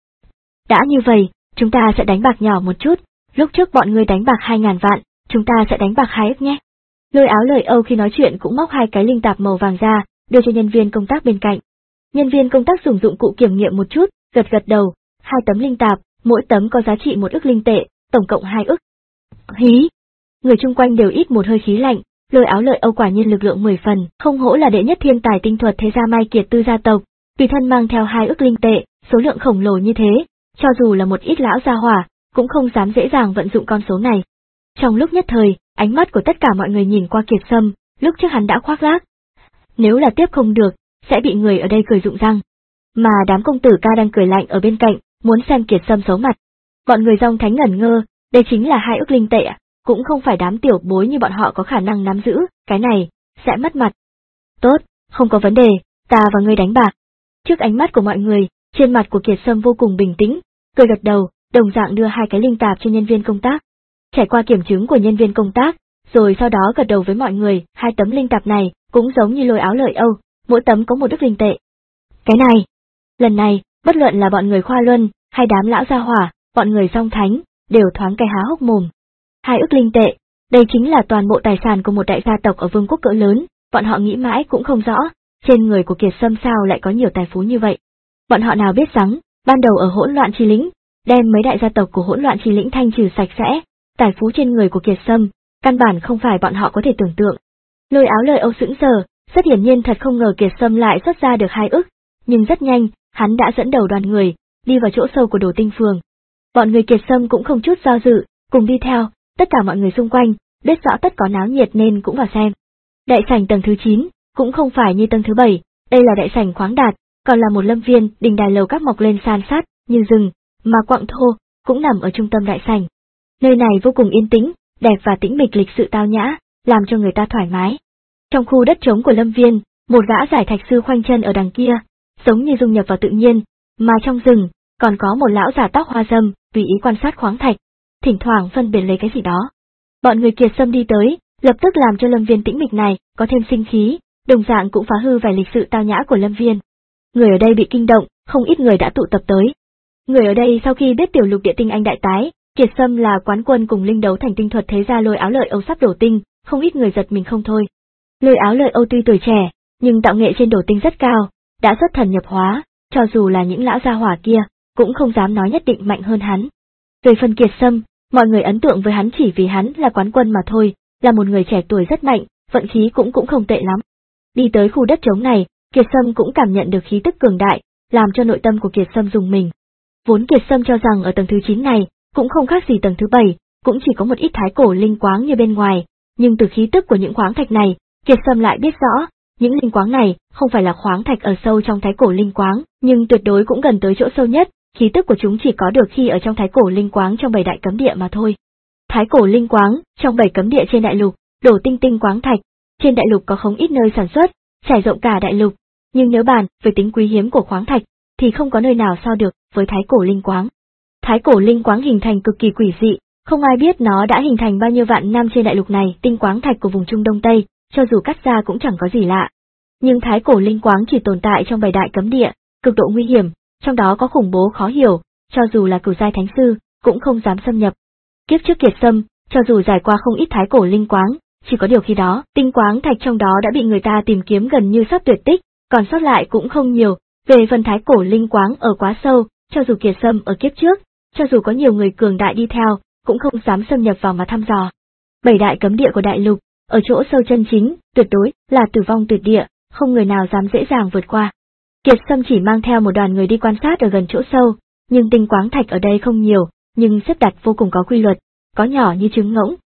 Đã như vậy, chúng ta sẽ đánh bạc nhỏ một chút, lúc trước bọn ngươi đánh bạc hai ngàn vạn, chúng ta sẽ đánh bạc hai ức nhé. Lôi Áo Lợi Âu khi nói chuyện cũng móc hai cái linh tạp màu vàng ra, đưa cho nhân viên công tác bên cạnh. Nhân viên công tác dùng dụng cụ kiểm nghiệm một chút, gật gật đầu, hai tấm linh tạp, mỗi tấm có giá trị một ức linh tệ, tổng cộng hai ức. Hí! Người chung quanh đều ít một hơi khí lạnh, Lôi Áo Lợi Âu quả nhiên lực lượng mười phần, không hổ là đệ nhất thiên tài tinh thuật thế gia Mai Kiệt Tư gia tộc, tùy thân mang theo hai ức linh tệ, số lượng khổng lồ như thế, cho dù là một ít lão gia hỏa, cũng không dám dễ dàng vận dụng con số này. Trong lúc nhất thời, ánh mắt của tất cả mọi người nhìn qua Kiệt Sâm, lúc trước hắn đã khoác lác. Nếu là tiếp không được, sẽ bị người ở đây cười rụng răng. Mà đám công tử ca đang cười lạnh ở bên cạnh, muốn xem Kiệt Sâm xấu mặt. Bọn người Dòng Thánh ngẩn ngơ, đây chính là hai ức linh tệ, cũng không phải đám tiểu bối như bọn họ có khả năng nắm giữ, cái này, sẽ mất mặt. Tốt, không có vấn đề, ta và ngươi đánh bạc. Trước ánh mắt của mọi người, trên mặt của Kiệt Sâm vô cùng bình tĩnh, cười gật đầu, đồng dạng đưa hai cái linh tạp cho nhân viên công tác. Trải qua kiểm chứng của nhân viên công tác, rồi sau đó gật đầu với mọi người, hai tấm linh tạp này cũng giống như Lôi Áo Lợi Âu, mỗi tấm có một ức linh tệ. Cái này, lần này, bất luận là bọn người Khoa Luân, hay đám lão gia hỏa, bọn người Dòng Thánh, đều thoáng cái há hốc mồm. Hai ức linh tệ, đây chính là toàn bộ tài sản của một đại gia tộc ở vương quốc cỡ lớn, bọn họ nghĩ mãi cũng không rõ, trên người của Kiệt Sâm sao lại có nhiều tài phú như vậy. Bọn họ nào biết rằng, ban đầu ở Hỗn Loạn Chi Lĩnh, đem mấy đại gia tộc của Hỗn Loạn Chi Lĩnh thanh trừ sạch sẽ, tài phú trên người của Kiệt Sâm, căn bản không phải bọn họ có thể tưởng tượng. Lôi Áo Lợi Âu sững sờ, rất hiển nhiên thật không ngờ Kiệt Sâm lại xuất ra được hai ức, nhưng rất nhanh, hắn đã dẫn đầu đoàn người, đi vào chỗ sâu của Đồ Tinh Phường. Bọn người Kiệt Sâm cũng không chút do dự, cùng đi theo, tất cả mọi người xung quanh, biết rõ tất có náo nhiệt nên cũng vào xem. Đại sảnh tầng thứ chín, cũng không phải như tầng thứ bảy, đây là đại sảnh khoáng đạt, còn là một lâm viên, đình đài lầu các mọc lên san sát, như rừng, mà quặng thô, cũng nằm ở trung tâm đại sảnh. Nơi này vô cùng yên tĩnh, đẹp và tĩnh mịch lịch sự tao nhã, làm cho người ta thoải mái. Trong khu đất trống của lâm viên, một gã giải thạch sư khoanh chân ở đằng kia, giống như dung nhập vào tự nhiên, mà trong rừng, còn có một lão giả tóc hoa râm, tùy ý quan sát khoáng thạch, thỉnh thoảng phân biệt lấy cái gì đó. Bọn người Kiệt Sâm đi tới, lập tức làm cho lâm viên tĩnh mịch này có thêm sinh khí, đồng dạng cũng phá hư vẻ lịch sự tao nhã của lâm viên. Người ở đây bị kinh động, không ít người đã tụ tập tới. Người ở đây sau khi biết tiểu lục địa tinh anh đại tái, Kiệt Sâm là quán quân cùng linh đấu thành tinh thuật thế gia Lôi Áo Lợi Âu sắp đổ tinh, không ít người giật mình không thôi. Lôi Áo Lợi Âu tuy tuổi trẻ, nhưng tạo nghệ trên đổ tinh rất cao, đã xuất thần nhập hóa, cho dù là những lão gia hỏa kia, cũng không dám nói nhất định mạnh hơn hắn. Về phần Kiệt Sâm, mọi người ấn tượng với hắn chỉ vì hắn là quán quân mà thôi, là một người trẻ tuổi rất mạnh, vận khí cũng cũng không tệ lắm. Đi tới khu đất trống này, Kiệt Sâm cũng cảm nhận được khí tức cường đại, làm cho nội tâm của Kiệt Sâm rùng mình. Vốn Kiệt Sâm cho rằng ở tầng thứ chín này, cũng không khác gì tầng thứ bảy, cũng chỉ có một ít thái cổ linh quáng như bên ngoài, nhưng từ khí tức của những khoáng thạch này, Kiệt Sâm lại biết rõ, những linh quáng này không phải là khoáng thạch ở sâu trong thái cổ linh quáng, nhưng tuyệt đối cũng gần tới chỗ sâu nhất, khí tức của chúng chỉ có được khi ở trong thái cổ linh quáng trong bảy đại cấm địa mà thôi. Thái cổ linh quáng, trong bảy cấm địa trên đại lục, đổ tinh tinh quáng thạch, trên đại lục có không ít nơi sản xuất, trải rộng cả đại lục, nhưng nếu bàn về tính quý hiếm của khoáng thạch, thì không có nơi nào so được với thái cổ linh quáng. Thái cổ linh quáng hình thành cực kỳ quỷ dị, không ai biết nó đã hình thành bao nhiêu vạn năm trên đại lục này, tinh quáng thạch của vùng Trung Đông Tây, cho dù cắt ra cũng chẳng có gì lạ. Nhưng thái cổ linh quáng chỉ tồn tại trong bảy đại cấm địa, cực độ nguy hiểm, trong đó có khủng bố khó hiểu, cho dù là cửu giai thánh sư, cũng không dám xâm nhập. Kiếp trước Kiệt Sâm, cho dù trải qua không ít thái cổ linh quáng, chỉ có điều khi đó, tinh quáng thạch trong đó đã bị người ta tìm kiếm gần như sắp tuyệt tích, còn sót lại cũng không nhiều, về phần thái cổ linh quáng ở quá sâu, cho dù Kiệt Sâm ở kiếp trước, cho dù có nhiều người cường đại đi theo, cũng không dám xâm nhập vào mà thăm dò. Bảy đại cấm địa của đại lục, ở chỗ sâu chân chính, tuyệt đối là tử vong tuyệt địa, không người nào dám dễ dàng vượt qua. Kiệt Sâm chỉ mang theo một đoàn người đi quan sát ở gần chỗ sâu, nhưng tinh quáng thạch ở đây không nhiều, nhưng xếp đặt vô cùng có quy luật, có nhỏ như trứng ngỗng,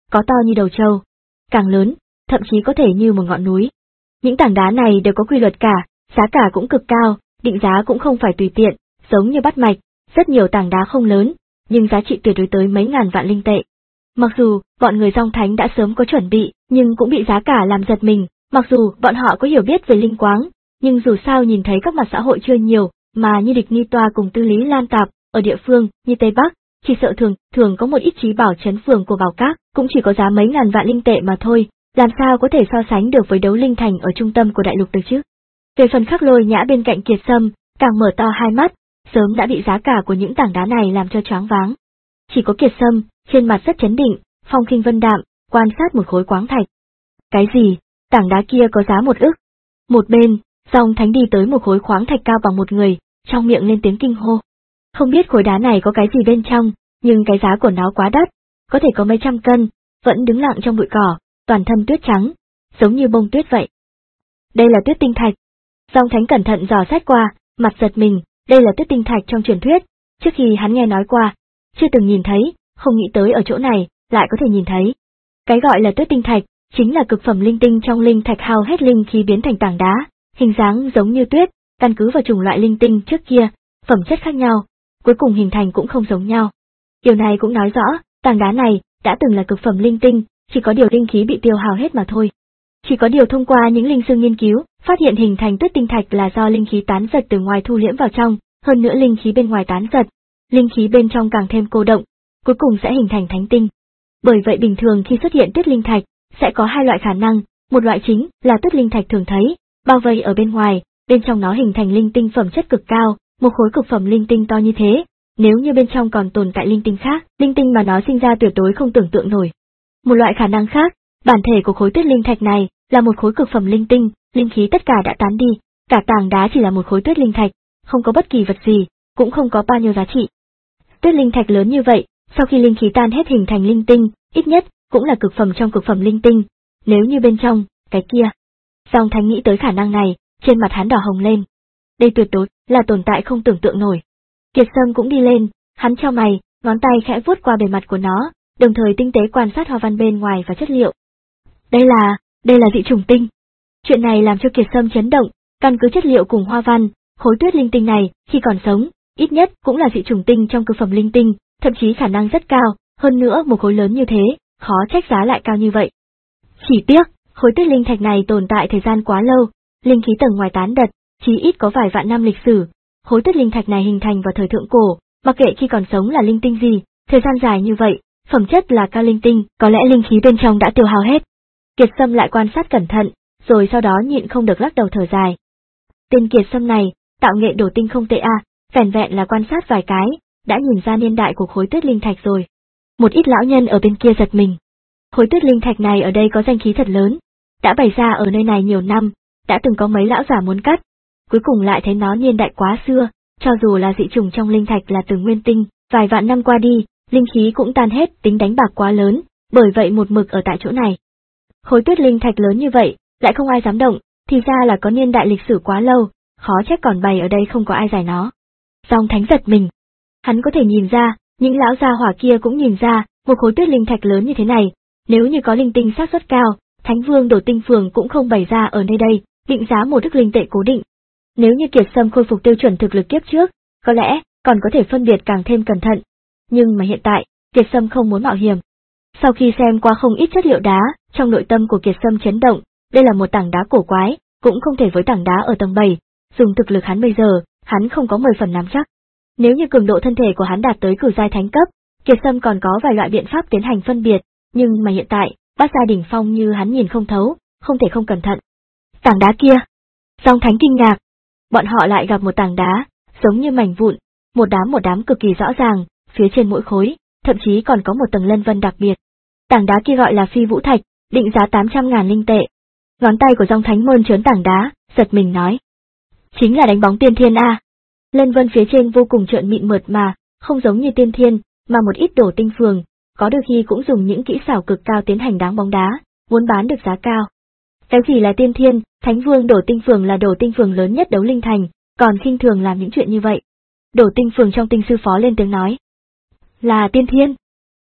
có to như đầu trâu, càng lớn, thậm chí có thể như một ngọn núi. Những tảng đá này đều có quy luật cả, giá cả cũng cực cao, định giá cũng không phải tùy tiện, giống như bắt mạch, rất nhiều tảng đá không lớn, nhưng giá trị tuyệt đối tới mấy ngàn vạn linh tệ. Mặc dù, bọn người Dòng Thánh đã sớm có chuẩn bị, nhưng cũng bị giá cả làm giật mình, mặc dù bọn họ có hiểu biết về linh quáng, nhưng dù sao nhìn thấy các mặt xã hội chưa nhiều, mà như Địch Ni Toa cùng Tư Lý Lan Tạp, ở địa phương, như Tây Bắc, chỉ sợ thường, thường có một ít trí bảo trấn phường của Bảo Các, cũng chỉ có giá mấy ngàn vạn linh tệ mà thôi, làm sao có thể so sánh được với đấu linh thành ở trung tâm của đại lục được chứ. Về phần Khắc Lôi Nhã bên cạnh Kiệt Sâm, càng mở to hai mắt, sớm đã bị giá cả của những tảng đá này làm cho choáng váng. Chỉ có Kiệt Sâm, trên mặt rất chấn định, phong khinh vân đạm, quan sát một khối khoáng thạch. Cái gì? Tảng đá kia có giá một ức. Một bên, Dòng Thánh đi tới một khối khoáng thạch cao bằng một người, trong miệng lên tiếng kinh hô. Không biết khối đá này có cái gì bên trong, nhưng cái giá của nó quá đắt, có thể có mấy trăm cân, vẫn đứng lặng trong bụi cỏ, toàn thân tuyết trắng, giống như bông tuyết vậy. Đây là tuyết tinh thạch. Dòng Thánh cẩn thận dò xét qua, mặt giật mình, đây là tuyết tinh thạch trong truyền thuyết, trước khi hắn nghe nói qua, chưa từng nhìn thấy, không nghĩ tới ở chỗ này, lại có thể nhìn thấy. Cái gọi là tuyết tinh thạch, chính là cực phẩm linh tinh trong linh thạch hao hết linh khí biến thành tảng đá, hình dáng giống như tuyết, căn cứ vào chủng loại linh tinh trước kia, phẩm chất khác nhau, cuối cùng hình thành cũng không giống nhau. Điều này cũng nói rõ, tảng đá này đã từng là cực phẩm linh tinh, chỉ có điều linh khí bị tiêu hao hết mà thôi. Chỉ có điều thông qua những linh sư nghiên cứu, phát hiện hình thành tuyết tinh thạch là do linh khí tán giật từ ngoài thu liễm vào trong, hơn nữa linh khí bên ngoài tán giật, linh khí bên trong càng thêm cô động, cuối cùng sẽ hình thành thánh tinh. Bởi vậy bình thường khi xuất hiện tuyết linh thạch, sẽ có hai loại khả năng, một loại chính là tuyết linh thạch thường thấy, bao vây ở bên ngoài, bên trong nó hình thành linh tinh phẩm chất cực cao, một khối cực phẩm linh tinh to như thế, nếu như bên trong còn tồn tại linh tinh khác, linh tinh mà nó sinh ra tuyệt đối không tưởng tượng nổi. Một loại khả năng khác, bản thể của khối tuyết linh thạch này là một khối cực phẩm linh tinh, linh khí tất cả đã tán đi, cả tảng đá chỉ là một khối tuyết linh thạch, không có bất kỳ vật gì, cũng không có bao nhiêu giá trị. Tuyết linh thạch lớn như vậy, sau khi linh khí tan hết hình thành linh tinh, ít nhất cũng là cực phẩm trong cực phẩm linh tinh, nếu như bên trong, cái kia. Dòng Thánh nghĩ tới khả năng này, trên mặt hắn đỏ hồng lên. Đây tuyệt đối là tồn tại không tưởng tượng nổi. Kiệt Sâm cũng đi lên, hắn chau mày, ngón tay khẽ vuốt qua bề mặt của nó, đồng thời tinh tế quan sát hoa văn bên ngoài và chất liệu. Đây là, đây là dị chủng tinh. Chuyện này làm cho Kiệt Sâm chấn động, căn cứ chất liệu cùng hoa văn, khối tuyết linh tinh này, khi còn sống, ít nhất cũng là dị chủng tinh trong cực phẩm linh tinh, thậm chí khả năng rất cao, hơn nữa một khối lớn như thế, khó trách giá lại cao như vậy. Chỉ tiếc, khối tuyết linh thạch này tồn tại thời gian quá lâu, linh khí tầng ngoài tán đật, chí ít có vài vạn năm lịch sử. Khối tuyết linh thạch này hình thành vào thời thượng cổ, mặc kệ khi còn sống là linh tinh gì, thời gian dài như vậy, phẩm chất là cao linh tinh, có lẽ linh khí bên trong đã tiêu hao hết. Kiệt Sâm lại quan sát cẩn thận, rồi sau đó nhịn không được lắc đầu thở dài. Tên Kiệt Sâm này, tạo nghệ đổ tinh không tệ à, vẻn vẹn là quan sát vài cái, đã nhìn ra niên đại của khối tuyết linh thạch rồi. Một ít lão nhân ở bên kia giật mình. Khối tuyết linh thạch này ở đây có danh khí thật lớn, đã bày ra ở nơi này nhiều năm, đã từng có mấy lão giả muốn cắt, cuối cùng lại thấy nó niên đại quá xưa, cho dù là dị chủng trong linh thạch là từ nguyên tinh, vài vạn năm qua đi, linh khí cũng tan hết, tính đánh bạc quá lớn, bởi vậy một mực ở tại chỗ này. Khối tuyết linh thạch lớn như vậy, lại không ai dám động, thì ra là có niên đại lịch sử quá lâu, khó trách còn bày ở đây không có ai giải nó. Dòng Thánh giật mình. Hắn có thể nhìn ra, những lão gia hỏa kia cũng nhìn ra, một khối tuyết linh thạch lớn như thế này, nếu như có linh tinh xác suất cao, Thánh Vương Đổ Tinh Phường cũng không bày ra ở nơi đây, định giá một ức linh tệ cố định. Nếu như Kiệt Sâm khôi phục tiêu chuẩn thực lực kiếp trước, có lẽ còn có thể phân biệt càng thêm cẩn thận. Nhưng mà hiện tại, Kiệt Sâm không muốn mạo hiểm. Sau khi xem qua không ít chất liệu đá, trong nội tâm của Kiệt Sâm chấn động, đây là một tảng đá cổ quái, cũng không thể với tảng đá ở tầng bảy, dùng thực lực hắn bây giờ, hắn không có mười phần nắm chắc. Nếu như cường độ thân thể của hắn đạt tới cửu giai thánh cấp, Kiệt Sâm còn có vài loại biện pháp tiến hành phân biệt, nhưng mà hiện tại, bát giai đỉnh phong như hắn nhìn không thấu, không thể không cẩn thận. Tảng đá kia, Dòng Thánh kinh ngạc, bọn họ lại gặp một tảng đá, giống như mảnh vụn, một đám một đám cực kỳ rõ ràng, phía trên mỗi khối, thậm chí còn có một tầng lân vân đặc biệt. Tảng đá kia gọi là Phi Vũ Thạch, định giá tám trăm ngàn linh tệ. Ngón tay của Dòng Thánh mơn trớn tảng đá, giật mình nói. Chính là đánh bóng tiên thiên a. Lân vân phía trên vô cùng trợn mịn mượt mà, không giống như tiên thiên, mà một ít Đổ Tinh Phường, có đôi khi cũng dùng những kỹ xảo cực cao tiến hành đá bóng đá, muốn bán được giá cao. Cái gì là tiên thiên, Thánh Vương Đổ Tinh Phường là Đổ Tinh Phường lớn nhất đấu linh thành, còn khinh thường làm những chuyện như vậy. Đổ Tinh Phường trong Tinh sư phó lên tiếng nói. Là tiên thiên.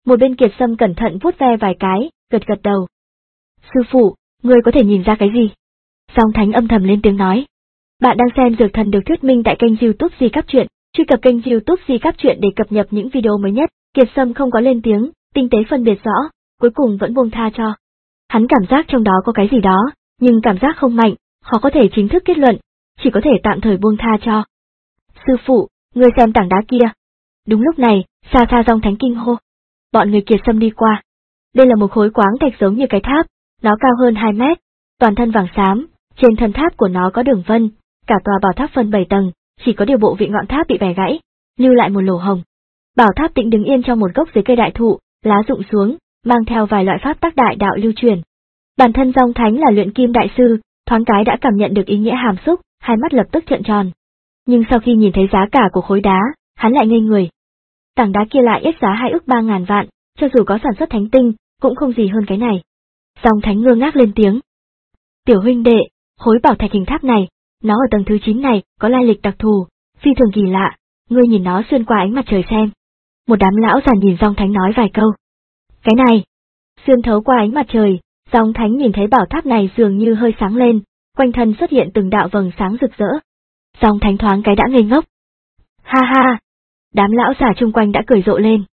Một bên Kiệt Sâm cẩn thận vuốt ve vài cái, gật gật đầu. Sư phụ, ngươi có thể nhìn ra cái gì? Song Thánh âm thầm lên tiếng nói. Bạn đang xem Dược Thần được thuyết minh tại kênh YouTube Di Cáp Truyện, truy cập kênh YouTube Di Cáp Truyện để cập nhật những video mới nhất. Kiệt Sâm không có lên tiếng, tinh tế phân biệt rõ, cuối cùng vẫn buông tha cho. Hắn cảm giác trong đó có cái gì đó, nhưng cảm giác không mạnh, khó có thể chính thức kết luận, chỉ có thể tạm thời buông tha cho. Sư phụ, ngươi xem tảng đá kia. Đúng lúc này, xa xa Song Thánh kinh hô. Bọn người Kiệt Sâm đi qua. Đây là một khối quáng thạch giống như cái tháp, nó cao hơn hai mét, toàn thân vàng xám, trên thân tháp của nó có đường vân, cả tòa bảo tháp phân bảy tầng, chỉ có điều bộ vị ngọn tháp bị bẻ gãy, lưu lại một lỗ hồng. Bảo tháp tĩnh đứng yên trong một gốc dưới cây đại thụ, lá rụng xuống, mang theo vài loại pháp tác đại đạo lưu truyền. Bản thân Song Thánh là luyện kim đại sư, thoáng cái đã cảm nhận được ý nghĩa hàm xúc, hai mắt lập tức trợn tròn. Nhưng sau khi nhìn thấy giá cả của khối đá, hắn lại ngây người. Tảng đá kia lại ép giá hai ức ba ngàn vạn, cho dù có sản xuất thánh tinh, cũng không gì hơn cái này. Song Thánh ngơ ngác lên tiếng. Tiểu huynh đệ, khối bảo thạch hình tháp này, nó ở tầng thứ chín này, có lai lịch đặc thù, phi thường kỳ lạ, ngươi nhìn nó xuyên qua ánh mặt trời xem. Một đám lão già nhìn Song Thánh nói vài câu. Cái này, xuyên thấu qua ánh mặt trời, Song Thánh nhìn thấy bảo tháp này dường như hơi sáng lên, quanh thân xuất hiện từng đạo vầng sáng rực rỡ. Song Thánh thoáng cái đã ngây ngốc. Ha ha! Đám lão già chung quanh đã cười rộ lên.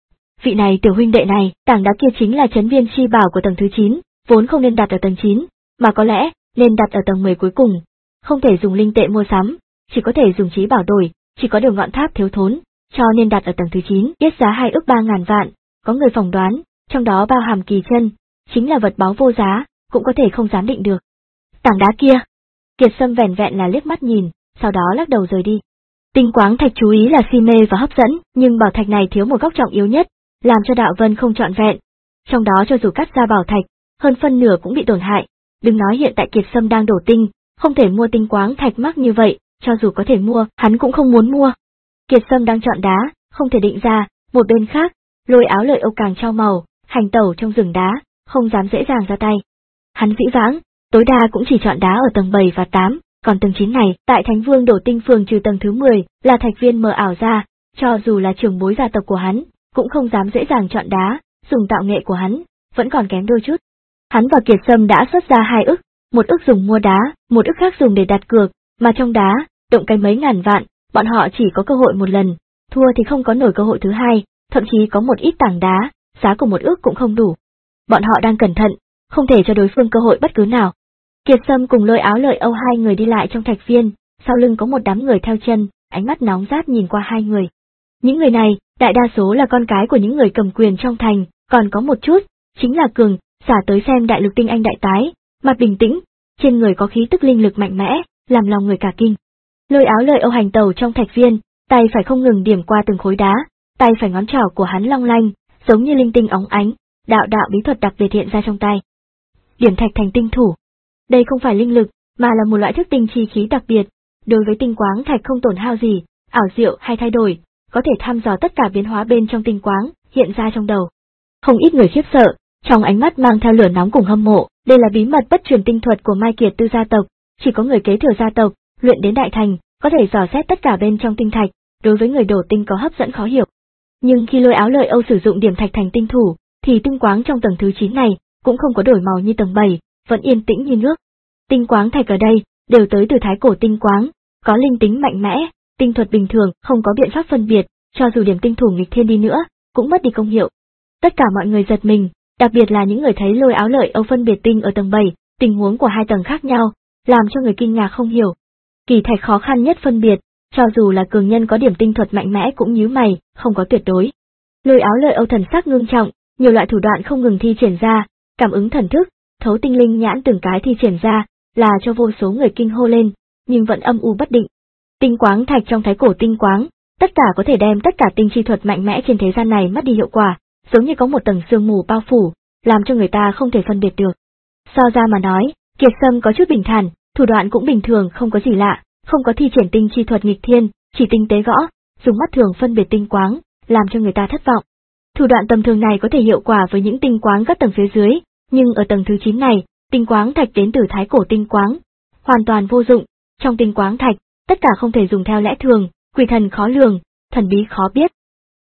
Vị này tiểu huynh đệ này, tảng đá kia chính là trấn viên chi bảo của tầng thứ chín, vốn không nên đặt ở tầng chín, mà có lẽ nên đặt ở tầng mười cuối cùng. Không thể dùng linh tệ mua sắm, chỉ có thể dùng trí bảo đổi, chỉ có điều ngọn tháp thiếu thốn, cho nên đặt ở tầng thứ chín, yết giá hai ức ba ngàn vạn. Có người phỏng đoán, trong đó bao hàm kỳ chân, chính là vật báu vô giá, cũng có thể không dám định được. Tảng đá kia, Kiệt Sâm vẻn vẹn là liếc mắt nhìn, sau đó lắc đầu rời đi. Tinh quáng thạch chú ý là si mê và hấp dẫn, nhưng bảo thạch này thiếu một góc trọng yếu nhất, làm cho đạo vân không trọn vẹn. Trong đó cho dù cắt ra bảo thạch, hơn phân nửa cũng bị tổn hại. Đừng nói hiện tại Kiệt Sâm đang đổ tinh, không thể mua tinh quáng thạch mắc như vậy, cho dù có thể mua, hắn cũng không muốn mua. Kiệt Sâm đang chọn đá, không thể định ra, một bên khác, Lôi Áo Lợi Âu càng trao màu, hành tẩu trong rừng đá, không dám dễ dàng ra tay. Hắn dĩ vãng, tối đa cũng chỉ chọn đá ở tầng bảy và tám, còn tầng chín này, tại Thánh Vương đổ tinh phường trừ tầng thứ mười, là thạch viên mờ ảo ra, cho dù là trưởng bối gia tộc của hắn, cũng không dám dễ dàng chọn đá, dùng tạo nghệ của hắn, vẫn còn kém đôi chút. Hắn và Kiệt Sâm đã xuất ra hai ức, một ức dùng mua đá, một ức khác dùng để đặt cược, mà trong đá, động cái mấy ngàn vạn, bọn họ chỉ có cơ hội một lần, thua thì không có nổi cơ hội thứ hai, thậm chí có một ít tảng đá, giá của một ức cũng không đủ. Bọn họ đang cẩn thận, không thể cho đối phương cơ hội bất cứ nào. Kiệt Sâm cùng Lôi Áo Lợi Âu hai người đi lại trong thạch viên, sau lưng có một đám người theo chân, ánh mắt nóng rát nhìn qua hai người. Những người này, đại đa số là con cái của những người cầm quyền trong thành, còn có một chút, chính là cường, giả tới xem đại lục tinh anh đại tái, mặt bình tĩnh, trên người có khí tức linh lực mạnh mẽ, làm lòng người cả kinh. Lôi Áo Lợi Âu hành tẩu trong thạch viên, tay phải không ngừng điểm qua từng khối đá, tay phải ngón trỏ của hắn long lanh, giống như linh tinh óng ánh, đạo đạo bí thuật đặc biệt hiện ra trong tay. Điểm thạch thành tinh thủ. Đây không phải linh lực, mà là một loại thức tinh chi khí đặc biệt, đối với tinh quáng thạch không tổn hao gì, ảo diệu hay thay đổi, có thể thăm dò tất cả biến hóa bên trong tinh quáng, hiện ra trong đầu. Không ít người khiếp sợ, trong ánh mắt mang theo lửa nóng cùng hâm mộ, đây là bí mật bất truyền tinh thuật của Mai Kiệt Tư gia tộc, chỉ có người kế thừa gia tộc, luyện đến đại thành, có thể dò xét tất cả bên trong tinh thạch, đối với người đổ tinh có hấp dẫn khó hiểu. Nhưng khi Lôi Áo Lợi Âu sử dụng điểm thạch thành tinh thủ, thì tinh quáng trong tầng thứ chín này cũng không có đổi màu như tầng bảy, vẫn yên tĩnh như nước. Tinh quáng thạch ở đây đều tới từ thái cổ tinh quáng, có linh tính mạnh mẽ, tinh thuật bình thường không có biện pháp phân biệt, cho dù điểm tinh thủ nghịch thiên đi nữa, cũng mất đi công hiệu. Tất cả mọi người giật mình, đặc biệt là những người thấy Lôi Áo Lợi Âu phân biệt tinh ở tầng bảy, tình huống của hai tầng khác nhau, làm cho người kinh ngạc không hiểu. Kỳ thạch khó khăn nhất phân biệt, cho dù là cường nhân có điểm tinh thuật mạnh mẽ cũng nhíu mày, không có tuyệt đối. Lôi Áo Lợi Âu thần sắc ngưng trọng, nhiều loại thủ đoạn không ngừng thi triển ra, cảm ứng thần thức, thấu tinh linh nhãn từng cái thi triển ra, là cho vô số người kinh hô lên, nhưng vẫn âm u bất định. Tinh quáng thạch trong thái cổ tinh quáng, tất cả có thể đem tất cả tinh chi thuật mạnh mẽ trên thế gian này mất đi hiệu quả, giống như có một tầng sương mù bao phủ, làm cho người ta không thể phân biệt được. So ra mà nói, Kiệt Sâm có chút bình thản, thủ đoạn cũng bình thường, không có gì lạ, không có thi triển tinh chi thuật nghịch thiên, chỉ tinh tế gõ, dùng mắt thường phân biệt tinh quáng, làm cho người ta thất vọng. Thủ đoạn tầm thường này có thể hiệu quả với những tinh quáng các tầng phía dưới, nhưng ở tầng thứ chín này, tinh quáng thạch đến từ thái cổ tinh quáng, hoàn toàn vô dụng. Trong tinh quáng thạch, tất cả không thể dùng theo lẽ thường, quỷ thần khó lường, thần bí khó biết.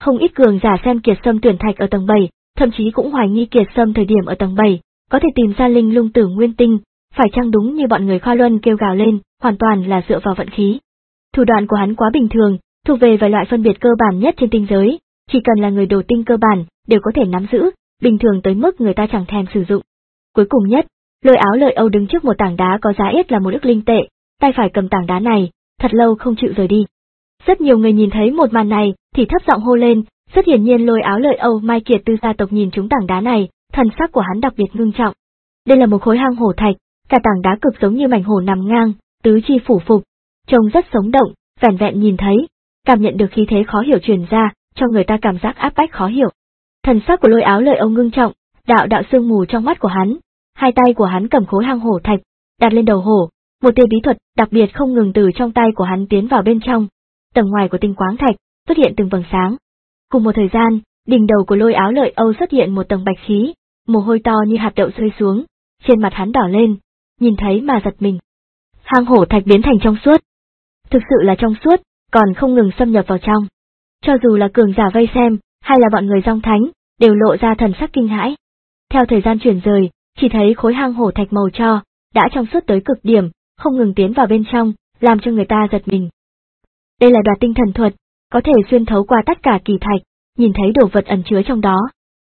Không ít cường giả xem Kiệt Sâm tuyển thạch ở tầng bảy, thậm chí cũng hoài nghi Kiệt Sâm thời điểm ở tầng bảy, có thể tìm ra linh lung tử nguyên tinh, phải chăng đúng như bọn người Khoa Luân kêu gào lên, hoàn toàn là dựa vào vận khí. Thủ đoạn của hắn quá bình thường, thuộc về vài loại phân biệt cơ bản nhất trên tinh giới, chỉ cần là người đồ tinh cơ bản, đều có thể nắm giữ, bình thường tới mức người ta chẳng thèm sử dụng. Cuối cùng nhất, Lôi Áo Lợi Âu đứng trước một tảng đá có giá ít là một ức linh tệ, tay phải cầm tảng đá này, thật lâu không chịu rời đi. Rất nhiều người nhìn thấy một màn này, thì thấp giọng hô lên, rất hiển nhiên Lôi Áo Lợi Âu Mai Kiệt Tư gia tộc nhìn trúng tảng đá này, thần sắc của hắn đặc biệt ngưng trọng. Đây là một khối hang hổ thạch, cả tảng đá cực giống như mảnh hổ nằm ngang, tứ chi phủ phục, trông rất sống động, vẻn vẹn nhìn thấy, cảm nhận được khí thế khó hiểu truyền ra, cho người ta cảm giác áp bách khó hiểu. Thần sắc của Lôi Áo Lợi Âu ngưng trọng, đạo đạo sương mù trong mắt của hắn, hai tay của hắn cầm khối hang hổ thạch, đặt lên đầu hổ, một tia bí thuật đặc biệt không ngừng từ trong tay của hắn tiến vào bên trong. Tầng ngoài của tinh quáng thạch xuất hiện từng vầng sáng. Cùng một thời gian, đỉnh đầu của Lôi Áo Lợi Âu xuất hiện một tầng bạch khí, mồ hôi to như hạt đậu rơi xuống, trên mặt hắn đỏ lên, nhìn thấy mà giật mình. Hang hổ thạch biến thành trong suốt. Thực sự là trong suốt, còn không ngừng xâm nhập vào trong. Cho dù là cường giả vây xem, hay là bọn người dòng thánh, đều lộ ra thần sắc kinh hãi. Theo thời gian chuyển rời, chỉ thấy khối hang hổ thạch màu tro, đã trong suốt tới cực điểm, không ngừng tiến vào bên trong, làm cho người ta giật mình. Đây là đoạt tinh thần thuật, có thể xuyên thấu qua tất cả kỳ thạch, nhìn thấy đồ vật ẩn chứa trong đó.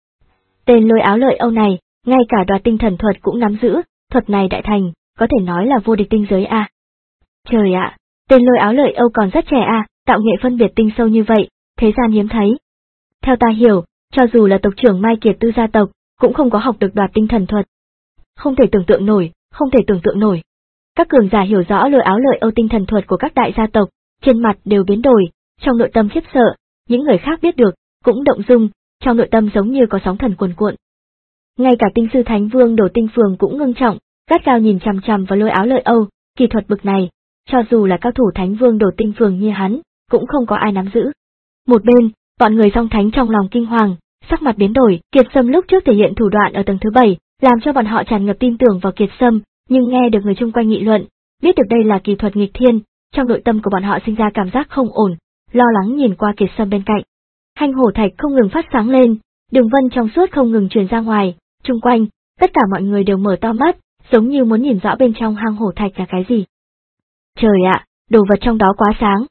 Tên Lôi Áo Lợi Âu này, ngay cả đoạt tinh thần thuật cũng nắm giữ, thuật này đại thành, có thể nói là vô địch tinh giới a. À. Trời ạ, tên Lôi Áo Lợi Âu còn rất trẻ a, à, tạo nghệ phân biệt tinh sâu như vậy, thế gian hiếm thấy. Theo ta hiểu, cho dù là tộc trưởng Mai Kiệt Tư gia tộc, cũng không có học được đoạt tinh thần thuật. Không thể tưởng tượng nổi, không thể tưởng tượng nổi. Các cường giả hiểu rõ Lôi Áo Lợi Âu tinh thần thuật của các đại gia tộc, trên mặt đều biến đổi, trong nội tâm khiếp sợ, những người khác biết được, cũng động dung, trong nội tâm giống như có sóng thần cuồn cuộn. Ngay cả tinh sư Thánh Vương Đổ Tinh Phường cũng ngưng trọng, gắt gao nhìn chằm chằm vào Lôi Áo Lợi Âu, kỳ thuật bực này, cho dù là cao thủ Thánh Vương Đổ Tinh Phường như hắn, cũng không có ai nắm giữ. Một bên, bọn người dòng thánh trong lòng kinh hoàng, sắc mặt biến đổi, Kiệt Sâm lúc trước thể hiện thủ đoạn ở tầng thứ bảy, làm cho bọn họ tràn ngập tin tưởng vào Kiệt Sâm, nhưng nghe được người chung quanh nghị luận, biết được đây là kỳ thuật nghịch thiên, trong nội tâm của bọn họ sinh ra cảm giác không ổn, lo lắng nhìn qua Kiệt Sâm bên cạnh. Hang hổ thạch không ngừng phát sáng lên, đường vân trong suốt không ngừng truyền ra ngoài, chung quanh, tất cả mọi người đều mở to mắt, giống như muốn nhìn rõ bên trong hang hổ thạch là cái gì. Trời ạ, đồ vật trong đó quá sáng.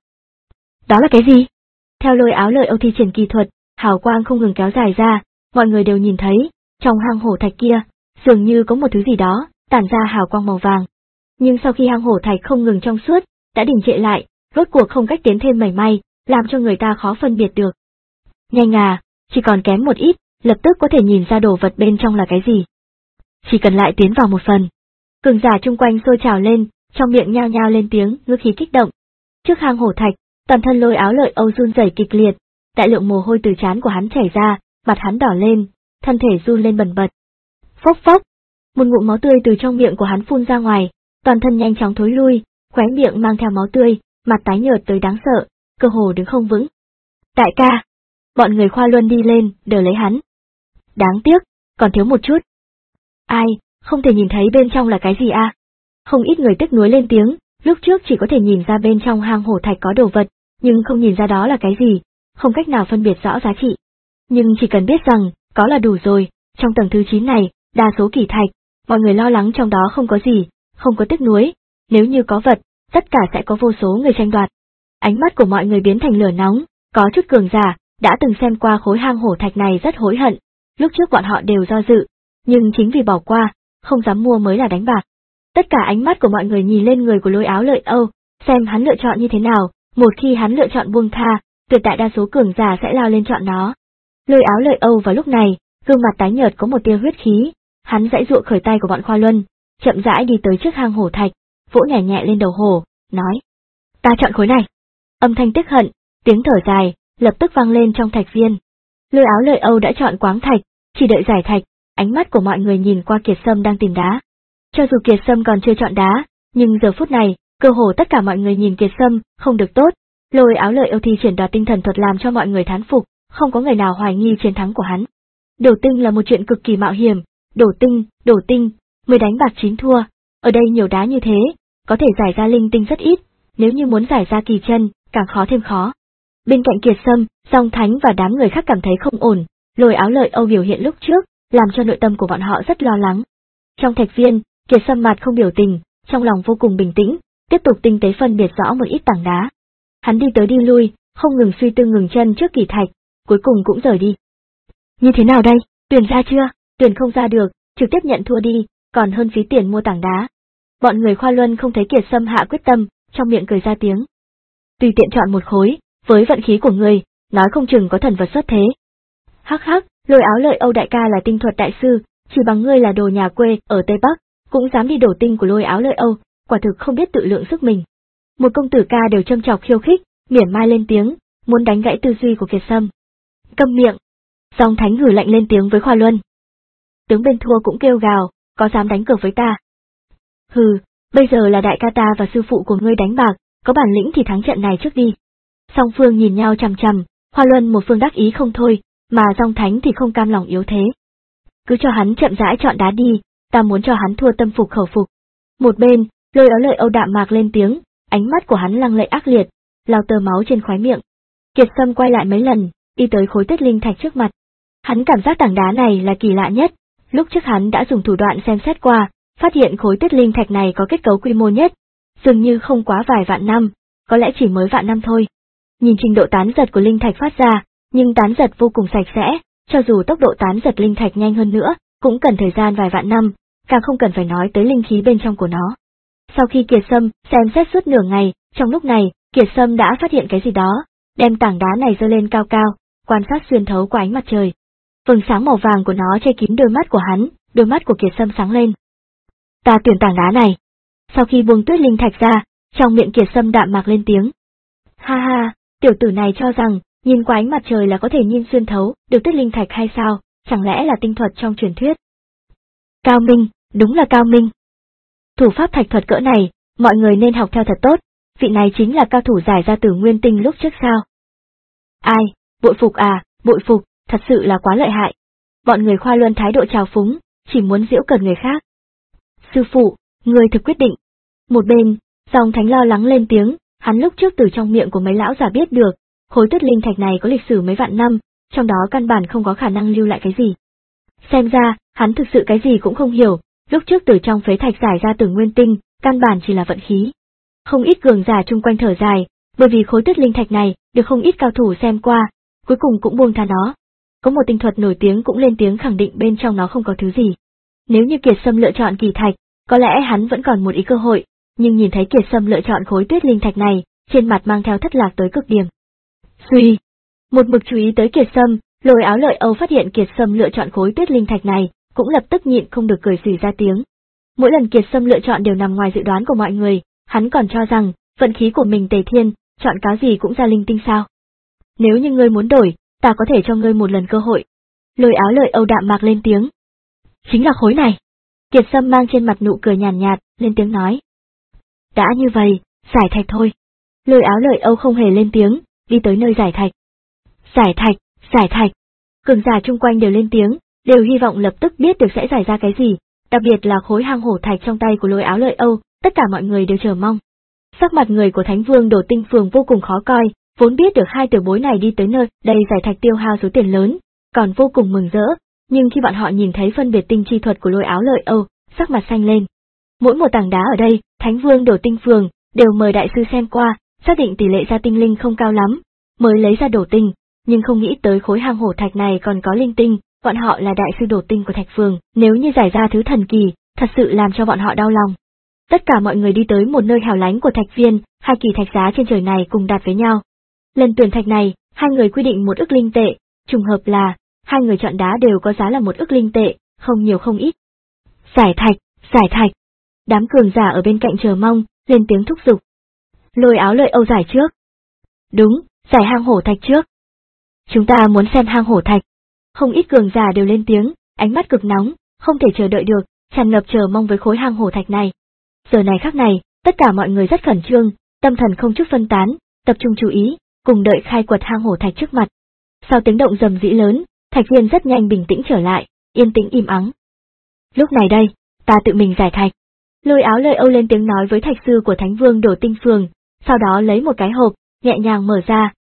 Đó là cái gì? Theo Lôi Áo Lợi Âu thi triển kỳ thuật, hào quang không ngừng kéo dài ra, mọi người đều nhìn thấy, trong hang hổ thạch kia, dường như có một thứ gì đó, tản ra hào quang màu vàng. Nhưng sau khi hang hổ thạch không ngừng trong suốt, đã đình trệ lại, rốt cuộc không cách tiến thêm mảy may, làm cho người ta khó phân biệt được. Nhanh à, chỉ còn kém một ít, lập tức có thể nhìn ra đồ vật bên trong là cái gì. Chỉ cần lại tiến vào một phần. Cường giả chung quanh sôi trào lên, trong miệng nhao nhao lên tiếng, ngữ khí kích động. Trước hang hổ thạch, toàn thân Lôi Áo Lợi Âu run rẩy kịch liệt, đại lượng mồ hôi từ trán của hắn chảy ra, mặt hắn đỏ lên, thân thể run lên bần bật. Phốc phốc, một ngụm máu tươi từ trong miệng của hắn phun ra ngoài, toàn thân nhanh chóng thối lui, khóe miệng mang theo máu tươi, mặt tái nhợt tới đáng sợ, cơ hồ đứng không vững. Đại ca, bọn người Khoa Luân đi lên, đỡ lấy hắn. Đáng tiếc, còn thiếu một chút. Ai, không thể nhìn thấy bên trong là cái gì à? Không ít người tiếc nuối lên tiếng, lúc trước chỉ có thể nhìn ra bên trong hang hổ thạch có đồ vật, nhưng không nhìn ra đó là cái gì, không cách nào phân biệt rõ giá trị. Nhưng chỉ cần biết rằng, có là đủ rồi, trong tầng thứ chín này, đa số kỳ thạch, mọi người lo lắng trong đó không có gì, không có tiếc nuối, nếu như có vật, tất cả sẽ có vô số người tranh đoạt. Ánh mắt của mọi người biến thành lửa nóng, có chút cường giả, đã từng xem qua khối hang hổ thạch này rất hối hận, lúc trước bọn họ đều do dự, nhưng chính vì bỏ qua, không dám mua mới là đánh bạc. Tất cả ánh mắt của mọi người nhìn lên người của Lôi Áo Lợi Âu, xem hắn lựa chọn như thế nào, một khi hắn lựa chọn buông tha, tuyệt đại đa số cường giả sẽ lao lên chọn nó. Lôi Áo Lợi Âu vào lúc này, gương mặt tái nhợt có một tia huyết khí, hắn giãy giụa khởi tay của bọn Khoa Luân, chậm rãi đi tới trước hang hổ thạch, vỗ nhẹ nhẹ lên đầu hổ, nói: "Ta chọn khối này." Âm thanh tiếc hận, tiếng thở dài, lập tức vang lên trong thạch viên. Lôi Áo Lợi Âu đã chọn quáng thạch, chỉ đợi giải thạch, ánh mắt của mọi người nhìn qua Kiệt Sâm đang tìm đá. Cho dù Kiệt Sâm còn chưa chọn đá, nhưng giờ phút này, cơ hồ tất cả mọi người nhìn Kiệt Sâm không được tốt. Lôi Áo Lợi Âu thi triển đoạt tinh thần thuật làm cho mọi người thán phục, không có người nào hoài nghi chiến thắng của hắn. Đổ tinh là một chuyện cực kỳ mạo hiểm, đổ tinh, đổ tinh, mười đánh bạc chín thua, ở đây nhiều đá như thế, có thể giải ra linh tinh rất ít, nếu như muốn giải ra kỳ chân, càng khó thêm khó. Bên cạnh Kiệt Sâm, Dòng Thánh và đám người khác cảm thấy không ổn, Lôi Áo Lợi Âu biểu hiện lúc trước, làm cho nội tâm của bọn họ rất lo lắng. Trong thạch viên, Kiệt Sâm mặt không biểu tình, trong lòng vô cùng bình tĩnh, tiếp tục tinh tế phân biệt rõ một ít tảng đá. Hắn đi tới đi lui, không ngừng suy tư ngừng chân trước kỳ thạch, cuối cùng cũng rời đi. Như thế nào đây, tuyển ra chưa? Tuyển không ra được, trực tiếp nhận thua đi, còn hơn phí tiền mua tảng đá. Bọn người Khoa Luân không thấy Kiệt Sâm hạ quyết tâm, trong miệng cười ra tiếng. Tùy tiện chọn một khối, với vận khí của người, nói không chừng có thần vật xuất thế. Hắc hắc, Lôi Áo Lợi Âu đại ca là tinh thuật đại sư, chỉ bằng ngươi là đồ nhà quê ở Tây Bắc, cũng dám đi đổ tinh của Lôi Áo Lợi Âu, quả thực không biết tự lượng sức mình. Một công tử ca đều châm chọc khiêu khích, mỉa mai lên tiếng, muốn đánh gãy tư duy của Kiệt Sâm. Câm miệng! Dòng Thánh hử lạnh lên tiếng với Khoa Luân. Tướng bên thua cũng kêu gào, có dám đánh cược với ta? Hừ, bây giờ là đại ca ta và sư phụ của ngươi đánh bạc, có bản lĩnh thì thắng trận này trước đi. Song phương nhìn nhau chằm chằm, Khoa Luân một phương đắc ý không thôi, mà Dòng Thánh thì không cam lòng yếu thế. Cứ cho hắn chậm rãi chọn đá đi, ta muốn cho hắn thua tâm phục khẩu phục. Một bên, Lôi Áo Lợi Âu đạm mạc lên tiếng, ánh mắt của hắn lăng lệ ác liệt, lau tơ máu trên khóe miệng. Kiệt Sâm quay lại mấy lần, đi tới khối tuyết linh thạch trước mặt. Hắn cảm giác tảng đá này là kỳ lạ nhất, lúc trước hắn đã dùng thủ đoạn xem xét qua, phát hiện khối tuyết linh thạch này có kết cấu quy mô nhất, dường như không quá vài vạn năm, có lẽ chỉ mới vạn năm thôi. Nhìn trình độ tán giật của linh thạch phát ra, nhưng tán giật vô cùng sạch sẽ, cho dù tốc độ tán giật linh thạch nhanh hơn nữa, cũng cần thời gian vài vạn năm, càng không cần phải nói tới linh khí bên trong của nó. Sau khi Kiệt Sâm xem xét suốt nửa ngày, trong lúc này, Kiệt Sâm đã phát hiện cái gì đó, đem tảng đá này giơ lên cao cao, quan sát xuyên thấu qua ánh mặt trời. Vầng sáng màu vàng của nó che kín đôi mắt của hắn, đôi mắt của Kiệt Sâm sáng lên. Ta tuyển tảng đá này. Sau khi buông tuyết linh thạch ra, trong miệng Kiệt Sâm đạm mạc lên tiếng. Ha ha, tiểu tử này cho rằng, nhìn qua ánh mặt trời là có thể nhìn xuyên thấu được tuyết linh thạch hay sao, chẳng lẽ là tinh thuật trong truyền thuyết? Cao minh, đúng là cao minh. Thủ pháp thạch thuật cỡ này, mọi người nên học theo thật tốt, vị này chính là cao thủ giải ra từ nguyên tinh lúc trước sao? Ai, bội phục à, bội phục, thật sự là quá lợi hại. Bọn người Khoa Luân thái độ trào phúng, chỉ muốn giễu cợt người khác. Sư phụ, người thực quyết định. Một bên, Dòng Thánh lo lắng lên tiếng, hắn lúc trước từ trong miệng của mấy lão già biết được, khối tuyết linh thạch này có lịch sử mấy vạn năm, trong đó căn bản không có khả năng lưu lại cái gì. Xem ra, hắn thực sự cái gì cũng không hiểu, lúc trước từ trong phế thạch giải ra từ nguyên tinh, căn bản chỉ là vận khí. Không ít cường giả chung quanh thở dài, bởi vì khối tuyết linh thạch này, được không ít cao thủ xem qua, cuối cùng cũng buông tha nó. Có một tinh thuật nổi tiếng cũng lên tiếng khẳng định bên trong nó không có thứ gì. Nếu như Kiệt Sâm lựa chọn kỳ thạch, có lẽ hắn vẫn còn một ý cơ hội, nhưng nhìn thấy Kiệt Sâm lựa chọn khối tuyết linh thạch này, trên mặt mang theo thất lạc tới cực điểm. Suy, một mực chú ý tới Kiệt Sâm, Lôi Áo Lợi Âu phát hiện Kiệt Sâm lựa chọn khối tuyết linh thạch này, cũng lập tức nhịn không được cười xì ra tiếng. Mỗi lần Kiệt Sâm lựa chọn đều nằm ngoài dự đoán của mọi người, hắn còn cho rằng, vận khí của mình tề thiên, chọn cá gì cũng ra linh tinh sao. Nếu như ngươi muốn đổi, ta có thể cho ngươi một lần cơ hội. Lôi Áo Lợi Âu đạm mạc lên tiếng. Chính là khối này. Kiệt Sâm mang trên mặt nụ cười nhàn nhạt, lên tiếng nói. Đã như vậy, giải thạch thôi. Lôi Áo Lợi Âu không hề lên tiếng, đi tới nơi giải thạch. Giải thạch, giải thạch. Cường giả chung quanh đều lên tiếng, đều hy vọng lập tức biết được sẽ giải ra cái gì, đặc biệt là khối hang hổ thạch trong tay của Lôi Áo Lợi Âu, tất cả mọi người đều chờ mong. Sắc mặt người của Thánh Vương Đổ Tinh Phường vô cùng khó coi, vốn biết được hai tiểu bối này đi tới nơi đây giải thạch tiêu hao số tiền lớn, còn vô cùng mừng rỡ, nhưng khi bọn họ nhìn thấy phân biệt tinh chi thuật của Lôi Áo Lợi Âu, sắc mặt xanh lên. Mỗi một tảng đá ở đây, Thánh Vương Đổ Tinh Phường đều mời đại sư xem qua, xác định tỷ lệ ra tinh linh không cao lắm, mới lấy ra đổ tinh, nhưng không nghĩ tới khối hang hổ thạch này còn có linh tinh, bọn họ là đại sư đổ tinh của Thạch Phường, nếu như giải ra thứ thần kỳ, thật sự làm cho bọn họ đau lòng. Tất cả mọi người đi tới một nơi hẻo lánh của thạch viên, hai kỳ thạch giá trên trời này cùng đặt với nhau. Lần tuyển thạch này, hai người quy định một ức linh tệ, trùng hợp là, hai người chọn đá đều có giá là một ức linh tệ, không nhiều không ít. Giải thạch, giải thạch. Đám cường giả ở bên cạnh chờ mong, lên tiếng thúc giục. Lôi Áo Lợi Âu giải trước. Đúng, giải hang hổ thạch trước. Chúng ta muốn xem hang hổ thạch. Không ít cường giả đều lên tiếng, ánh mắt cực nóng, không thể chờ đợi được, tràn ngập chờ mong với khối hang hổ thạch này. Giờ này khắc này, tất cả mọi người rất khẩn trương, tâm thần không chút phân tán, tập trung chú ý, cùng đợi khai quật hang hổ thạch trước mặt. Sau tiếng động rầm rĩ lớn, thạch viên rất nhanh bình tĩnh trở lại, yên tĩnh im ắng. Lúc này đây, ta tự mình giải thạch. Lôi Áo Lợi Âu lên tiếng nói với thạch sư của Thánh Vương Đổ Tinh Phường, sau đó lấy một cái hộp, nhẹ nhàng mở ra,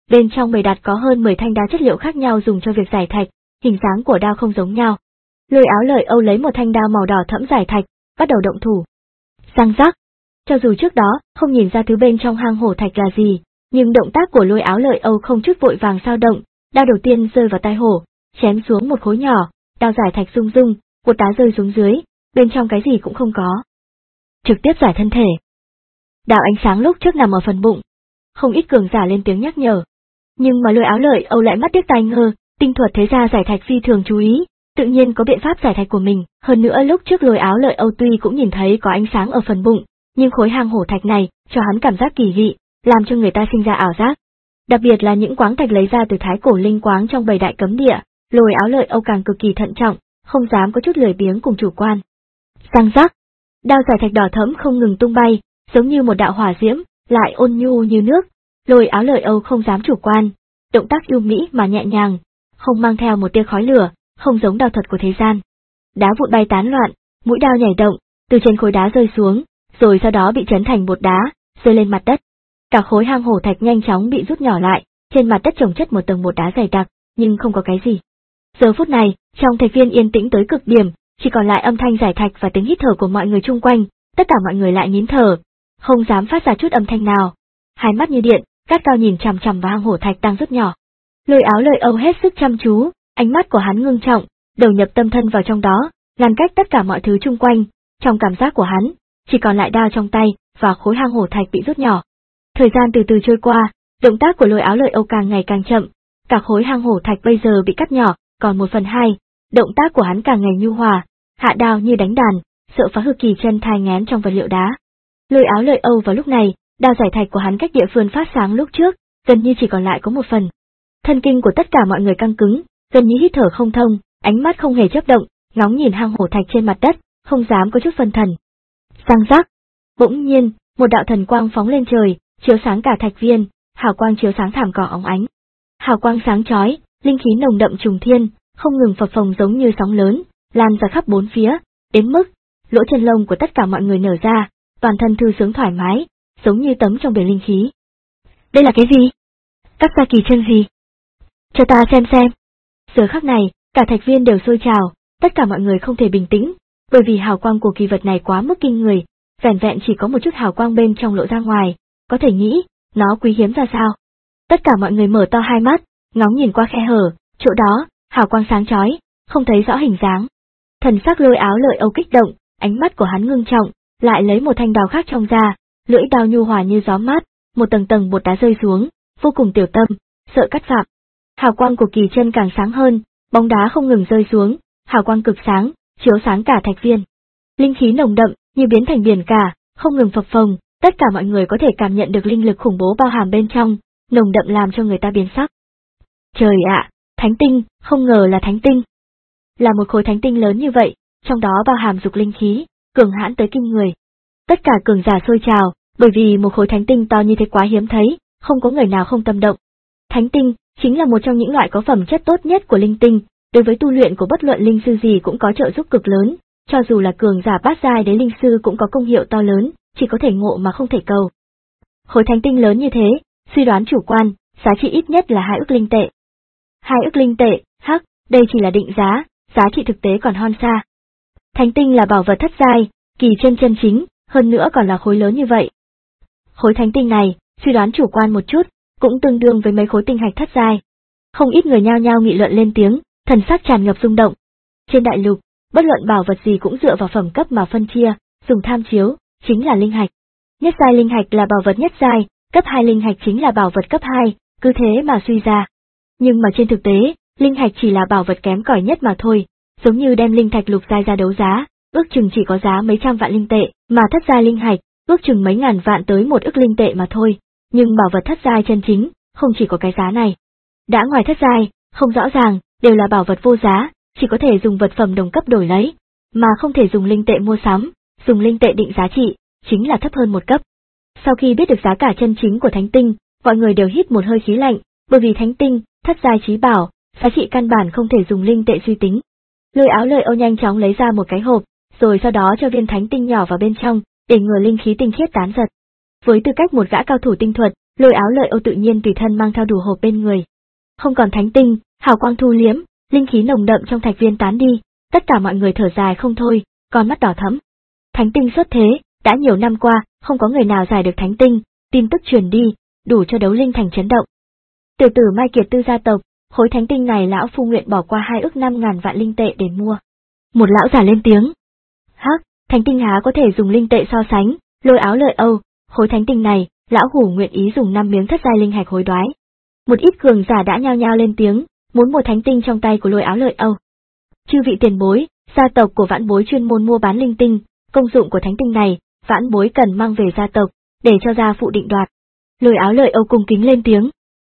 bên trong bày đặt có hơn mười thanh đá chất liệu khác nhau dùng cho việc giải thạch, hình dáng của đao không giống nhau. Lôi Áo Lợi Âu lấy một thanh đao màu đỏ thẫm giải thạch, bắt đầu động thủ. Răng rắc. Cho dù trước đó không nhìn ra thứ bên trong hang hổ thạch là gì, nhưng động tác của Lôi Áo Lợi Âu không chút vội vàng sao động, đao đầu tiên rơi vào tai hổ, chém xuống một khối nhỏ, đao giải thạch rung rung, một đá rơi xuống dưới, bên trong cái gì cũng không có. Trực tiếp giải thân thể. Đạo ánh sáng lúc trước nằm ở phần bụng. Không ít cường giả lên tiếng nhắc nhở. Nhưng mà Lôi Áo Lợi Âu lại mắt điếc tai ngơ, tinh thuật thế gia giải thạch phi thường chú ý, tự nhiên có biện pháp giải thạch của mình, hơn nữa lúc trước Lôi Áo Lợi Âu tuy cũng nhìn thấy có ánh sáng ở phần bụng, nhưng khối hang hổ thạch này cho hắn cảm giác kỳ dị, làm cho người ta sinh ra ảo giác. Đặc biệt là những quáng thạch lấy ra từ thái cổ linh quáng trong bảy đại cấm địa, Lôi Áo Lợi Âu càng cực kỳ thận trọng, không dám có chút lười biếng cùng chủ quan. Răng rắc, đao giải thạch đỏ thẫm không ngừng tung bay, giống như một đạo hỏa diễm, lại ôn nhu như nước. Lôi Áo Lợi Âu không dám chủ quan, động tác yêu mỹ mà nhẹ nhàng, không mang theo một tia khói lửa, không giống đao thuật của thế gian. Đá vụn bay tán loạn, mũi đao nhảy động, từ trên khối đá rơi xuống, rồi sau đó bị chấn thành bột đá, rơi lên mặt đất. Cả khối hang hổ thạch nhanh chóng bị rút nhỏ lại, trên mặt đất chồng chất một tầng bột đá dày đặc, nhưng không có cái gì. Giờ phút này, trong thạch viên yên tĩnh tới cực điểm, chỉ còn lại âm thanh giải thạch và tiếng hít thở của mọi người chung quanh, tất cả mọi người lại nín thở, không dám phát ra chút âm thanh nào. Hai mắt như điện, gắt cao nhìn chằm chằm vào hang hổ thạch đang rút nhỏ. Lôi Áo Lợi Âu hết sức chăm chú, ánh mắt của hắn ngưng trọng, đầu nhập tâm thân vào trong đó, ngăn cách tất cả mọi thứ chung quanh, trong cảm giác của hắn, chỉ còn lại đao trong tay và khối hang hổ thạch bị rút nhỏ. Thời gian từ từ trôi qua, động tác của Lôi Áo Lợi Âu càng ngày càng chậm, cả khối hang hổ thạch bây giờ bị cắt nhỏ, còn một phần hai, động tác của hắn càng ngày nhu hòa, hạ đao như đánh đàn, sợ phá hư kỳ chân thai ngén trong vật liệu đá. Lôi Áo Lợi Âu vào lúc này, đao giải thạch của hắn cách địa phương phát sáng lúc trước, gần như chỉ còn lại có một phần. Thân kinh của tất cả mọi người căng cứng, gần như hít thở không thông, ánh mắt không hề chớp động, ngóng nhìn hang hổ thạch trên mặt đất, không dám có chút phân thần. Răng rắc, bỗng nhiên, một đạo thần quang phóng lên trời, chiếu sáng cả thạch viên, hào quang chiếu sáng thảm cỏ óng ánh. Hào quang sáng chói, linh khí nồng đậm trùng thiên, không ngừng phập phồng giống như sóng lớn, lan ra khắp bốn phía, đến mức lỗ chân lông của tất cả mọi người nở ra, toàn thân thư sướng thoải mái, giống như tấm trong biển linh khí. Đây là cái gì? Các gia kỳ chân gì? Cho ta xem xem. Giờ khắc này, cả thạch viên đều sôi trào, tất cả mọi người không thể bình tĩnh, bởi vì hào quang của kỳ vật này quá mức kinh người, vẻn vẹn chỉ có một chút hào quang bên trong lộ ra ngoài, có thể nghĩ, nó quý hiếm ra sao. Tất cả mọi người mở to hai mắt, ngóng nhìn qua khe hở, chỗ đó, hào quang sáng chói, không thấy rõ hình dáng. Thần sắc Lôi Áo Lợi Âu kích động, ánh mắt của hắn ngưng trọng, lại lấy một thanh đao khác trong ra, lưỡi đao nhu hòa như gió mát, một tầng tầng bột đá rơi xuống, vô cùng tiểu tâm, sợ cắt phạm. Hào quang của kỳ chân càng sáng hơn, bóng đá không ngừng rơi xuống, hào quang cực sáng, chiếu sáng cả thạch viên. Linh khí nồng đậm, như biến thành biển cả, không ngừng phập phồng, tất cả mọi người có thể cảm nhận được linh lực khủng bố bao hàm bên trong, nồng đậm làm cho người ta biến sắc. Trời ạ, thánh tinh, không ngờ là thánh tinh. Là một khối thánh tinh lớn như vậy, trong đó bao hàm dục linh khí, cường hãn tới kinh người. Tất cả cường giả sôi trào, bởi vì một khối thánh tinh to như thế quá hiếm thấy, không có người nào không tâm động. Thánh tinh chính là một trong những loại có phẩm chất tốt nhất của linh tinh, đối với tu luyện của bất luận linh sư gì cũng có trợ giúp cực lớn, cho dù là cường giả bát giai đế linh sư cũng có công hiệu to lớn, chỉ có thể ngộ mà không thể cầu. Khối thánh tinh lớn như thế, suy đoán chủ quan, giá trị ít nhất là hai ức linh tệ. Hai ức linh tệ, hắc, đây chỉ là định giá, giá trị thực tế còn hon xa. Thánh tinh là bảo vật thất giai, kỳ chân chân chính, hơn nữa còn là khối lớn như vậy. Khối thánh tinh này, suy đoán chủ quan một chút, cũng tương đương với mấy khối tinh hạch thất giai. Không ít người nhao nhao nghị luận lên tiếng, thần sắc tràn ngập rung động. Trên đại lục, bất luận bảo vật gì cũng dựa vào phẩm cấp mà phân chia, dùng tham chiếu, chính là linh hạch. Nhất giai linh hạch là bảo vật nhất giai, cấp hai linh hạch chính là bảo vật cấp hai, cứ thế mà suy ra. Nhưng mà trên thực tế, linh hạch chỉ là bảo vật kém cỏi nhất mà thôi, giống như đem linh thạch lục giai ra đấu giá, ước chừng chỉ có giá mấy trăm vạn linh tệ, mà thất giai linh hạch, ước chừng mấy ngàn vạn tới một ức linh tệ mà thôi. Nhưng bảo vật thất giai chân chính, không chỉ có cái giá này. Đã ngoài thất giai, không rõ ràng, đều là bảo vật vô giá, chỉ có thể dùng vật phẩm đồng cấp đổi lấy, mà không thể dùng linh tệ mua sắm, dùng linh tệ định giá trị, chính là thấp hơn một cấp. Sau khi biết được giá cả chân chính của thánh tinh, mọi người đều hít một hơi khí lạnh, bởi vì thánh tinh, thất giai chí bảo, giá trị căn bản không thể dùng linh tệ suy tính. Lôi Áo Lợi Âu nhanh chóng lấy ra một cái hộp, rồi sau đó cho viên thánh tinh nhỏ vào bên trong, để ngừa linh khí tinh khiết tán giật. Với tư cách một gã cao thủ tinh thuật, Lôi Áo Lợi Âu tự nhiên tùy thân mang theo đủ hộp bên người. Không còn thánh tinh, hào quang thu liếm, linh khí nồng đậm trong thạch viên tán đi, tất cả mọi người thở dài không thôi, con mắt đỏ thẫm. Thánh tinh xuất thế, đã nhiều năm qua, không có người nào giải được thánh tinh, tin tức truyền đi, đủ cho đấu linh thành chấn động. Tiểu tử Mai Kiệt Tư gia tộc, khối thánh tinh này lão phu nguyện bỏ qua hai ức năm ngàn vạn linh tệ để mua. Một lão già lên tiếng. Hắc, thánh tinh há có thể dùng linh tệ so sánh, Lôi Áo Lợi Âu, khối thánh tinh này, lão hủ nguyện ý dùng năm miếng thất giai linh hạch hối đoái. Một ít cường giả đã nhao nhao lên tiếng, muốn mua thánh tinh trong tay của Lôi Áo Lợi Âu. Chư vị tiền bối, gia tộc của Vãn Bối chuyên môn mua bán linh tinh, công dụng của thánh tinh này, Vãn Bối cần mang về gia tộc, để cho gia phụ định đoạt. Lôi Áo Lợi Âu cung kính lên tiếng.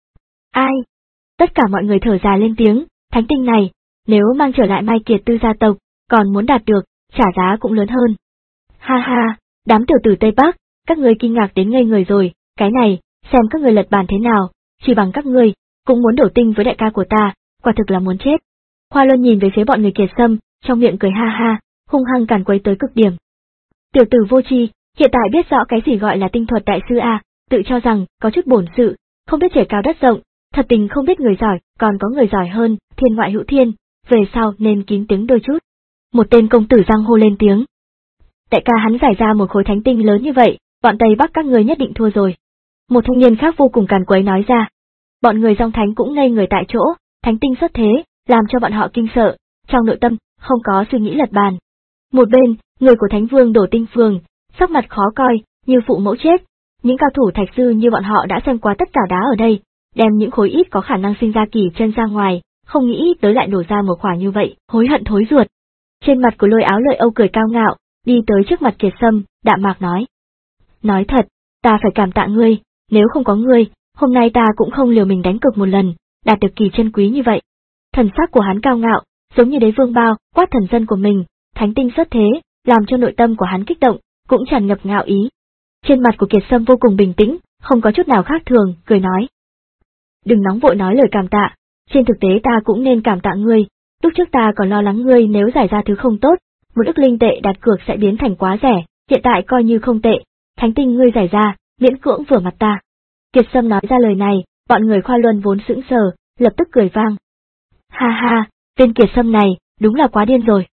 Ai? Tất cả mọi người thở dài lên tiếng, thánh tinh này, nếu mang trở lại Mai Kiệt Tư gia tộc, còn muốn đạt được, trả giá cũng lớn hơn. Ha ha, đám tiểu tử Tây Bắc, các ngươi kinh ngạc đến ngây người rồi, cái này, xem các ngươi lật bàn thế nào, chỉ bằng các ngươi, cũng muốn đổ tinh với đại ca của ta, quả thực là muốn chết. Hoa Luân nhìn về phía bọn người Kiệt Sâm, trong miệng cười ha ha, hung hăng càn quấy tới cực điểm. Tiểu tử vô tri, hiện tại biết rõ cái gì gọi là tinh thuật đại sư a, tự cho rằng có chút bổn sự, không biết trời cao đất rộng, thật tình không biết người giỏi, còn có người giỏi hơn, thiên ngoại hữu thiên, về sau nên kín tiếng đôi chút. Một tên công tử giang hô lên tiếng. Đại ca hắn giải ra một khối thánh tinh lớn như vậy, bọn Tây Bắc các ngươi nhất định thua rồi. Một thanh niên khác vô cùng càn quấy nói ra. Bọn người Dòng Thánh cũng ngây người tại chỗ, thánh tinh xuất thế, làm cho bọn họ kinh sợ, trong nội tâm, không có suy nghĩ lật bàn. Một bên, người của Thánh Vương Đổ Tinh Phường, sắc mặt khó coi, như phụ mẫu chết. Những cao thủ thạch sư như bọn họ đã xem qua tất cả đá ở đây, đem những khối ít có khả năng sinh ra kỳ chân ra ngoài, không nghĩ tới lại đổ ra một quả như vậy, hối hận thối ruột. Trên mặt của Lôi Áo Lợi Âu cười cao ngạo, đi tới trước mặt Kiệt Sâm, đạm mạc nói. Nói thật, ta phải cảm tạ ngươi, nếu không có ngươi, hôm nay ta cũng không liều mình đánh cược một lần, đạt được kỳ chân quý như vậy. Thần sắc của hắn cao ngạo, giống như đế vương bao, quát thần dân của mình, thánh tinh xuất thế, làm cho nội tâm của hắn kích động, cũng tràn ngập ngạo ý. Trên mặt của Kiệt Sâm vô cùng bình tĩnh, không có chút nào khác thường, cười nói. Đừng nóng vội nói lời cảm tạ, trên thực tế ta cũng nên cảm tạ ngươi, lúc trước ta còn lo lắng ngươi nếu giải ra thứ không tốt, một ức linh tệ đặt cược sẽ biến thành quá rẻ, hiện tại coi như không tệ, thánh tinh ngươi giải ra, miễn cưỡng vừa mặt ta. Kiệt Sâm nói ra lời này, bọn người Khoa Luân vốn sững sờ, lập tức cười vang. Ha ha, tên Kiệt Sâm này, đúng là quá điên rồi.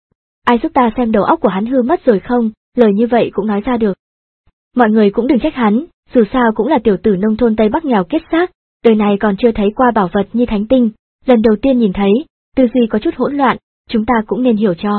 Ai giúp ta xem đầu óc của hắn hư mất rồi không, lời như vậy cũng nói ra được. Mọi người cũng đừng trách hắn, dù sao cũng là tiểu tử nông thôn Tây Bắc nghèo kết xác, đời này còn chưa thấy qua bảo vật như thánh tinh, lần đầu tiên nhìn thấy, tư duy có chút hỗn loạn, chúng ta cũng nên hiểu cho.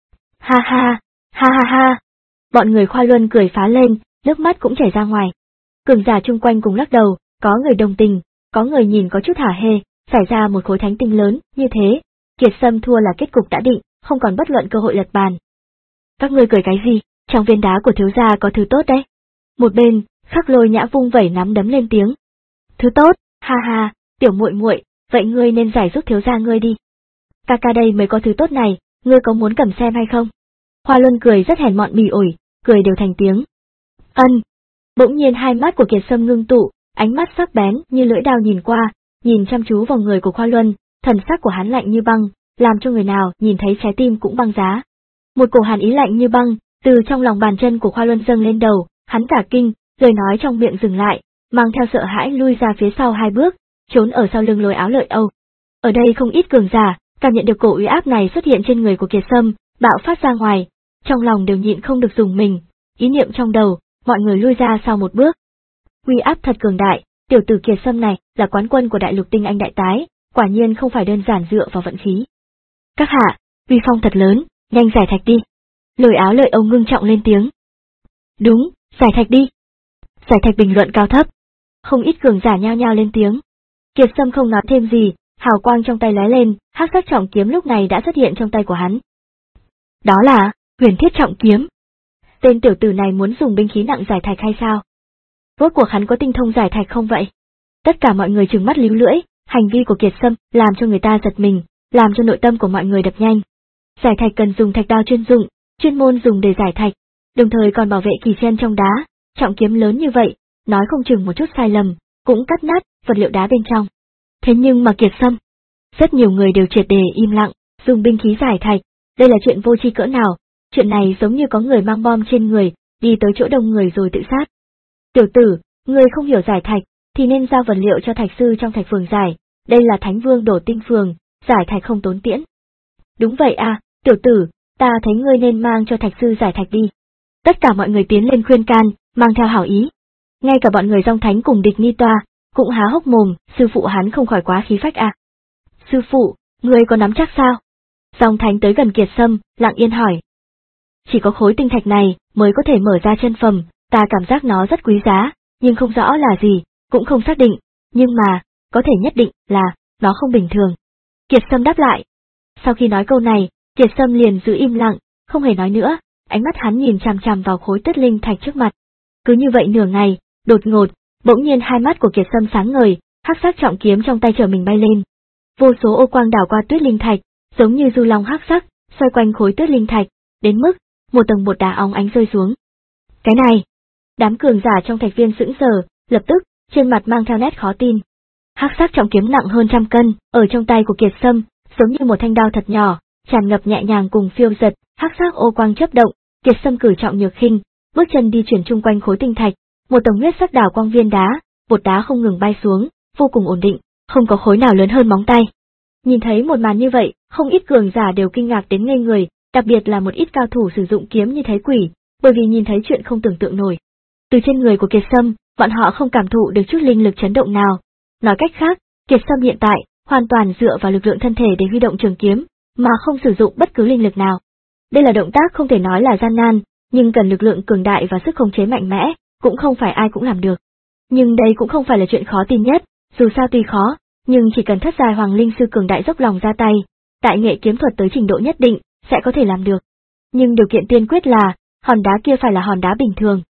Ha ha, ha ha ha, bọn người Khoa Luân cười phá lên, nước mắt cũng chảy ra ngoài. Cường giả chung quanh cùng lắc đầu, có người đồng tình, có người nhìn có chút hả hê, xảy ra một khối thánh tinh lớn, như thế, Kiệt Sâm thua là kết cục đã định, không còn bất luận cơ hội lật bàn. Các ngươi cười cái gì, trong viên đá của thiếu gia có thứ tốt đấy. Một bên, Khắc Lôi Nhã vung vẩy nắm đấm lên tiếng. Thứ tốt, ha ha, tiểu muội muội, vậy ngươi nên giải giúp thiếu gia ngươi đi. Ca ca đây mới có thứ tốt này, ngươi có muốn cầm xem hay không? Hoa Luân cười rất hèn mọn bỉ ổi, cười đều thành tiếng. Ân. Bỗng nhiên hai mắt của Kiệt Sâm ngưng tụ, ánh mắt sắc bén như lưỡi dao nhìn qua, nhìn chăm chú vào người của Hoa Luân, thần sắc của hắn lạnh như băng, làm cho người nào nhìn thấy trái tim cũng băng giá. Một cổ hàn ý lạnh như băng, từ trong lòng bàn chân của Hoa Luân dâng lên đầu, hắn cả kinh, lời nói trong miệng dừng lại, mang theo sợ hãi lui ra phía sau hai bước, trốn ở sau lưng Lôi Áo Lợi Âu. Ở đây không ít cường giả, cảm nhận được cổ uy áp này xuất hiện trên người của Kiệt Sâm, bạo phát ra ngoài, trong lòng đều nhịn không được dùng mình, ý niệm trong đầu, mọi người lui ra sau một bước. Uy áp thật cường đại, tiểu tử Kiệt Sâm này là quán quân của đại lục tinh anh đại tái, quả nhiên không phải đơn giản dựa vào vận khí. Các hạ, uy phong thật lớn, nhanh giải thạch đi. Lôi Áo Lợi Âu ngưng trọng lên tiếng. Đúng, giải thạch đi. Giải thạch bình luận cao thấp. Không ít cường giả nhao nhao lên tiếng. Kiệt Sâm không nói thêm gì, hào quang trong tay lóe lên, hắc sắc trọng kiếm lúc này đã xuất hiện trong tay của hắn. Đó là Huyền Thiết Trọng Kiếm. Tên tiểu tử này muốn dùng binh khí nặng giải thạch hay sao? Rốt cuộc hắn có tinh thông giải thạch không vậy? Tất cả mọi người trừng mắt líu lưỡi, hành vi của Kiệt Sâm làm cho người ta giật mình, làm cho nội tâm của mọi người đập nhanh. Giải thạch cần dùng thạch đao chuyên dụng, chuyên môn dùng để giải thạch, đồng thời còn bảo vệ kỳ chân trong đá, trọng kiếm lớn như vậy, nói không chừng một chút sai lầm, cũng cắt nát vật liệu đá bên trong. Thế nhưng mà Kiệt Sâm, rất nhiều người đều triệt để im lặng, dùng binh khí giải thạch, đây là chuyện vô tri cỡ nào, chuyện này giống như có người mang bom trên người, đi tới chỗ đông người rồi tự sát. Tiểu tử, Ngươi không hiểu giải thạch, thì nên giao vật liệu cho thạch sư trong thạch phường giải, đây là Thánh Vương đổ tinh phường, giải thạch không tốn tiễn. Đúng vậy à, tiểu tử, ta thấy ngươi nên mang cho thạch sư giải thạch đi. Tất cả mọi người tiến lên khuyên can, mang theo hảo ý. Ngay cả bọn người Dòng Thánh cùng địch Ni Toa, cũng há hốc mồm, sư phụ hắn không khỏi quá khí phách à. Sư phụ, ngươi có nắm chắc sao? Dòng Thánh tới gần Kiệt Sâm, lặng yên hỏi. Chỉ có khối tinh thạch này mới có thể mở ra chân phẩm, ta cảm giác nó rất quý giá, nhưng không rõ là gì, cũng không xác định, nhưng mà, có thể nhất định là, nó không bình thường. Kiệt Sâm đáp lại. Sau khi nói câu này, Kiệt Sâm liền giữ im lặng, không hề nói nữa, ánh mắt hắn nhìn chằm chằm vào khối tuyết linh thạch trước mặt. Cứ như vậy nửa ngày, đột ngột, bỗng nhiên hai mắt của Kiệt Sâm sáng ngời, hắc sắc trọng kiếm trong tay trở mình bay lên. Vô số ô quang đảo qua tuyết linh thạch, giống như du long hắc sắc, xoay quanh khối tuyết linh thạch, đến mức một tầng bột đá óng ánh rơi xuống. Cái này, đám cường giả trong thạch viên sững sờ, lập tức, trên mặt mang theo nét khó tin. Hắc sắc trọng kiếm nặng hơn trăm cân, ở trong tay của Kiệt Sâm, giống như một thanh đao thật nhỏ, tràn ngập nhẹ nhàng cùng phiêu giật, hắc sắc ô quang chớp động, Kiệt Sâm cử trọng nhược khinh, bước chân đi chuyển chung quanh khối tinh thạch, một tầng huyết sắc đảo quang viên đá, bột đá không ngừng bay xuống, vô cùng ổn định, không có khối nào lớn hơn móng tay. Nhìn thấy một màn như vậy, không ít cường giả đều kinh ngạc đến ngây người, đặc biệt là một ít cao thủ sử dụng kiếm như thấy quỷ, bởi vì nhìn thấy chuyện không tưởng tượng nổi. Từ trên người của Kiệt Sâm, bọn họ không cảm thụ được chút linh lực chấn động nào. Nói cách khác, Kiệt Sâm hiện tại hoàn toàn dựa vào lực lượng thân thể để huy động trường kiếm, mà không sử dụng bất cứ linh lực nào. Đây là động tác không thể nói là gian nan, nhưng cần lực lượng cường đại và sức khống chế mạnh mẽ, cũng không phải ai cũng làm được. Nhưng đây cũng không phải là chuyện khó tin nhất, dù sao tuy khó, nhưng chỉ cần thất giai hoàng linh sư cường đại dốc lòng ra tay, tại nghệ kiếm thuật tới trình độ nhất định, sẽ có thể làm được. Nhưng điều kiện tiên quyết là, hòn đá kia phải là hòn đá bình thường.